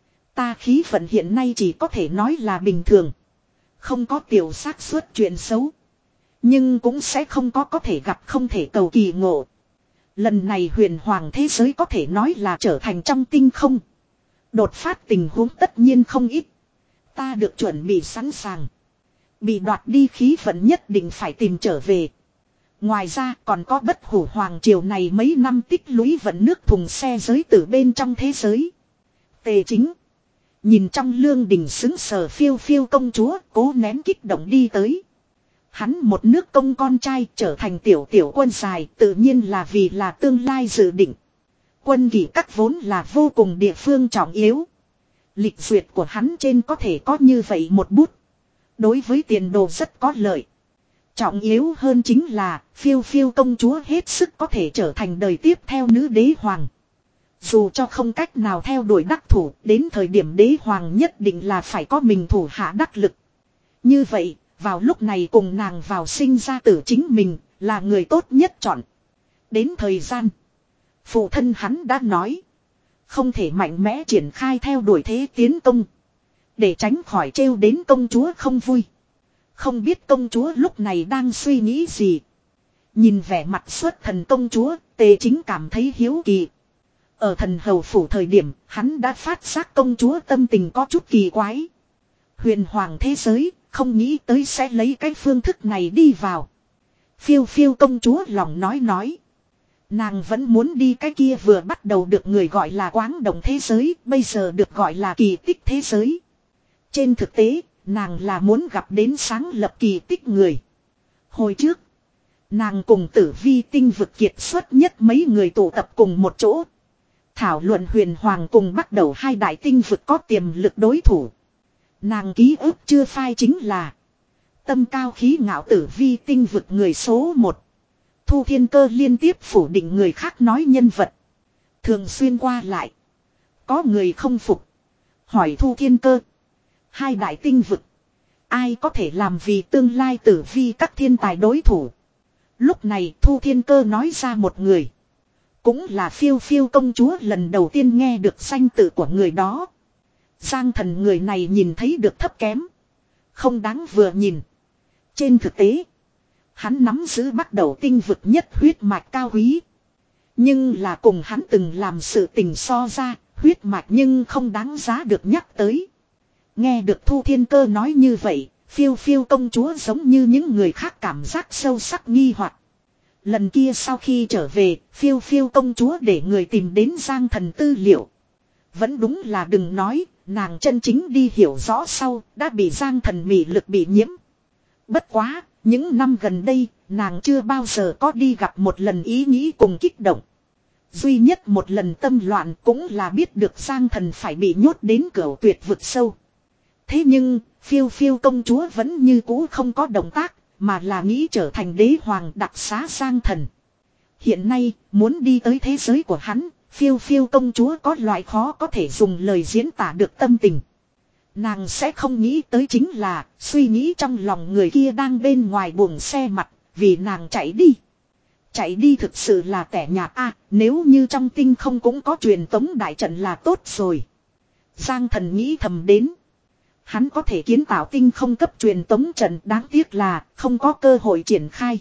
Ta khí vận hiện nay chỉ có thể nói là bình thường. Không có tiểu xác suất chuyện xấu. Nhưng cũng sẽ không có có thể gặp không thể cầu kỳ ngộ. Lần này huyền hoàng thế giới có thể nói là trở thành trong tinh không. Đột phát tình huống tất nhiên không ít. Ta được chuẩn bị sẵn sàng. Bị đoạt đi khí vận nhất định phải tìm trở về. Ngoài ra còn có bất hủ hoàng triều này mấy năm tích lũy vận nước thùng xe giới từ bên trong thế giới. Tề Chính. Nhìn trong lương đình xứng sờ phiêu phiêu công chúa cố nén kích động đi tới. Hắn một nước công con trai trở thành tiểu tiểu quân dài tự nhiên là vì là tương lai dự định. Quân kỷ các vốn là vô cùng địa phương trọng yếu. Lịch duyệt của hắn trên có thể có như vậy một bút. Đối với tiền đồ rất có lợi. Trọng yếu hơn chính là phiêu phiêu công chúa hết sức có thể trở thành đời tiếp theo nữ đế hoàng. Dù cho không cách nào theo đuổi đắc thủ, đến thời điểm đế hoàng nhất định là phải có mình thủ hạ đắc lực. Như vậy, vào lúc này cùng nàng vào sinh ra tử chính mình, là người tốt nhất chọn. Đến thời gian, phụ thân hắn đã nói, không thể mạnh mẽ triển khai theo đuổi thế tiến công. Để tránh khỏi trêu đến công chúa không vui. Không biết công chúa lúc này đang suy nghĩ gì. Nhìn vẻ mặt xuất thần công chúa, Tề Chính cảm thấy hiếu kỳ. Ở thần hầu phủ thời điểm, hắn đã phát giác công chúa tâm tình có chút kỳ quái. Huyền hoàng thế giới, không nghĩ tới sẽ lấy cái phương thức này đi vào. Phiêu phiêu công chúa lòng nói nói. Nàng vẫn muốn đi cái kia vừa bắt đầu được người gọi là quáng động thế giới, bây giờ được gọi là kỳ tích thế giới. Trên thực tế, nàng là muốn gặp đến sáng lập kỳ tích người. Hồi trước, nàng cùng Tử Vi tinh vực kiệt xuất nhất mấy người tụ tập cùng một chỗ. Thảo luận huyền hoàng cùng bắt đầu hai đại tinh vực có tiềm lực đối thủ. Nàng ký ức chưa phai chính là tâm cao khí ngạo Tử Vi tinh vực người số một. Thu Thiên Cơ liên tiếp phủ định người khác nói nhân vật. Thường xuyên qua lại. Có người không phục. Hỏi Thu Thiên Cơ. Hai đại tinh vực. Ai có thể làm vì tương lai Tử Vi các thiên tài đối thủ. Lúc này Thu Thiên Cơ nói ra một người. Cũng là phiêu phiêu công chúa lần đầu tiên nghe được danh tự của người đó. Giang Thần người này nhìn thấy được thấp kém. Không đáng vừa nhìn. Trên thực tế. Hắn nắm giữ bắt đầu tinh vực nhất huyết mạch cao quý. Nhưng là cùng hắn từng làm sự tình so ra. Huyết mạch nhưng không đáng giá được nhắc tới. Nghe được Thu Thiên Cơ nói như vậy. Phiêu phiêu công chúa giống như những người khác cảm giác sâu sắc nghi hoặc. Lần kia sau khi trở về, phiêu phiêu công chúa để người tìm đến Giang Thần tư liệu. Vẫn đúng là đừng nói, nàng chân chính đi hiểu rõ sau, đã bị Giang Thần mị lực bị nhiễm. Bất quá, những năm gần đây, nàng chưa bao giờ có đi gặp một lần ý nghĩ cùng kích động. Duy nhất một lần tâm loạn cũng là biết được Giang Thần phải bị nhốt đến cửu tuyệt vực sâu. Thế nhưng, phiêu phiêu công chúa vẫn như cũ không có động tác. Mà là nghĩ trở thành đế hoàng đặc xá Giang Thần. Hiện nay, muốn đi tới thế giới của hắn, phiêu phiêu công chúa có loại khó có thể dùng lời diễn tả được tâm tình. Nàng sẽ không nghĩ tới chính là, suy nghĩ trong lòng người kia đang bên ngoài buồng xe mặt, vì nàng chạy đi. Chạy đi thực sự là tẻ nhạt a, nếu như trong tinh không cũng có truyền tống đại trận là tốt rồi. Giang Thần nghĩ thầm đến. Hắn có thể kiến tạo tinh không cấp truyền tống trận, đáng tiếc là không có cơ hội triển khai.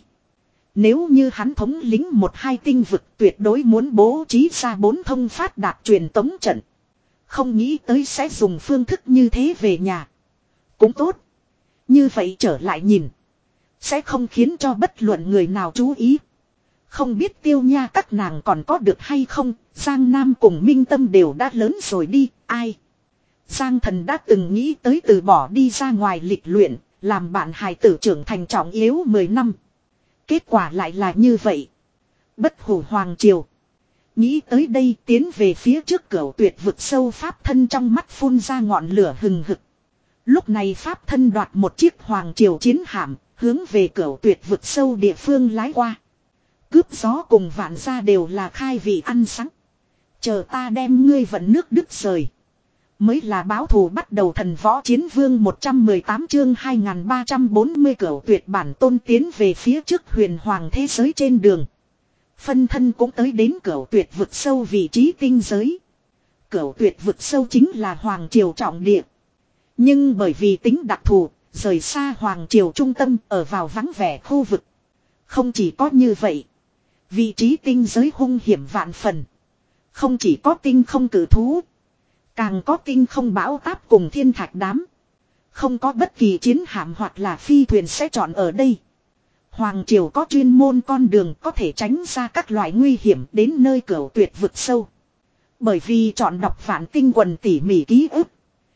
Nếu như hắn thống lĩnh một hai tinh vực tuyệt đối muốn bố trí ra bốn thông phát đạt truyền tống trận. Không nghĩ tới sẽ dùng phương thức như thế về nhà. Cũng tốt. Như vậy trở lại nhìn. Sẽ không khiến cho bất luận người nào chú ý. Không biết Tiêu Nha các nàng còn có được hay không, Giang Nam cùng Minh Tâm đều đã lớn rồi đi, ai. Giang Thần đã từng nghĩ tới từ bỏ đi ra ngoài lịch luyện, làm bạn hài tử trưởng thành trọng yếu mười năm. Kết quả lại là như vậy. Bất hủ hoàng triều. Nghĩ tới đây tiến về phía trước cửu tuyệt vực sâu pháp thân trong mắt phun ra ngọn lửa hừng hực. Lúc này pháp thân đoạt một chiếc hoàng triều chiến hạm, hướng về cửu tuyệt vực sâu địa phương lái qua. Cướp gió cùng vạn gia đều là khai vị ăn sáng. Chờ ta đem ngươi vận nước đứt rời. Mới là báo thù bắt đầu thần võ chiến vương một trăm mười tám chương hai nghìn ba trăm bốn mươi cửu tuyệt bản tôn tiến về phía trước huyền hoàng thế giới trên đường. Phân thân cũng tới đến cửu tuyệt vực sâu vị trí tinh giới. Cửu tuyệt vực sâu chính là hoàng triều trọng địa. Nhưng bởi vì tính đặc thù, rời xa hoàng triều trung tâm ở vào vắng vẻ khu vực. Không chỉ có như vậy. Vị trí tinh giới hung hiểm vạn phần. Không chỉ có tinh không cử thú. Càng có tinh không bão táp cùng thiên thạch đám. Không có bất kỳ chiến hạm hoặc là phi thuyền sẽ chọn ở đây. Hoàng triều có chuyên môn con đường có thể tránh ra các loại nguy hiểm đến nơi cửu tuyệt vực sâu. Bởi vì chọn đọc vạn tinh quần tỉ mỉ ký ức.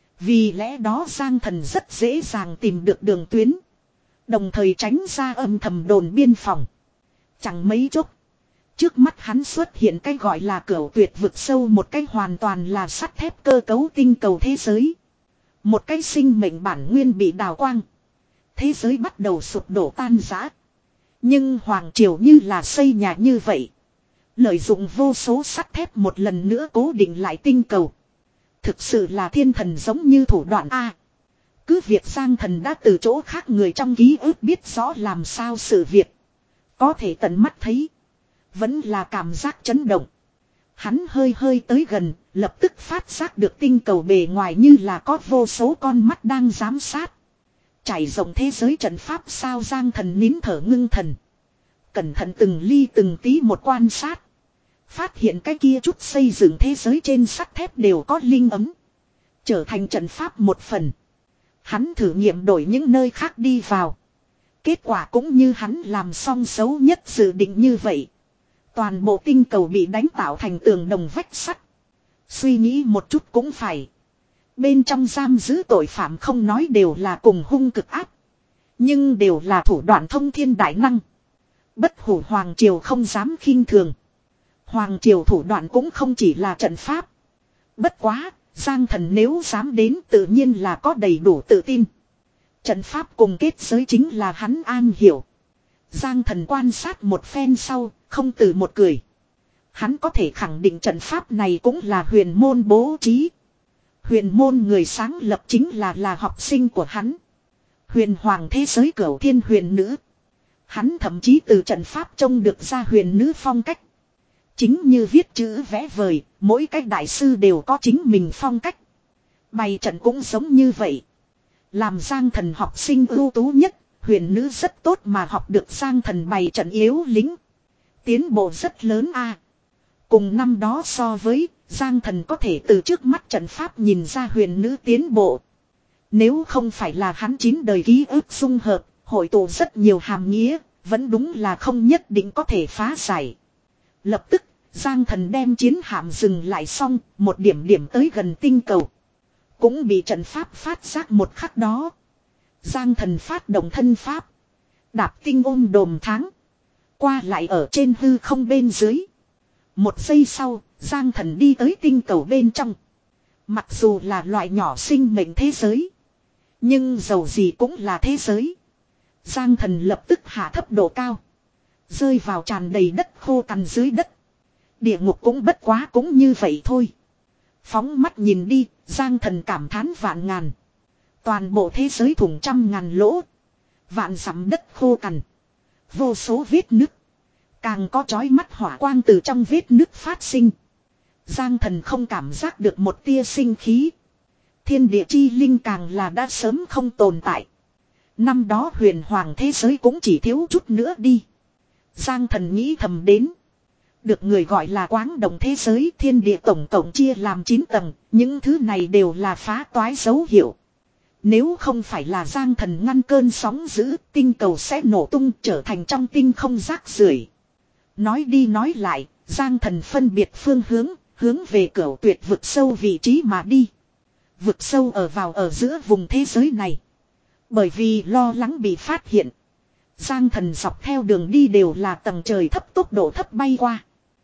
Vì lẽ đó Giang Thần rất dễ dàng tìm được đường tuyến. Đồng thời tránh ra âm thầm đồn biên phòng. Chẳng mấy chốc. Trước mắt hắn xuất hiện cái gọi là cửu tuyệt vực sâu, một cái hoàn toàn là sắt thép cơ cấu tinh cầu thế giới. Một cái sinh mệnh bản nguyên bị đào quang. Thế giới bắt đầu sụp đổ tan rã. Nhưng Hoàng Triều như là xây nhà như vậy. Lợi dụng vô số sắt thép một lần nữa cố định lại tinh cầu. Thực sự là thiên thần giống như thủ đoạn A. Cứ việc Giang Thần đã từ chỗ khác người trong ký ức biết rõ làm sao sự việc. Có thể tận mắt thấy. Vẫn là cảm giác chấn động. Hắn hơi hơi tới gần, lập tức phát giác được tinh cầu bề ngoài như là có vô số con mắt đang giám sát. Trải rộng thế giới trận pháp sao. Giang Thần nín thở ngưng thần. Cẩn thận từng ly từng tí một quan sát. Phát hiện cái kia chút xây dựng thế giới trên sắt thép đều có linh ấm. Trở thành trận pháp một phần. Hắn thử nghiệm đổi những nơi khác đi vào. Kết quả cũng như hắn làm xong xấu nhất dự định như vậy. Toàn bộ tinh cầu bị đánh tạo thành tường đồng vách sắt. Suy nghĩ một chút cũng phải. Bên trong giam giữ tội phạm không nói đều là cùng hung cực áp. Nhưng đều là thủ đoạn thông thiên đại năng. Bất hủ Hoàng Triều không dám khinh thường. Hoàng Triều thủ đoạn cũng không chỉ là trận pháp. Bất quá, Giang Thần nếu dám đến tự nhiên là có đầy đủ tự tin. Trận pháp cùng kết giới chính là hắn an hiểu. Giang Thần quan sát một phen sau, không từ một cười. Hắn có thể khẳng định trận pháp này cũng là huyền môn bố trí. Huyền môn người sáng lập chính là là học sinh của hắn. Huyền hoàng thế giới cửu thiên huyền nữ. Hắn thậm chí từ trận pháp trông được ra huyền nữ phong cách. Chính như viết chữ vẽ vời, mỗi cách đại sư đều có chính mình phong cách. Bày trận cũng giống như vậy. Làm Giang Thần học sinh ưu tú nhất, huyền nữ rất tốt mà học được Giang Thần bày trận yếu lính. Tiến bộ rất lớn a. Cùng năm đó so với, Giang Thần có thể từ trước mắt trận pháp nhìn ra huyền nữ tiến bộ. Nếu không phải là hắn chín đời ký ức dung hợp, hội tụ rất nhiều hàm nghĩa, vẫn đúng là không nhất định có thể phá giải. Lập tức, Giang Thần đem chiến hạm dừng lại xong, một điểm điểm tới gần tinh cầu. Cũng bị trận pháp phát giác một khắc đó. Giang Thần phát động thân pháp. Đạp tinh ôm đồm tháng. Qua lại ở trên hư không bên dưới. Một giây sau, Giang Thần đi tới tinh cầu bên trong. Mặc dù là loại nhỏ sinh mệnh thế giới. Nhưng dầu gì cũng là thế giới. Giang Thần lập tức hạ thấp độ cao. Rơi vào tràn đầy đất khô cằn dưới đất. Địa ngục cũng bất quá cũng như vậy thôi. Phóng mắt nhìn đi, Giang Thần cảm thán vạn ngàn. Toàn bộ thế giới thủng trăm ngàn lỗ. Vạn dặm đất khô cằn. Vô số vết nứt. Càng có chói mắt hỏa quang từ trong vết nứt phát sinh. Giang Thần không cảm giác được một tia sinh khí. Thiên địa chi linh càng là đã sớm không tồn tại. Năm đó huyền hoàng thế giới cũng chỉ thiếu chút nữa đi. Giang Thần nghĩ thầm đến. Được người gọi là quáng động thế giới, thiên địa tổng cộng chia làm chín tầng, những thứ này đều là phá toái dấu hiệu. Nếu không phải là Giang Thần ngăn cơn sóng dữ, tinh cầu sẽ nổ tung trở thành trong tinh không rác rưởi. Nói đi nói lại, Giang Thần phân biệt phương hướng, hướng về cửu tuyệt vực sâu vị trí mà đi. Vực sâu ở vào ở giữa vùng thế giới này. Bởi vì lo lắng bị phát hiện, Giang Thần dọc theo đường đi đều là tầng trời thấp tốc độ thấp bay qua.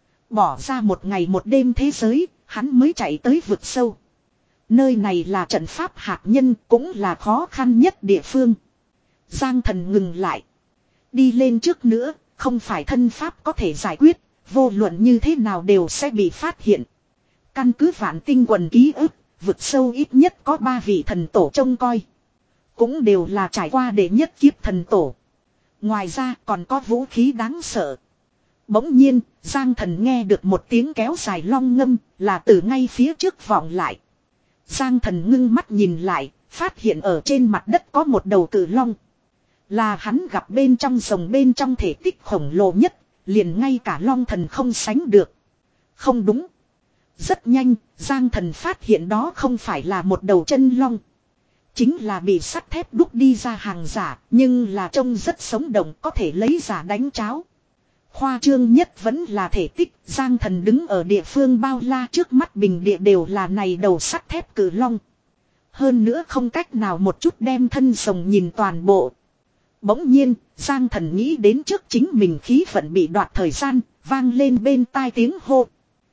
Bỏ ra một ngày một đêm thế giới, hắn mới chạy tới vực sâu. Nơi này là trận pháp hạt nhân, cũng là khó khăn nhất địa phương. Giang Thần ngừng lại. Đi lên trước nữa, không phải thân pháp có thể giải quyết, vô luận như thế nào đều sẽ bị phát hiện. Căn cứ vạn tinh quần ký ức, vực sâu ít nhất có ba vị thần tổ trông coi. Cũng đều là trải qua đệ nhất kiếp thần tổ. Ngoài ra còn có vũ khí đáng sợ. Bỗng nhiên, Giang Thần nghe được một tiếng kéo dài long ngâm, là từ ngay phía trước vọng lại. Giang Thần ngưng mắt nhìn lại, phát hiện ở trên mặt đất có một đầu cự long. Là hắn gặp bên trong rồng bên trong thể tích khổng lồ nhất, liền ngay cả long thần không sánh được. Không đúng. Rất nhanh, Giang Thần phát hiện đó không phải là một đầu chân long. Chính là bị sắt thép đúc đi ra hàng giả, nhưng là trông rất sống động, có thể lấy giả đánh cháo. Khoa trương nhất vẫn là thể tích, Giang Thần đứng ở địa phương bao la trước mắt bình địa đều là này đầu sắt thép cử long. Hơn nữa không cách nào một chút đem thân rồng nhìn toàn bộ. Bỗng nhiên, Giang Thần nghĩ đến trước chính mình khí vận bị đoạt thời gian, vang lên bên tai tiếng hô.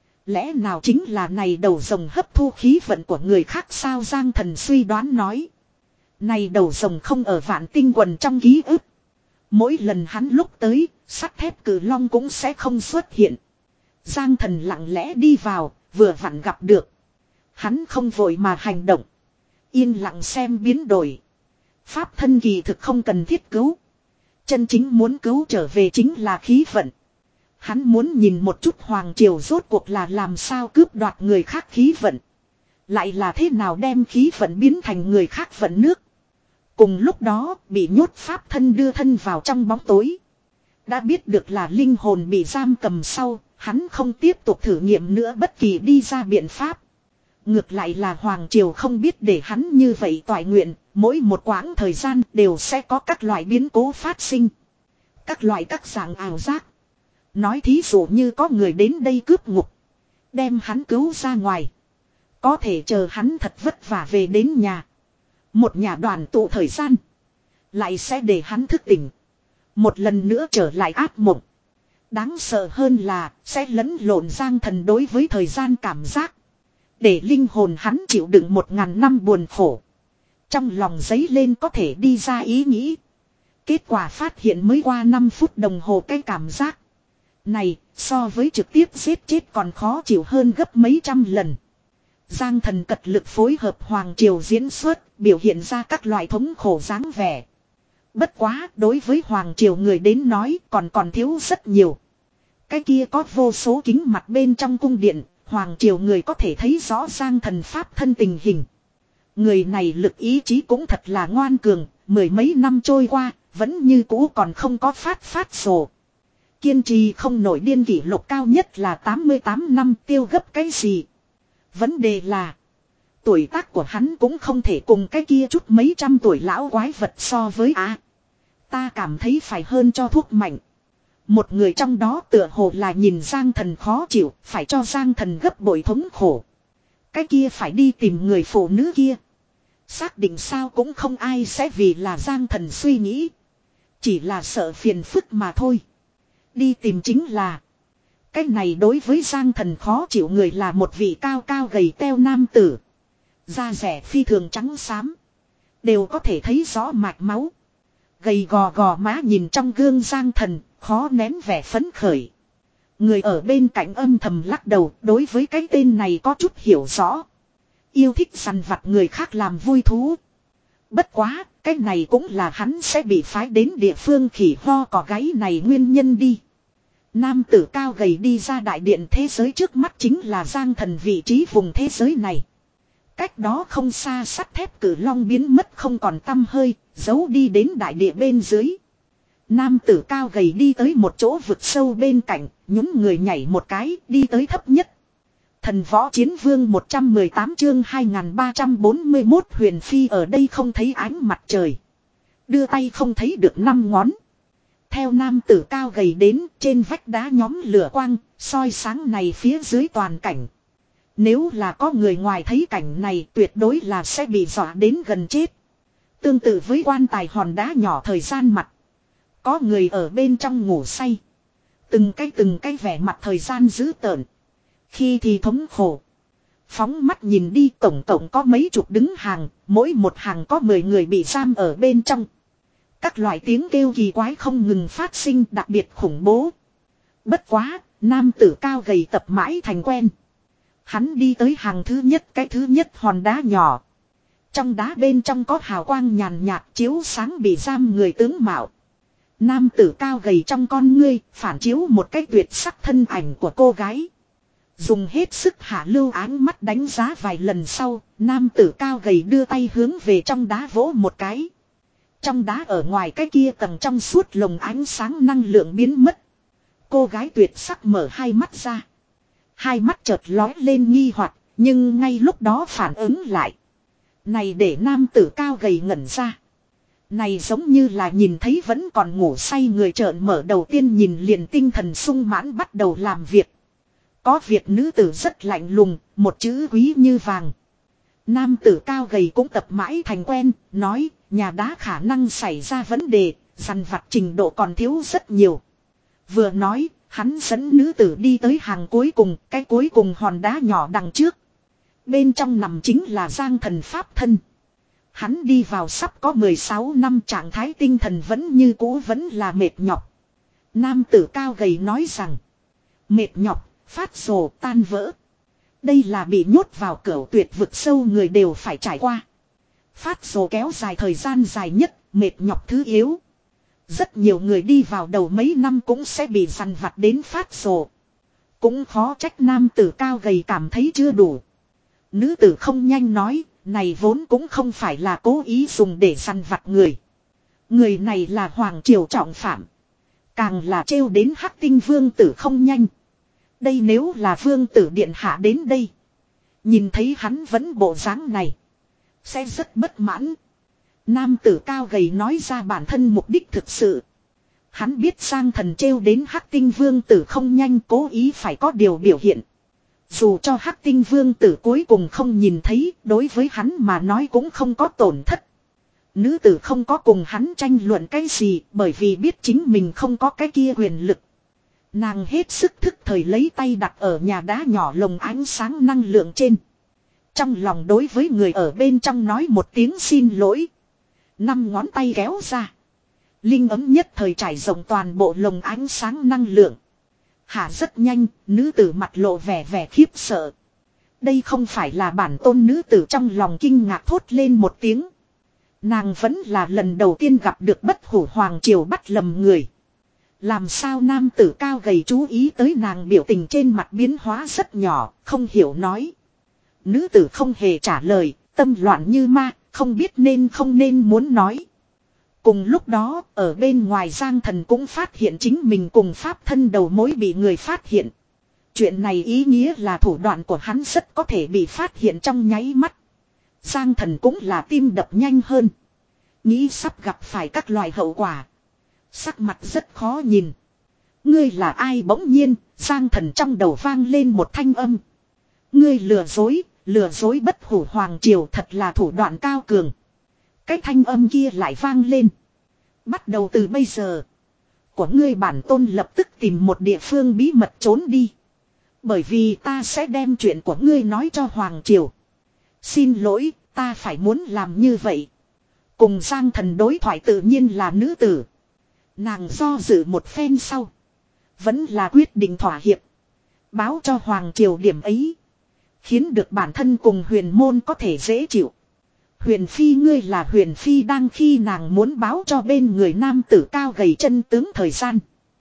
Lẽ nào chính là này đầu rồng hấp thu khí vận của người khác sao? Giang Thần suy đoán nói. Này đầu rồng không ở Vạn Tinh quần trong ký ức. Mỗi lần hắn lúc tới, sắt thép cử long cũng sẽ không xuất hiện. Giang Thần lặng lẽ đi vào, vừa vặn gặp được. Hắn không vội mà hành động. Yên lặng xem biến đổi. Pháp thân kỳ thực không cần thiết cứu. Chân chính muốn cứu trở về chính là khí vận. Hắn muốn nhìn một chút hoàng triều rốt cuộc là làm sao cướp đoạt người khác khí vận. Lại là thế nào đem khí vận biến thành người khác vận nước. Cùng lúc đó bị nhốt pháp thân đưa thân vào trong bóng tối. Đã biết được là linh hồn bị giam cầm sau, hắn không tiếp tục thử nghiệm nữa bất kỳ đi ra biện pháp. Ngược lại là hoàng triều không biết để hắn như vậy toại nguyện, mỗi một quãng thời gian đều sẽ có các loại biến cố phát sinh. Các loại các dạng ảo giác. Nói thí dụ như có người đến đây cướp ngục. Đem hắn cứu ra ngoài. Có thể chờ hắn thật vất vả về đến nhà. Một nhà đoàn tụ thời gian. Lại sẽ để hắn thức tỉnh. Một lần nữa trở lại ác mộng. Đáng sợ hơn là sẽ lẫn lộn Giang Thần đối với thời gian cảm giác. Để linh hồn hắn chịu đựng một ngàn năm buồn khổ. Trong lòng giấy lên có thể đi ra ý nghĩ. Kết quả phát hiện mới qua năm phút đồng hồ cái cảm giác. Này, so với trực tiếp giết chết còn khó chịu hơn gấp mấy trăm lần. Giang Thần cật lực phối hợp hoàng triều diễn xuất, biểu hiện ra các loại thống khổ dáng vẻ. Bất quá, đối với hoàng triều người đến nói còn còn thiếu rất nhiều. Cái kia có vô số kính mặt bên trong cung điện, hoàng triều người có thể thấy rõ Giang Thần pháp thân tình hình. Người này lực ý chí cũng thật là ngoan cường, mười mấy năm trôi qua, vẫn như cũ còn không có phát phát sổ. Kiên trì không nổi điên kỷ lục cao nhất là tám mươi tám năm tiêu gấp cái gì. Vấn đề là tuổi tác của hắn cũng không thể cùng cái kia chút mấy trăm tuổi lão quái vật so với á. À, ta cảm thấy phải hơn cho thuốc mạnh. Một người trong đó tựa hồ là nhìn Giang Thần khó chịu, phải cho Giang Thần gấp bội thống khổ. Cái kia phải đi tìm người phụ nữ kia. Xác định sao cũng không ai sẽ vì là Giang Thần suy nghĩ. Chỉ là sợ phiền phức mà thôi. Đi tìm chính là. Cái này đối với Giang Thần khó chịu người là một vị cao cao gầy teo nam tử. Da rẻ phi thường trắng xám. Đều có thể thấy rõ mạch máu. Gầy gò gò má nhìn trong gương Giang Thần, khó nén vẻ phấn khởi. Người ở bên cạnh âm thầm lắc đầu, đối với cái tên này có chút hiểu rõ. Yêu thích săn vặt người khác làm vui thú. Bất quá, cái này cũng là hắn sẽ bị phái đến địa phương khỉ ho cỏ gáy này nguyên nhân đi. Nam tử cao gầy đi ra đại điện thế giới trước mắt chính là Giang Thần vị trí vùng thế giới này. Cách đó không xa sắt thép cử long biến mất không còn tăm hơi, giấu đi đến đại địa bên dưới. Nam tử cao gầy đi tới một chỗ vực sâu bên cạnh, nhún người nhảy một cái, đi tới thấp nhất. Thần võ chiến vương một trăm mười tám chương hai nghìn ba trăm bốn mươi mốt huyền phi ở đây không thấy ánh mặt trời. Đưa tay không thấy được năm ngón. Theo nam tử cao gầy đến trên vách đá nhóm lửa quang, soi sáng này phía dưới toàn cảnh. Nếu là có người ngoài thấy cảnh này tuyệt đối là sẽ bị dọa đến gần chết. Tương tự với quan tài hòn đá nhỏ thời gian mặt. Có người ở bên trong ngủ say. Từng cái từng cái vẻ mặt thời gian dữ tợn. Khi thì thống khổ. Phóng mắt nhìn đi tổng tổng có mấy chục đứng hàng, mỗi một hàng có mười người bị giam ở bên trong. Các loại tiếng kêu kỳ quái không ngừng phát sinh đặc biệt khủng bố. Bất quá, nam tử cao gầy tập mãi thành quen. Hắn đi tới hàng thứ nhất cái thứ nhất hòn đá nhỏ. Trong đá bên trong có hào quang nhàn nhạt chiếu sáng bị giam người tướng mạo. Nam tử cao gầy trong con ngươi phản chiếu một cái tuyệt sắc thân ảnh của cô gái. Dùng hết sức hạ lưu áng mắt đánh giá vài lần sau, nam tử cao gầy đưa tay hướng về trong đá vỗ một cái. Trong đá ở ngoài cái kia tầng trong suốt lồng ánh sáng năng lượng biến mất. Cô gái tuyệt sắc mở hai mắt ra. Hai mắt chợt lói lên nghi hoặc, nhưng ngay lúc đó phản ứng lại. Này để nam tử cao gầy ngẩn ra. Này giống như là nhìn thấy vẫn còn ngủ say người trợn mở đầu tiên nhìn liền tinh thần sung mãn bắt đầu làm việc. Có việc nữ tử rất lạnh lùng, một chữ quý như vàng. Nam tử cao gầy cũng tập mãi thành quen, nói nhà đá khả năng xảy ra vấn đề, dằn vặt trình độ còn thiếu rất nhiều. Vừa nói, hắn dẫn nữ tử đi tới hàng cuối cùng, cái cuối cùng hòn đá nhỏ đằng trước. Bên trong nằm chính là Giang Thần pháp thân. Hắn đi vào sắp có mười sáu năm trạng thái tinh thần vẫn như cũ vẫn là mệt nhọc. Nam tử cao gầy nói rằng, mệt nhọc, phát rồ tan vỡ. Đây là bị nhốt vào cửu tuyệt vực sâu người đều phải trải qua. Phát rồ kéo dài thời gian dài nhất, mệt nhọc thứ yếu. Rất nhiều người đi vào đầu mấy năm cũng sẽ bị dằn vặt đến phát rồ. Cũng khó trách nam tử cao gầy cảm thấy chưa đủ. Nữ tử không nhanh nói, này vốn cũng không phải là cố ý dùng để dằn vặt người. Người này là hoàng triều trọng phạm. Càng là trêu đến Hắc Tinh vương tử không nhanh. Đây nếu là vương tử điện hạ đến đây. Nhìn thấy hắn vẫn bộ dáng này. Sẽ rất bất mãn. Nam tử cao gầy nói ra bản thân mục đích thực sự. Hắn biết Giang Thần trêu đến Hắc Tinh vương tử không nhanh cố ý phải có điều biểu hiện. Dù cho Hắc Tinh vương tử cuối cùng không nhìn thấy, đối với hắn mà nói cũng không có tổn thất. Nữ tử không có cùng hắn tranh luận cái gì, bởi vì biết chính mình không có cái kia quyền lực. Nàng hết sức thức thời lấy tay đặt ở nhà đá nhỏ lồng ánh sáng năng lượng trên. Trong lòng đối với người ở bên trong nói một tiếng xin lỗi. Năm ngón tay kéo ra. Linh ấm nhất thời trải rộng toàn bộ lồng ánh sáng năng lượng. Hạ rất nhanh, nữ tử mặt lộ vẻ vẻ khiếp sợ. Đây không phải là bản tôn nữ tử trong lòng kinh ngạc thốt lên một tiếng. Nàng vẫn là lần đầu tiên gặp được bất hủ hoàng triều bắt lầm người. Làm sao nam tử cao gầy chú ý tới nàng biểu tình trên mặt biến hóa rất nhỏ, không hiểu nói. Nữ tử không hề trả lời, tâm loạn như ma, không biết nên không nên muốn nói. Cùng lúc đó, ở bên ngoài Giang Thần cũng phát hiện chính mình cùng pháp thân đầu mối bị người phát hiện. Chuyện này ý nghĩa là thủ đoạn của hắn rất có thể bị phát hiện trong nháy mắt. Giang Thần cũng là tim đập nhanh hơn. Nghĩ sắp gặp phải các loại hậu quả. Sắc mặt rất khó nhìn. Ngươi là ai bỗng nhiên, Giang Thần trong đầu vang lên một thanh âm. Ngươi lừa dối, lừa dối bất hủ hoàng triều thật là thủ đoạn cao cường. Cái thanh âm kia lại vang lên. Bắt đầu từ bây giờ. Của ngươi bản tôn lập tức tìm một địa phương bí mật trốn đi. Bởi vì ta sẽ đem chuyện của ngươi nói cho hoàng triều. Xin lỗi, ta phải muốn làm như vậy. Cùng Giang Thần đối thoại tự nhiên là nữ tử. Nàng do dự một phen sau. Vẫn là quyết định thỏa hiệp. Báo cho hoàng triều điểm ấy. Khiến được bản thân cùng huyền môn có thể dễ chịu. Huyền phi ngươi là huyền phi đang khi nàng muốn báo cho bên người nam tử cao gầy chân tướng thời gian.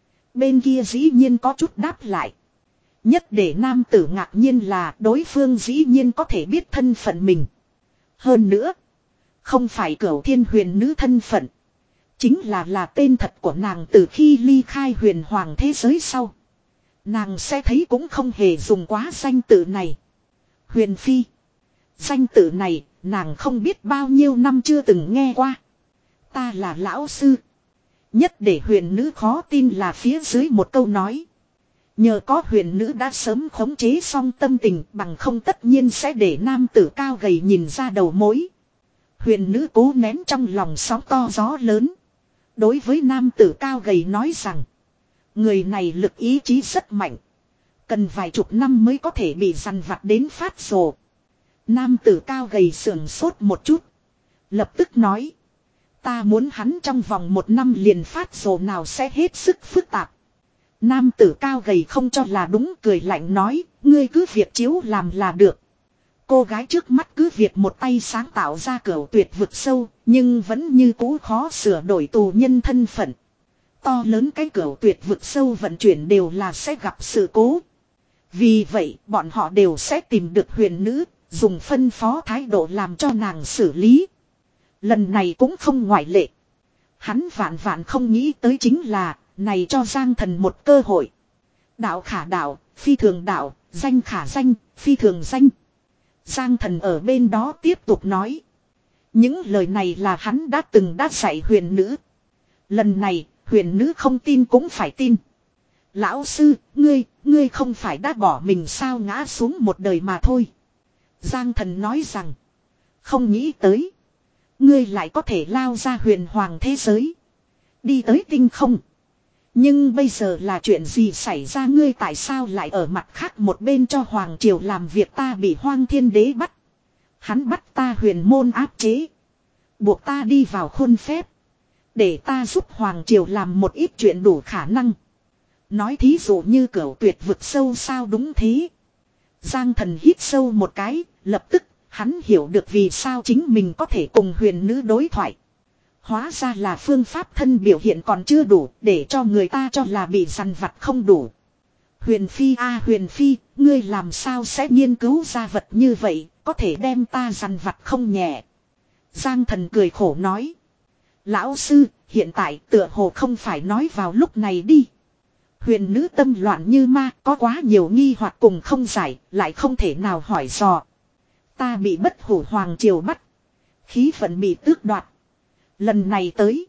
Bên kia dĩ nhiên có chút đáp lại. Nhất để nam tử ngạc nhiên là đối phương dĩ nhiên có thể biết thân phận mình. Hơn nữa. Không phải cửu thiên huyền nữ thân phận. Chính là là tên thật của nàng từ khi ly khai huyền hoàng thế giới sau. Nàng sẽ thấy cũng không hề dùng quá danh tự này. Huyền phi. Danh tự này nàng không biết bao nhiêu năm chưa từng nghe qua. Ta là lão sư. Nhất để huyền nữ khó tin là phía dưới một câu nói. Nhờ có huyền nữ đã sớm khống chế xong tâm tình bằng không tất nhiên sẽ để nam tử cao gầy nhìn ra đầu mối. Huyền nữ cố nén trong lòng sóng to gió lớn. Đối với nam tử cao gầy nói rằng. Người này lực ý chí rất mạnh. Cần vài chục năm mới có thể bị dằn vặt đến phát rồ. Nam tử cao gầy sườn sốt một chút. Lập tức nói. Ta muốn hắn trong vòng một năm liền phát rồ nào sẽ hết sức phức tạp. Nam tử cao gầy không cho là đúng cười lạnh nói. Ngươi cứ việc chiếu làm là được. Cô gái trước mắt cứ việc một tay sáng tạo ra cửu tuyệt vực sâu. Nhưng vẫn như cũ khó sửa đổi tù nhân thân phận. To lớn cái cửu tuyệt vực sâu vận chuyển đều là sẽ gặp sự cố. Vì vậy bọn họ đều sẽ tìm được huyền nữ. Dùng phân phó thái độ làm cho nàng xử lý. Lần này cũng không ngoại lệ. Hắn vạn vạn không nghĩ tới chính là, này cho Giang Thần một cơ hội. Đạo khả đạo, phi thường đạo, danh khả danh, phi thường danh. Giang Thần ở bên đó tiếp tục nói. Những lời này là hắn đã từng đã dạy huyền nữ. Lần này, huyền nữ không tin cũng phải tin. Lão sư, ngươi, ngươi không phải đã bỏ mình sao ngã xuống một đời mà thôi. Giang Thần nói rằng. Không nghĩ tới. Ngươi lại có thể lao ra huyền hoàng thế giới. Đi tới tinh không. Nhưng bây giờ là chuyện gì xảy ra ngươi tại sao lại ở mặt khác một bên cho Hoàng Triều làm việc ta bị Hoang Thiên Đế bắt. Hắn bắt ta huyền môn áp chế. Buộc ta đi vào khuôn phép. Để ta giúp Hoàng Triều làm một ít chuyện đủ khả năng. Nói thí dụ như cửu tuyệt vực sâu sao đúng thế. Giang Thần hít sâu một cái, lập tức hắn hiểu được vì sao chính mình có thể cùng huyền nữ đối thoại. Hóa ra là phương pháp thân biểu hiện còn chưa đủ để cho người ta cho là bị dằn vặt không đủ. Huyền Phi a à, Huyền Phi, ngươi làm sao sẽ nghiên cứu ra vật như vậy, có thể đem ta dằn vặt không nhẹ. Giang Thần cười khổ nói. Lão sư, hiện tại tựa hồ không phải nói vào lúc này đi. Huyền nữ tâm loạn như ma, có quá nhiều nghi hoặc cùng không giải, lại không thể nào hỏi dò. Ta bị bất hủ hoàng triều bắt. Khí vận bị tước đoạt. Lần này tới.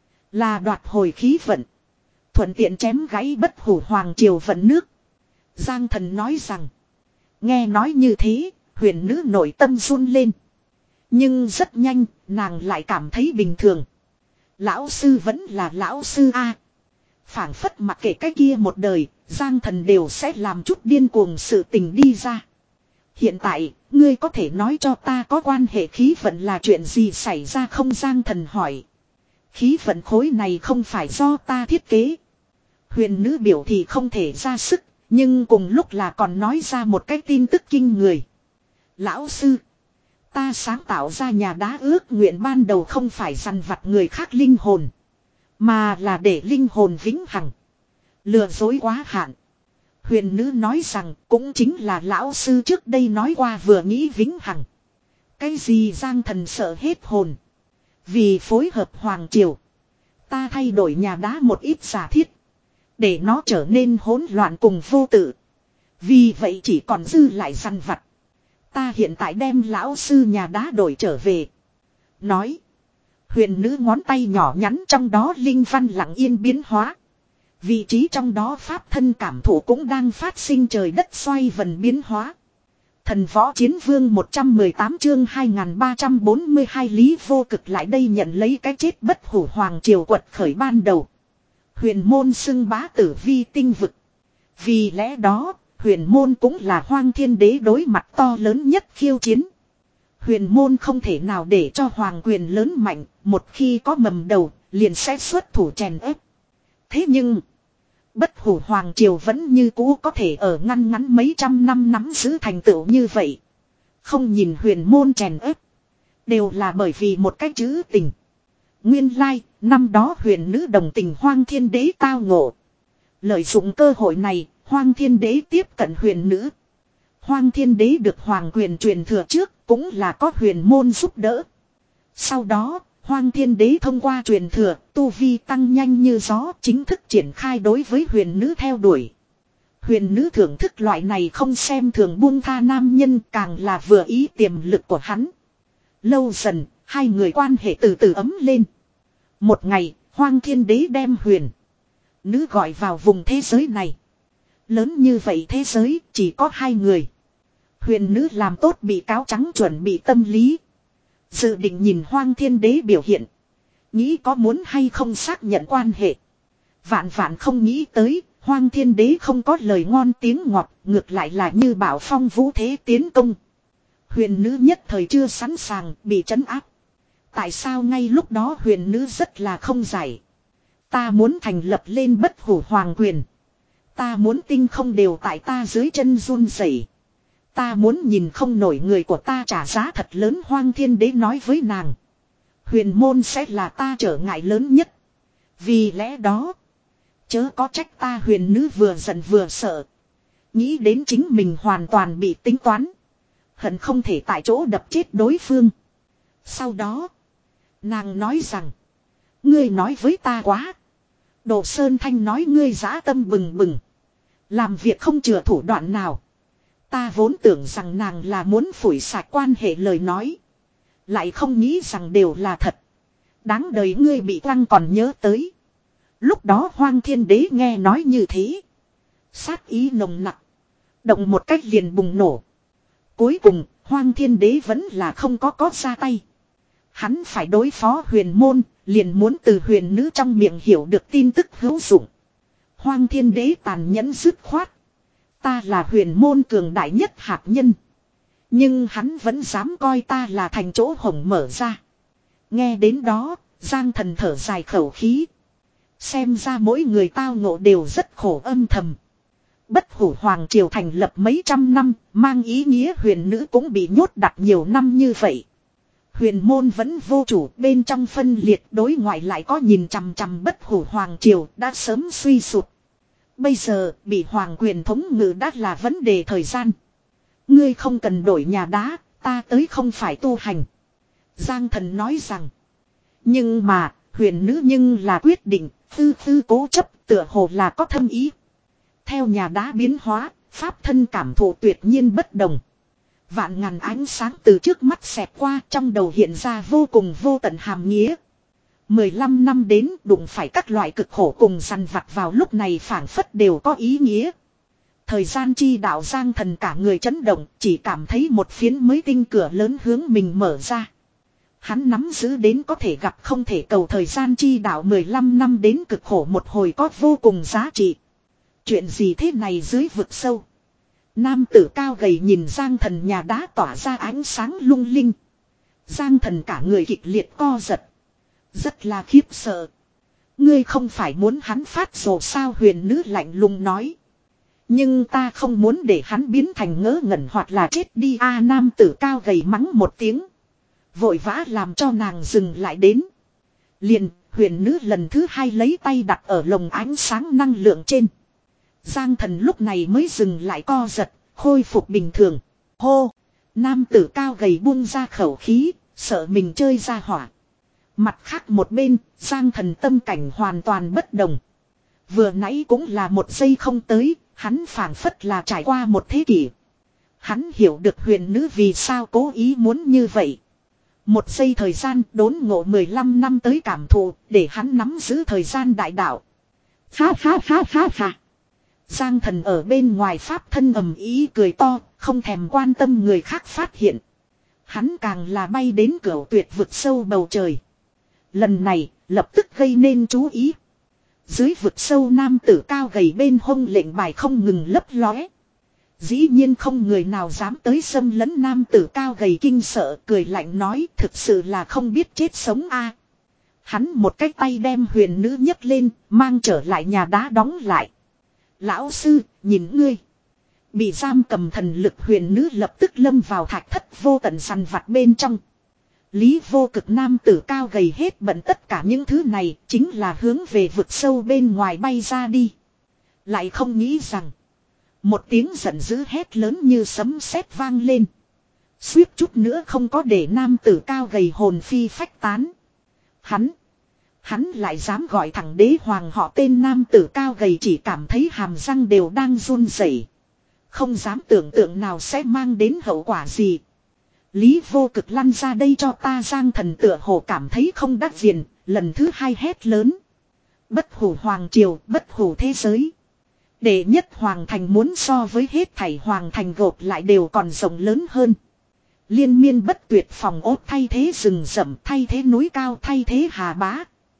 Là đoạt hồi khí vận. Thuận tiện chém gãy bất hủ hoàng triều vận nước. Giang Thần nói rằng. Nghe nói như thế. Huyền nữ nội tâm run lên. Nhưng rất nhanh. Nàng lại cảm thấy bình thường. Lão sư vẫn là lão sư a. Phảng phất mặc kệ cái kia một đời. Giang Thần đều sẽ làm chút điên cuồng sự tình đi ra. Hiện tại, ngươi có thể nói cho ta có quan hệ khí vận là chuyện gì xảy ra không? Giang Thần hỏi. Khí vận khối này không phải do ta thiết kế. Huyền nữ biểu thì không thể ra sức, nhưng cùng lúc là còn nói ra một cái tin tức kinh người. Lão sư, ta sáng tạo ra nhà đá ước nguyện ban đầu không phải dằn vặt người khác linh hồn, mà là để linh hồn vĩnh hằng. Lừa dối quá hạn. Huyền nữ nói rằng cũng chính là lão sư trước đây nói qua vừa nghĩ vĩnh hằng. Cái gì? Giang Thần sợ hết hồn. Vì phối hợp Hoàng Triều, ta thay đổi nhà đá một ít giả thiết. Để nó trở nên hỗn loạn cùng vô tự. Vì vậy chỉ còn dư lại dằn vặt. Ta hiện tại đem lão sư nhà đá đổi trở về. Nói. Huyền nữ ngón tay nhỏ nhắn trong đó linh văn lặng yên biến hóa. Vị trí trong đó pháp thân cảm thụ cũng đang phát sinh trời đất xoay vần biến hóa. Thần võ chiến vương một trăm mười tám chương hai nghìn ba trăm bốn mươi hai Lý Vô Cực lại đây nhận lấy cái chết bất hủ hoàng triều quật khởi ban đầu. Huyền môn xưng bá tử vi tinh vực. Vì lẽ đó, huyền môn cũng là Hoang Thiên Đế đối mặt to lớn nhất khiêu chiến. Huyền môn không thể nào để cho hoàng quyền lớn mạnh, một khi có mầm đầu, liền sẽ xuất thủ chèn ép. Thế nhưng, bất hủ hoàng triều vẫn như cũ có thể ở ngăn ngắn mấy trăm năm nắm giữ thành tựu như vậy. Không nhìn huyền môn chèn ép, đều là bởi vì một cái chữ tình. Nguyên lai, năm đó huyền nữ đồng tình Hoang Thiên Đế tao ngộ. Lợi dụng cơ hội này, Hoang Thiên Đế tiếp cận huyền nữ. Hoang Thiên Đế được hoàng quyền truyền thừa trước, cũng là có huyền môn giúp đỡ. Sau đó, Hoang Thiên Đế thông qua truyền thừa, tu vi tăng nhanh như gió, chính thức triển khai đối với huyền nữ theo đuổi. Huyền nữ thưởng thức loại này không xem thường buông tha nam nhân, càng là vừa ý tiềm lực của hắn. Lâu dần, hai người quan hệ từ từ ấm lên. Một ngày, Hoang Thiên Đế đem huyền nữ gọi vào vùng thế giới này. Lớn như vậy thế giới, chỉ có hai người. Huyền nữ làm tốt bị cáo trắng chuẩn bị tâm lý. Dự định nhìn Hoang Thiên Đế biểu hiện. Nghĩ có muốn hay không xác nhận quan hệ. Vạn vạn không nghĩ tới, Hoang Thiên Đế không có lời ngon tiếng ngọt, ngược lại là như bảo phong vũ thế tiến công. Huyền nữ nhất thời chưa sẵn sàng, bị trấn áp. Tại sao ngay lúc đó huyền nữ rất là không giải. Ta muốn thành lập lên bất hủ hoàng quyền. Ta muốn tinh không đều tại ta dưới chân run rẩy. Ta muốn nhìn không nổi người của ta trả giá thật lớn. Hoang Thiên Đế nói với nàng. Huyền môn sẽ là ta trở ngại lớn nhất. Vì lẽ đó, chớ có trách ta. Huyền nữ vừa giận vừa sợ. Nghĩ đến chính mình hoàn toàn bị tính toán. Hận không thể tại chỗ đập chết đối phương. Sau đó, nàng nói rằng, ngươi nói với ta quá. Đồ Sơn Thanh nói ngươi dã tâm bừng bừng. Làm việc không chừa thủ đoạn nào. Ta vốn tưởng rằng nàng là muốn phủi sạch quan hệ lời nói. Lại không nghĩ rằng đều là thật. Đáng đời ngươi bị quăng còn nhớ tới. Lúc đó Hoang Thiên Đế nghe nói như thế. Sát ý nồng nặc. Động một cách liền bùng nổ. Cuối cùng, Hoang Thiên Đế vẫn là không có có ra tay. Hắn phải đối phó huyền môn, liền muốn từ huyền nữ trong miệng hiểu được tin tức hữu dụng. Hoang Thiên Đế tàn nhẫn dứt khoát. Ta là huyền môn cường đại nhất hạt nhân. Nhưng hắn vẫn dám coi ta là thành chỗ hổng mở ra. Nghe đến đó, Giang Thần thở dài khẩu khí. Xem ra mỗi người tao ngộ đều rất khổ âm thầm. Bất Hủ Hoàng Triều thành lập mấy trăm năm, mang ý nghĩa huyền nữ cũng bị nhốt đặt nhiều năm như vậy. Huyền môn vẫn vô chủ, bên trong phân liệt, đối ngoại lại có nhìn chằm chằm Bất Hủ Hoàng Triều đã sớm suy sụp. Bây giờ, bị hoàng quyền thống ngự đã là vấn đề thời gian. Ngươi không cần đổi nhà đá, ta tới không phải tu hành. Giang Thần nói rằng. Nhưng mà, huyền nữ nhưng là quyết định, tư tư cố chấp tựa hồ là có thâm ý. Theo nhà đá biến hóa, pháp thân cảm thụ tuyệt nhiên bất đồng. Vạn ngàn ánh sáng từ trước mắt xẹt qua, trong đầu hiện ra vô cùng vô tận hàm nghĩa. mười lăm năm đến đụng phải các loại cực khổ cùng săn vặt vào lúc này phảng phất đều có ý nghĩa. Thời gian chi đạo Giang Thần cả người chấn động, chỉ cảm thấy một phiến mới tinh cửa lớn hướng mình mở ra. Hắn nắm giữ đến có thể gặp không thể cầu thời gian chi đạo mười lăm năm đến cực khổ một hồi có vô cùng giá trị. Chuyện gì thế này dưới vực sâu? Nam tử cao gầy nhìn Giang Thần nhà đá tỏa ra ánh sáng lung linh. Giang Thần cả người kịch liệt co giật. Rất là khiếp sợ. Ngươi không phải muốn hắn phát rồ sao, huyền nữ lạnh lùng nói. Nhưng ta không muốn để hắn biến thành ngớ ngẩn hoặc là chết đi a. Nam tử cao gầy mắng một tiếng. Vội vã làm cho nàng dừng lại đến. Liền, huyền nữ lần thứ hai lấy tay đặt ở lồng ánh sáng năng lượng trên. Giang Thần lúc này mới dừng lại co giật, khôi phục bình thường. Hô! Nam tử cao gầy buông ra khẩu khí, sợ mình chơi ra hỏa. Mặt khác một bên, Giang Thần tâm cảnh hoàn toàn bất đồng. Vừa nãy cũng là một giây không tới, hắn phảng phất là trải qua một thế kỷ. Hắn hiểu được huyền nữ vì sao cố ý muốn như vậy. Một giây thời gian đốn ngộ mười lăm năm tới cảm thụ, để hắn nắm giữ thời gian đại đạo. Phá phá phá phá phá. Giang Thần ở bên ngoài pháp thân ầm ý cười to, không thèm quan tâm người khác phát hiện. Hắn càng là bay đến cửa tuyệt vực sâu bầu trời. Lần này, lập tức gây nên chú ý. Dưới vực sâu nam tử cao gầy bên hông lệnh bài không ngừng lấp lóe. Dĩ nhiên không người nào dám tới xâm lấn. Nam tử cao gầy kinh sợ cười lạnh nói thực sự là không biết chết sống a. Hắn một cái tay đem huyền nữ nhấc lên, mang trở lại nhà đá đóng lại. Lão sư, nhìn ngươi. Bị giam cầm thần lực huyền nữ lập tức lâm vào thạch thất vô tận săn vặt bên trong. Lý Vô Cực nam tử cao gầy hết bận tất cả những thứ này chính là hướng về vực sâu bên ngoài bay ra đi. Lại không nghĩ rằng. Một tiếng giận dữ hét lớn như sấm sét vang lên. Suýt chút nữa không có để nam tử cao gầy hồn phi phách tán. Hắn. Hắn lại dám gọi thẳng đế hoàng họ tên. Nam tử cao gầy chỉ cảm thấy hàm răng đều đang run rẩy, không dám tưởng tượng nào sẽ mang đến hậu quả gì. Lý Vô Cực lăn ra đây cho ta. Giang Thần tựa hồ cảm thấy không đắc diện, lần thứ hai hét lớn. Bất Hủ Hoàng Triều, bất hủ thế giới. Đệ nhất Hoàng Thành muốn so với hết thảy Hoàng Thành gộp lại đều còn rộng lớn hơn. Liên miên bất tuyệt phòng ốt thay thế rừng rậm, thay thế núi cao, thay thế hà bá.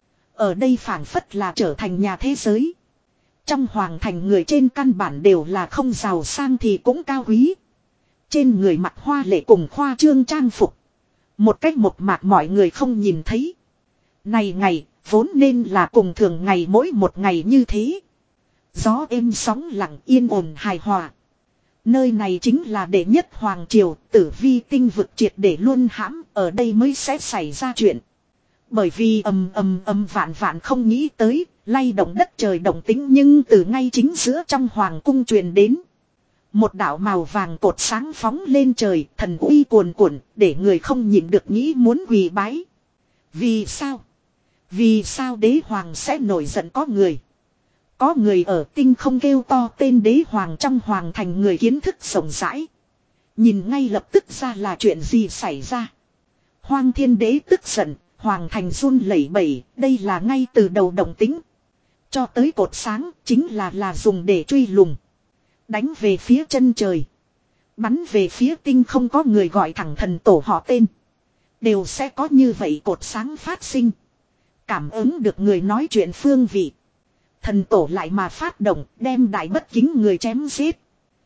Ở đây phảng phất là trở thành nhà thế giới. Trong Hoàng Thành người trên căn bản đều là không giàu sang thì cũng cao quý. Trên người mặc hoa lệ cùng khoa trương trang phục. Một cách một mạc mọi người không nhìn thấy. Này ngày, vốn nên là cùng thường ngày mỗi một ngày như thế. Gió êm sóng lặng yên ổn hài hòa. Nơi này chính là đệ nhất Hoàng Triều, tử vi tinh vực triệt để luôn hãm, ở đây mới sẽ xảy ra chuyện. Bởi vì ầm ầm ầm vạn vạn không nghĩ tới, lay động đất trời động tĩnh nhưng từ ngay chính giữa trong hoàng cung truyền đến. Một đạo màu vàng cột sáng phóng lên trời, thần uy cuồn cuộn, để người không nhịn được nghĩ muốn quỳ bái. Vì sao? Vì sao đế hoàng sẽ nổi giận có người? Có người ở tinh không kêu to tên đế hoàng trong hoàng thành người kiến thức rộng rãi. Nhìn ngay lập tức ra là chuyện gì xảy ra. Hoang thiên đế tức giận, hoàng thành run lẩy bẩy, đây là ngay từ đầu động tính. Cho tới cột sáng chính là là dùng để truy lùng. Đánh về phía chân trời. Bắn về phía tinh không có người gọi thẳng thần tổ họ tên. Đều sẽ có như vậy cột sáng phát sinh. Cảm ứng được người nói chuyện phương vị. Thần tổ lại mà phát động đem đại bất kính người chém giết.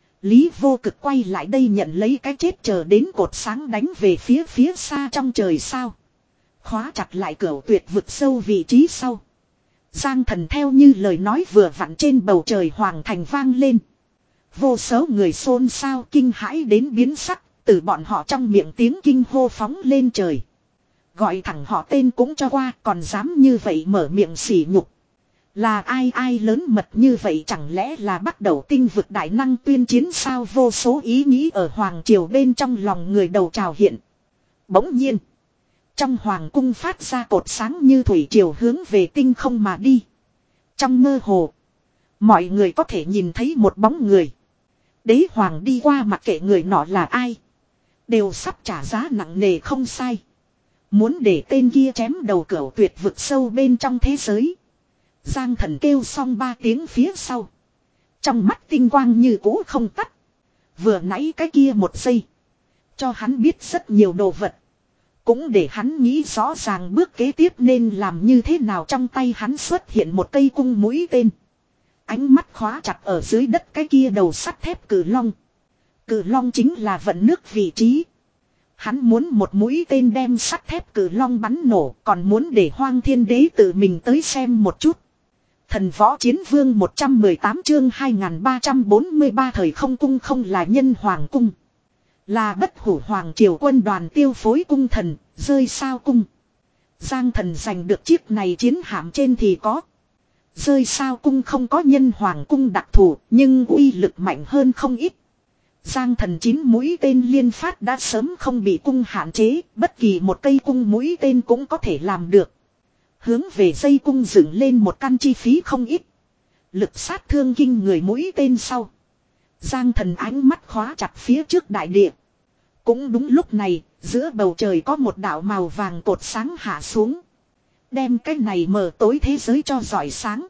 Lý Vô Cực quay lại đây nhận lấy cái chết chờ đến cột sáng đánh về phía phía xa trong trời sao. Khóa chặt lại cửa tuyệt vực sâu vị trí sau. Giang Thần theo như lời nói vừa vặn trên bầu trời hoàng thành vang lên. Vô số người xôn xao kinh hãi đến biến sắc, từ bọn họ trong miệng tiếng kinh hô phóng lên trời. Gọi thẳng họ tên cũng cho qua, còn dám như vậy mở miệng sỉ nhục. Là ai ai lớn mật như vậy, chẳng lẽ là bắt đầu tinh vực đại năng tuyên chiến sao? Vô số ý nghĩ ở hoàng triều bên trong lòng người đầu trào hiện. Bỗng nhiên, trong hoàng cung phát ra cột sáng như thủy triều hướng về tinh không mà đi. Trong mơ hồ, mọi người có thể nhìn thấy một bóng người. Đế hoàng đi qua, mặc kệ người nọ là ai, đều sắp trả giá nặng nề không sai. Muốn để tên kia chém đầu cửu tuyệt vực sâu bên trong thế giới. Giang Thần kêu xong ba tiếng phía sau. Trong mắt tinh quang như cũ không tắt. Vừa nãy cái kia một giây, cho hắn biết rất nhiều đồ vật. Cũng để hắn nghĩ rõ ràng bước kế tiếp nên làm như thế nào. Trong tay hắn xuất hiện một cây cung mũi tên. Ánh mắt khóa chặt ở dưới đất cái kia đầu sắt thép cử long. Cử long chính là vận nước vị trí. Hắn muốn một mũi tên đem sắt thép cử long bắn nổ, còn muốn để Hoang Thiên Đế tự mình tới xem một chút. Thần Võ Chiến Vương một trăm mười tám chương hai nghìn ba trăm bốn mươi ba. Thời không cung không là nhân hoàng cung, là bất hủ hoàng triều quân đoàn tiêu phối cung thần, rơi sao cung. Giang Thần giành được chiếc này chiến hạm trên thì có. Rơi sao cung không có nhân hoàng cung đặc thù, nhưng uy lực mạnh hơn không ít. Giang Thần chín mũi tên liên phát đã sớm không bị cung hạn chế, bất kỳ một cây cung mũi tên cũng có thể làm được. Hướng về dây cung dựng lên một căn chi phí không ít. Lực sát thương kinh người mũi tên sau. Giang Thần ánh mắt khóa chặt phía trước đại địa. Cũng đúng lúc này, giữa bầu trời có một đạo màu vàng cột sáng hạ xuống. Đem cái này mờ tối thế giới cho rọi sáng.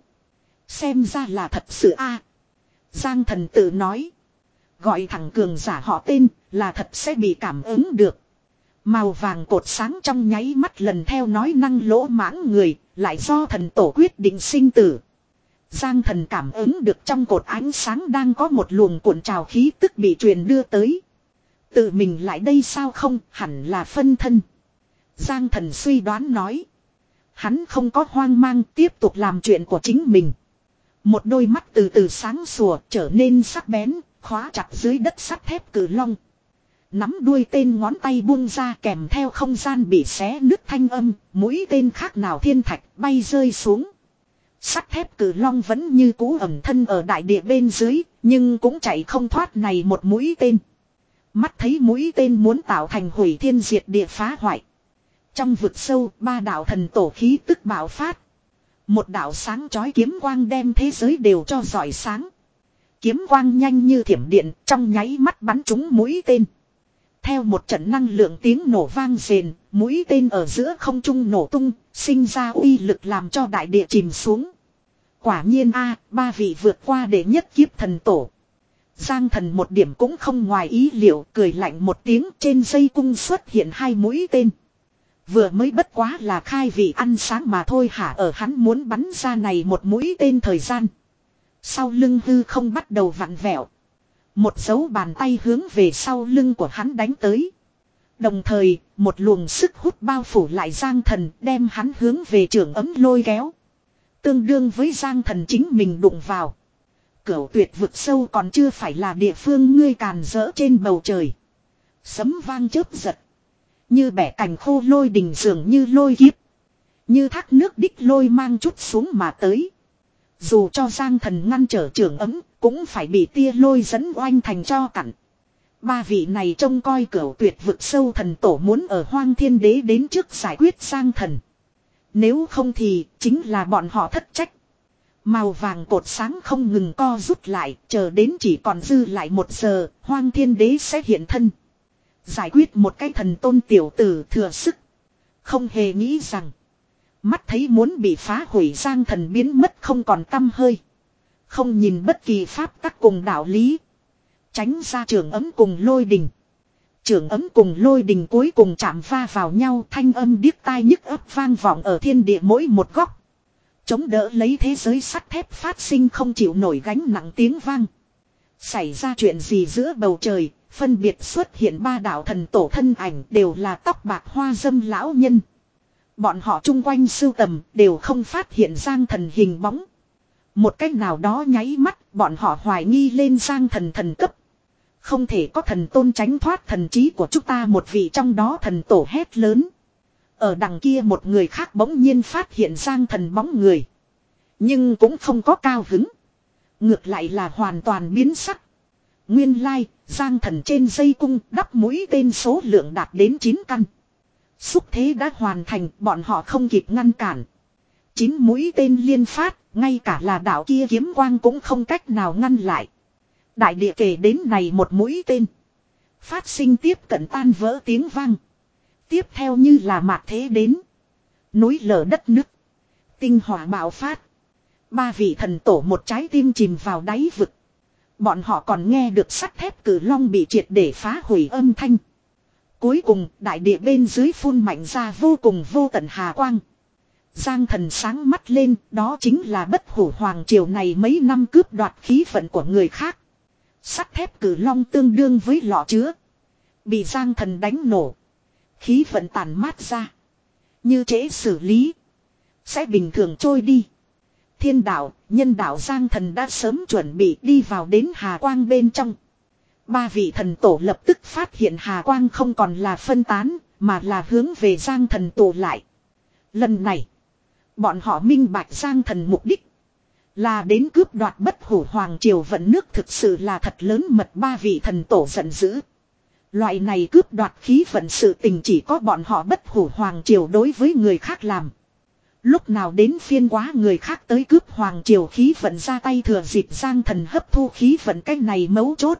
Xem ra là thật sự a. Giang Thần tự nói. Gọi thẳng cường giả họ tên là thật sẽ bị cảm ứng được. Màu vàng cột sáng trong nháy mắt lần theo nói năng lỗ mãng người, lại do thần tổ quyết định sinh tử. Giang Thần cảm ứng được trong cột ánh sáng đang có một luồng cuộn trào khí tức bị truyền đưa tới. Tự mình lại đây sao? Không, hẳn là phân thân. Giang Thần suy đoán nói. Hắn không có hoang mang, tiếp tục làm chuyện của chính mình. Một đôi mắt từ từ sáng sủa trở nên sắc bén, khóa chặt dưới đất sắt thép cử long. Nắm đuôi tên ngón tay buông ra kèm theo không gian bị xé nứt thanh âm, mũi tên khác nào thiên thạch bay rơi xuống. Sắt thép cử long vẫn như cũ ẩn thân ở đại địa bên dưới, nhưng cũng chạy không thoát này một mũi tên. Mắt thấy mũi tên muốn tạo thành hủy thiên diệt địa phá hoại. Trong vực sâu, ba đạo thần tổ khí tức bạo phát. Một đạo sáng chói kiếm quang đem thế giới đều cho rọi sáng. Kiếm quang nhanh như thiểm điện, trong nháy mắt bắn trúng mũi tên. Theo một trận năng lượng tiếng nổ vang rền, mũi tên ở giữa không trung nổ tung, sinh ra uy lực làm cho đại địa chìm xuống. Quả nhiên a, ba vị vượt qua đệ nhất kiếp thần tổ. Giang Thần một điểm cũng không ngoài ý liệu, cười lạnh một tiếng, trên dây cung xuất hiện hai mũi tên. Vừa mới bất quá là khai vị ăn sáng mà thôi hả? Ở hắn muốn bắn ra này một mũi tên thời gian. Sau lưng hư không bắt đầu vặn vẹo. Một dấu bàn tay hướng về sau lưng của hắn đánh tới. Đồng thời, một luồng sức hút bao phủ lại Giang Thần, đem hắn hướng về trường ấm lôi kéo. Tương đương với Giang Thần chính mình đụng vào. Cửu tuyệt vực sâu còn chưa phải là địa phương ngươi càn rỡ trên bầu trời. Sấm vang chớp giật. Như bẻ cành khô lôi đình dường như lôi kiếp. Như thác nước đích lôi mang chút xuống mà tới. Dù cho Giang Thần ngăn trở trường ấm, cũng phải bị tia lôi dẫn oanh thành cho cặn. Ba vị này trông coi cửu tuyệt vực sâu thần tổ muốn ở Hoang Thiên Đế đến trước giải quyết Giang Thần. Nếu không thì chính là bọn họ thất trách. Màu vàng cột sáng không ngừng co rút lại, chờ đến chỉ còn dư lại một giờ, Hoang Thiên Đế sẽ hiện thân. Giải quyết một cái thần tôn tiểu tử thừa sức. Không hề nghĩ rằng, mắt thấy muốn bị phá hủy Giang Thần biến mất không còn tăm hơi. Không nhìn bất kỳ pháp tắc cùng đạo lý. Tránh ra trường ấm cùng lôi đình. Trường ấm cùng lôi đình cuối cùng chạm va vào nhau, thanh âm điếc tai nhức ấp vang vọng ở thiên địa mỗi một góc. Chống đỡ lấy thế giới sắt thép phát sinh không chịu nổi gánh nặng tiếng vang. Xảy ra chuyện gì giữa bầu trời, phân biệt xuất hiện ba đạo thần tổ thân ảnh đều là tóc bạc hoa dâm lão nhân. Bọn họ chung quanh sưu tầm đều không phát hiện Giang Thần hình bóng. Một cách nào đó nháy mắt, bọn họ hoài nghi lên Giang Thần thần cấp. Không thể có thần tôn tránh thoát thần trí của chúng ta, một vị trong đó thần tổ hét lớn. Ở đằng kia một người khác bỗng nhiên phát hiện Giang Thần bóng người. Nhưng cũng không có cao hứng. Ngược lại là hoàn toàn biến sắc. Nguyên lai, Giang Thần trên dây cung đắp mũi tên số lượng đạt đến chín căn. Xúc thế đã hoàn thành, bọn họ không kịp ngăn cản. Chín mũi tên liên phát, ngay cả là đạo kia kiếm quang cũng không cách nào ngăn lại. Đại địa kể đến này một mũi tên. Phát sinh tiếp cận tan vỡ tiếng vang. Tiếp theo như là mạt thế đến. Núi lở đất nứt. Tinh hỏa bạo phát. Ba vị thần tổ một trái tim chìm vào đáy vực. Bọn họ còn nghe được sắt thép cử long bị triệt để phá hủy âm thanh. Cuối cùng đại địa bên dưới phun mạnh ra vô cùng vô tận hà quang. Giang Thần sáng mắt lên, đó chính là bất hủ hoàng triều này mấy năm cướp đoạt khí vận của người khác. Sắt thép cử long tương đương với lọ chứa. Bị Giang Thần đánh nổ. Khí vận tàn mát ra. Như trễ xử lý. Sẽ bình thường trôi đi. Thiên đạo, nhân đạo Giang Thần đã sớm chuẩn bị đi vào đến hà quang bên trong. Ba vị thần tổ lập tức phát hiện hà quang không còn là phân tán, mà là hướng về Giang Thần tụ lại. Lần này, bọn họ minh bạch Giang Thần mục đích. Là đến cướp đoạt bất hủ hoàng triều vận nước, thực sự là thật lớn mật. Ba vị thần tổ giận dữ. Loại này cướp đoạt khí vận sự tình chỉ có bọn họ bất hủ hoàng triều đối với người khác làm. Lúc nào đến phiên quá người khác tới cướp hoàng triều khí vận ra tay, thừa dịp Giang Thần hấp thu khí vận, cái này mấu chốt.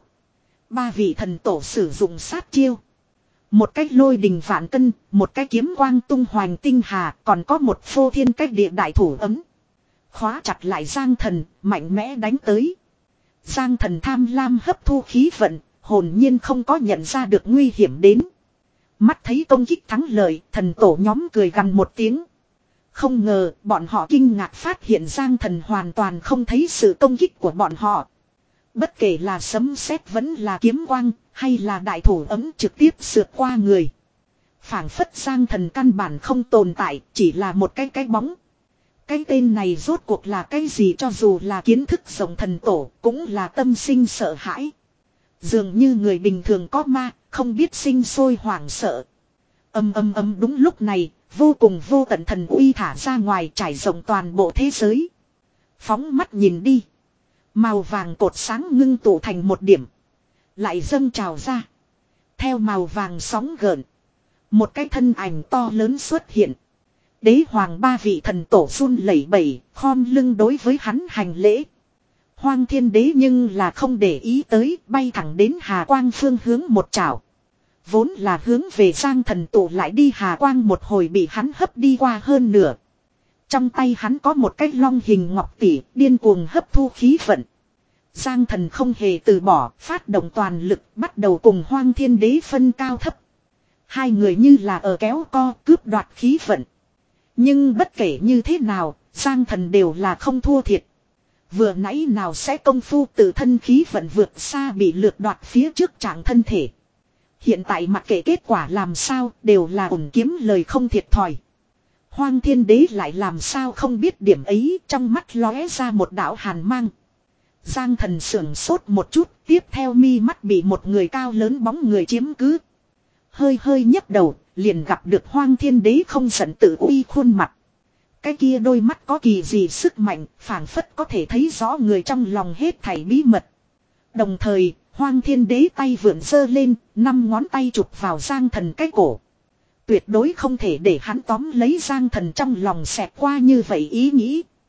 Ba vị thần tổ sử dụng sát chiêu. Một cách lôi đình vạn cân, một cái kiếm quang tung hoành tinh hà, còn có một phô thiên cách địa đại thủ ấm. Khóa chặt lại Giang Thần, mạnh mẽ đánh tới. Giang Thần tham lam hấp thu khí vận, hồn nhiên không có nhận ra được nguy hiểm đến. Mắt thấy công kích thắng lợi, thần tổ nhóm cười gằn một tiếng. Không ngờ, bọn họ kinh ngạc phát hiện Giang Thần hoàn toàn không thấy sự công kích của bọn họ. Bất kể là sấm sét vẫn là kiếm quang, hay là đại thủ ấm trực tiếp sượt qua người. Phảng phất Giang Thần căn bản không tồn tại, chỉ là một cái cái bóng. Cái tên này rốt cuộc là cái gì, cho dù là kiến thức rộng thần tổ, cũng là tâm sinh sợ hãi. Dường như người bình thường có ma, không biết sinh sôi hoảng sợ. Âm âm âm, đúng lúc này, vô cùng vô tận thần uy thả ra ngoài, trải rộng toàn bộ thế giới. Phóng mắt nhìn đi. Màu vàng cột sáng ngưng tụ thành một điểm. Lại dâng trào ra. Theo màu vàng sóng gợn. Một cái thân ảnh to lớn xuất hiện. Đế hoàng ba vị thần tổ run lẩy bẩy, khom lưng đối với hắn hành lễ. Hoang Thiên Đế nhưng là không để ý tới, bay thẳng đến hà quang phương hướng một chảo. Vốn là hướng về Giang Thần tụ lại đi hà quang một hồi bị hắn hấp đi qua hơn nửa. Trong tay hắn có một cái long hình ngọc tỷ, điên cuồng hấp thu khí vận. Giang Thần không hề từ bỏ, phát động toàn lực, bắt đầu cùng Hoang Thiên Đế phân cao thấp. Hai người như là ở kéo co, cướp đoạt khí vận. Nhưng bất kể như thế nào, Giang Thần đều là không thua thiệt. Vừa nãy nào sẽ công phu tự thân khí vận vượt xa bị lược đoạt phía trước trạng thân thể. Hiện tại mặc kệ kết quả làm sao, đều là ổn kiếm lời không thiệt thòi. Hoang Thiên Đế lại làm sao không biết điểm ấy, trong mắt lóe ra một đạo hàn mang. Giang Thần sưởng sốt một chút, tiếp theo mi mắt bị một người cao lớn bóng người chiếm cứ. Hơi hơi nhấc đầu, liền gặp được Hoang Thiên Đế không giận tự uy khuôn mặt. Cái kia đôi mắt có kỳ gì sức mạnh, phảng phất có thể thấy rõ người trong lòng hết thảy bí mật. Đồng thời, Hoang Thiên Đế tay vượn giơ lên, năm ngón tay chụp vào Giang Thần cái cổ. Tuyệt đối không thể để hắn tóm lấy Giang Thần trong lòng xẹt qua như vậy ý nghĩ.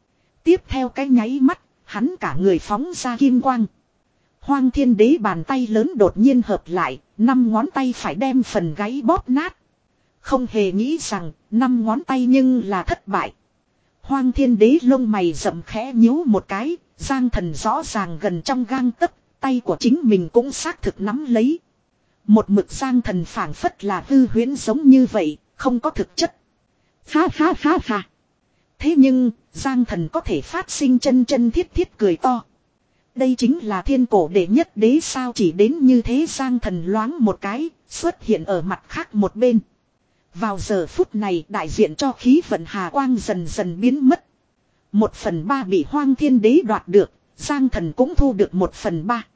Tiếp theo cái nháy mắt, hắn cả người phóng ra kim quang. Hoang Thiên Đế bàn tay lớn đột nhiên hợp lại, năm ngón tay phải đem phần gáy bóp nát. Không hề nghĩ rằng, năm ngón tay nhưng là thất bại. Hoang Thiên Đế lông mày rậm khẽ nhíu một cái, Giang Thần rõ ràng gần trong gang tấc, tay của chính mình cũng xác thực nắm lấy. Một mực Giang Thần phảng phất là hư huyễn giống như vậy, không có thực chất. Ha ha ha ha. Thế nhưng, Giang Thần có thể phát sinh chân chân thiết thiết cười to. Đây chính là thiên cổ đệ nhất đế sao, chỉ đến như thế. Giang Thần loáng một cái, xuất hiện ở mặt khác một bên. Vào giờ phút này đại diện cho khí vận hà quang dần dần biến mất. Một phần ba bị Hoang Thiên Đế đoạt được, Giang Thần cũng thu được một phần ba.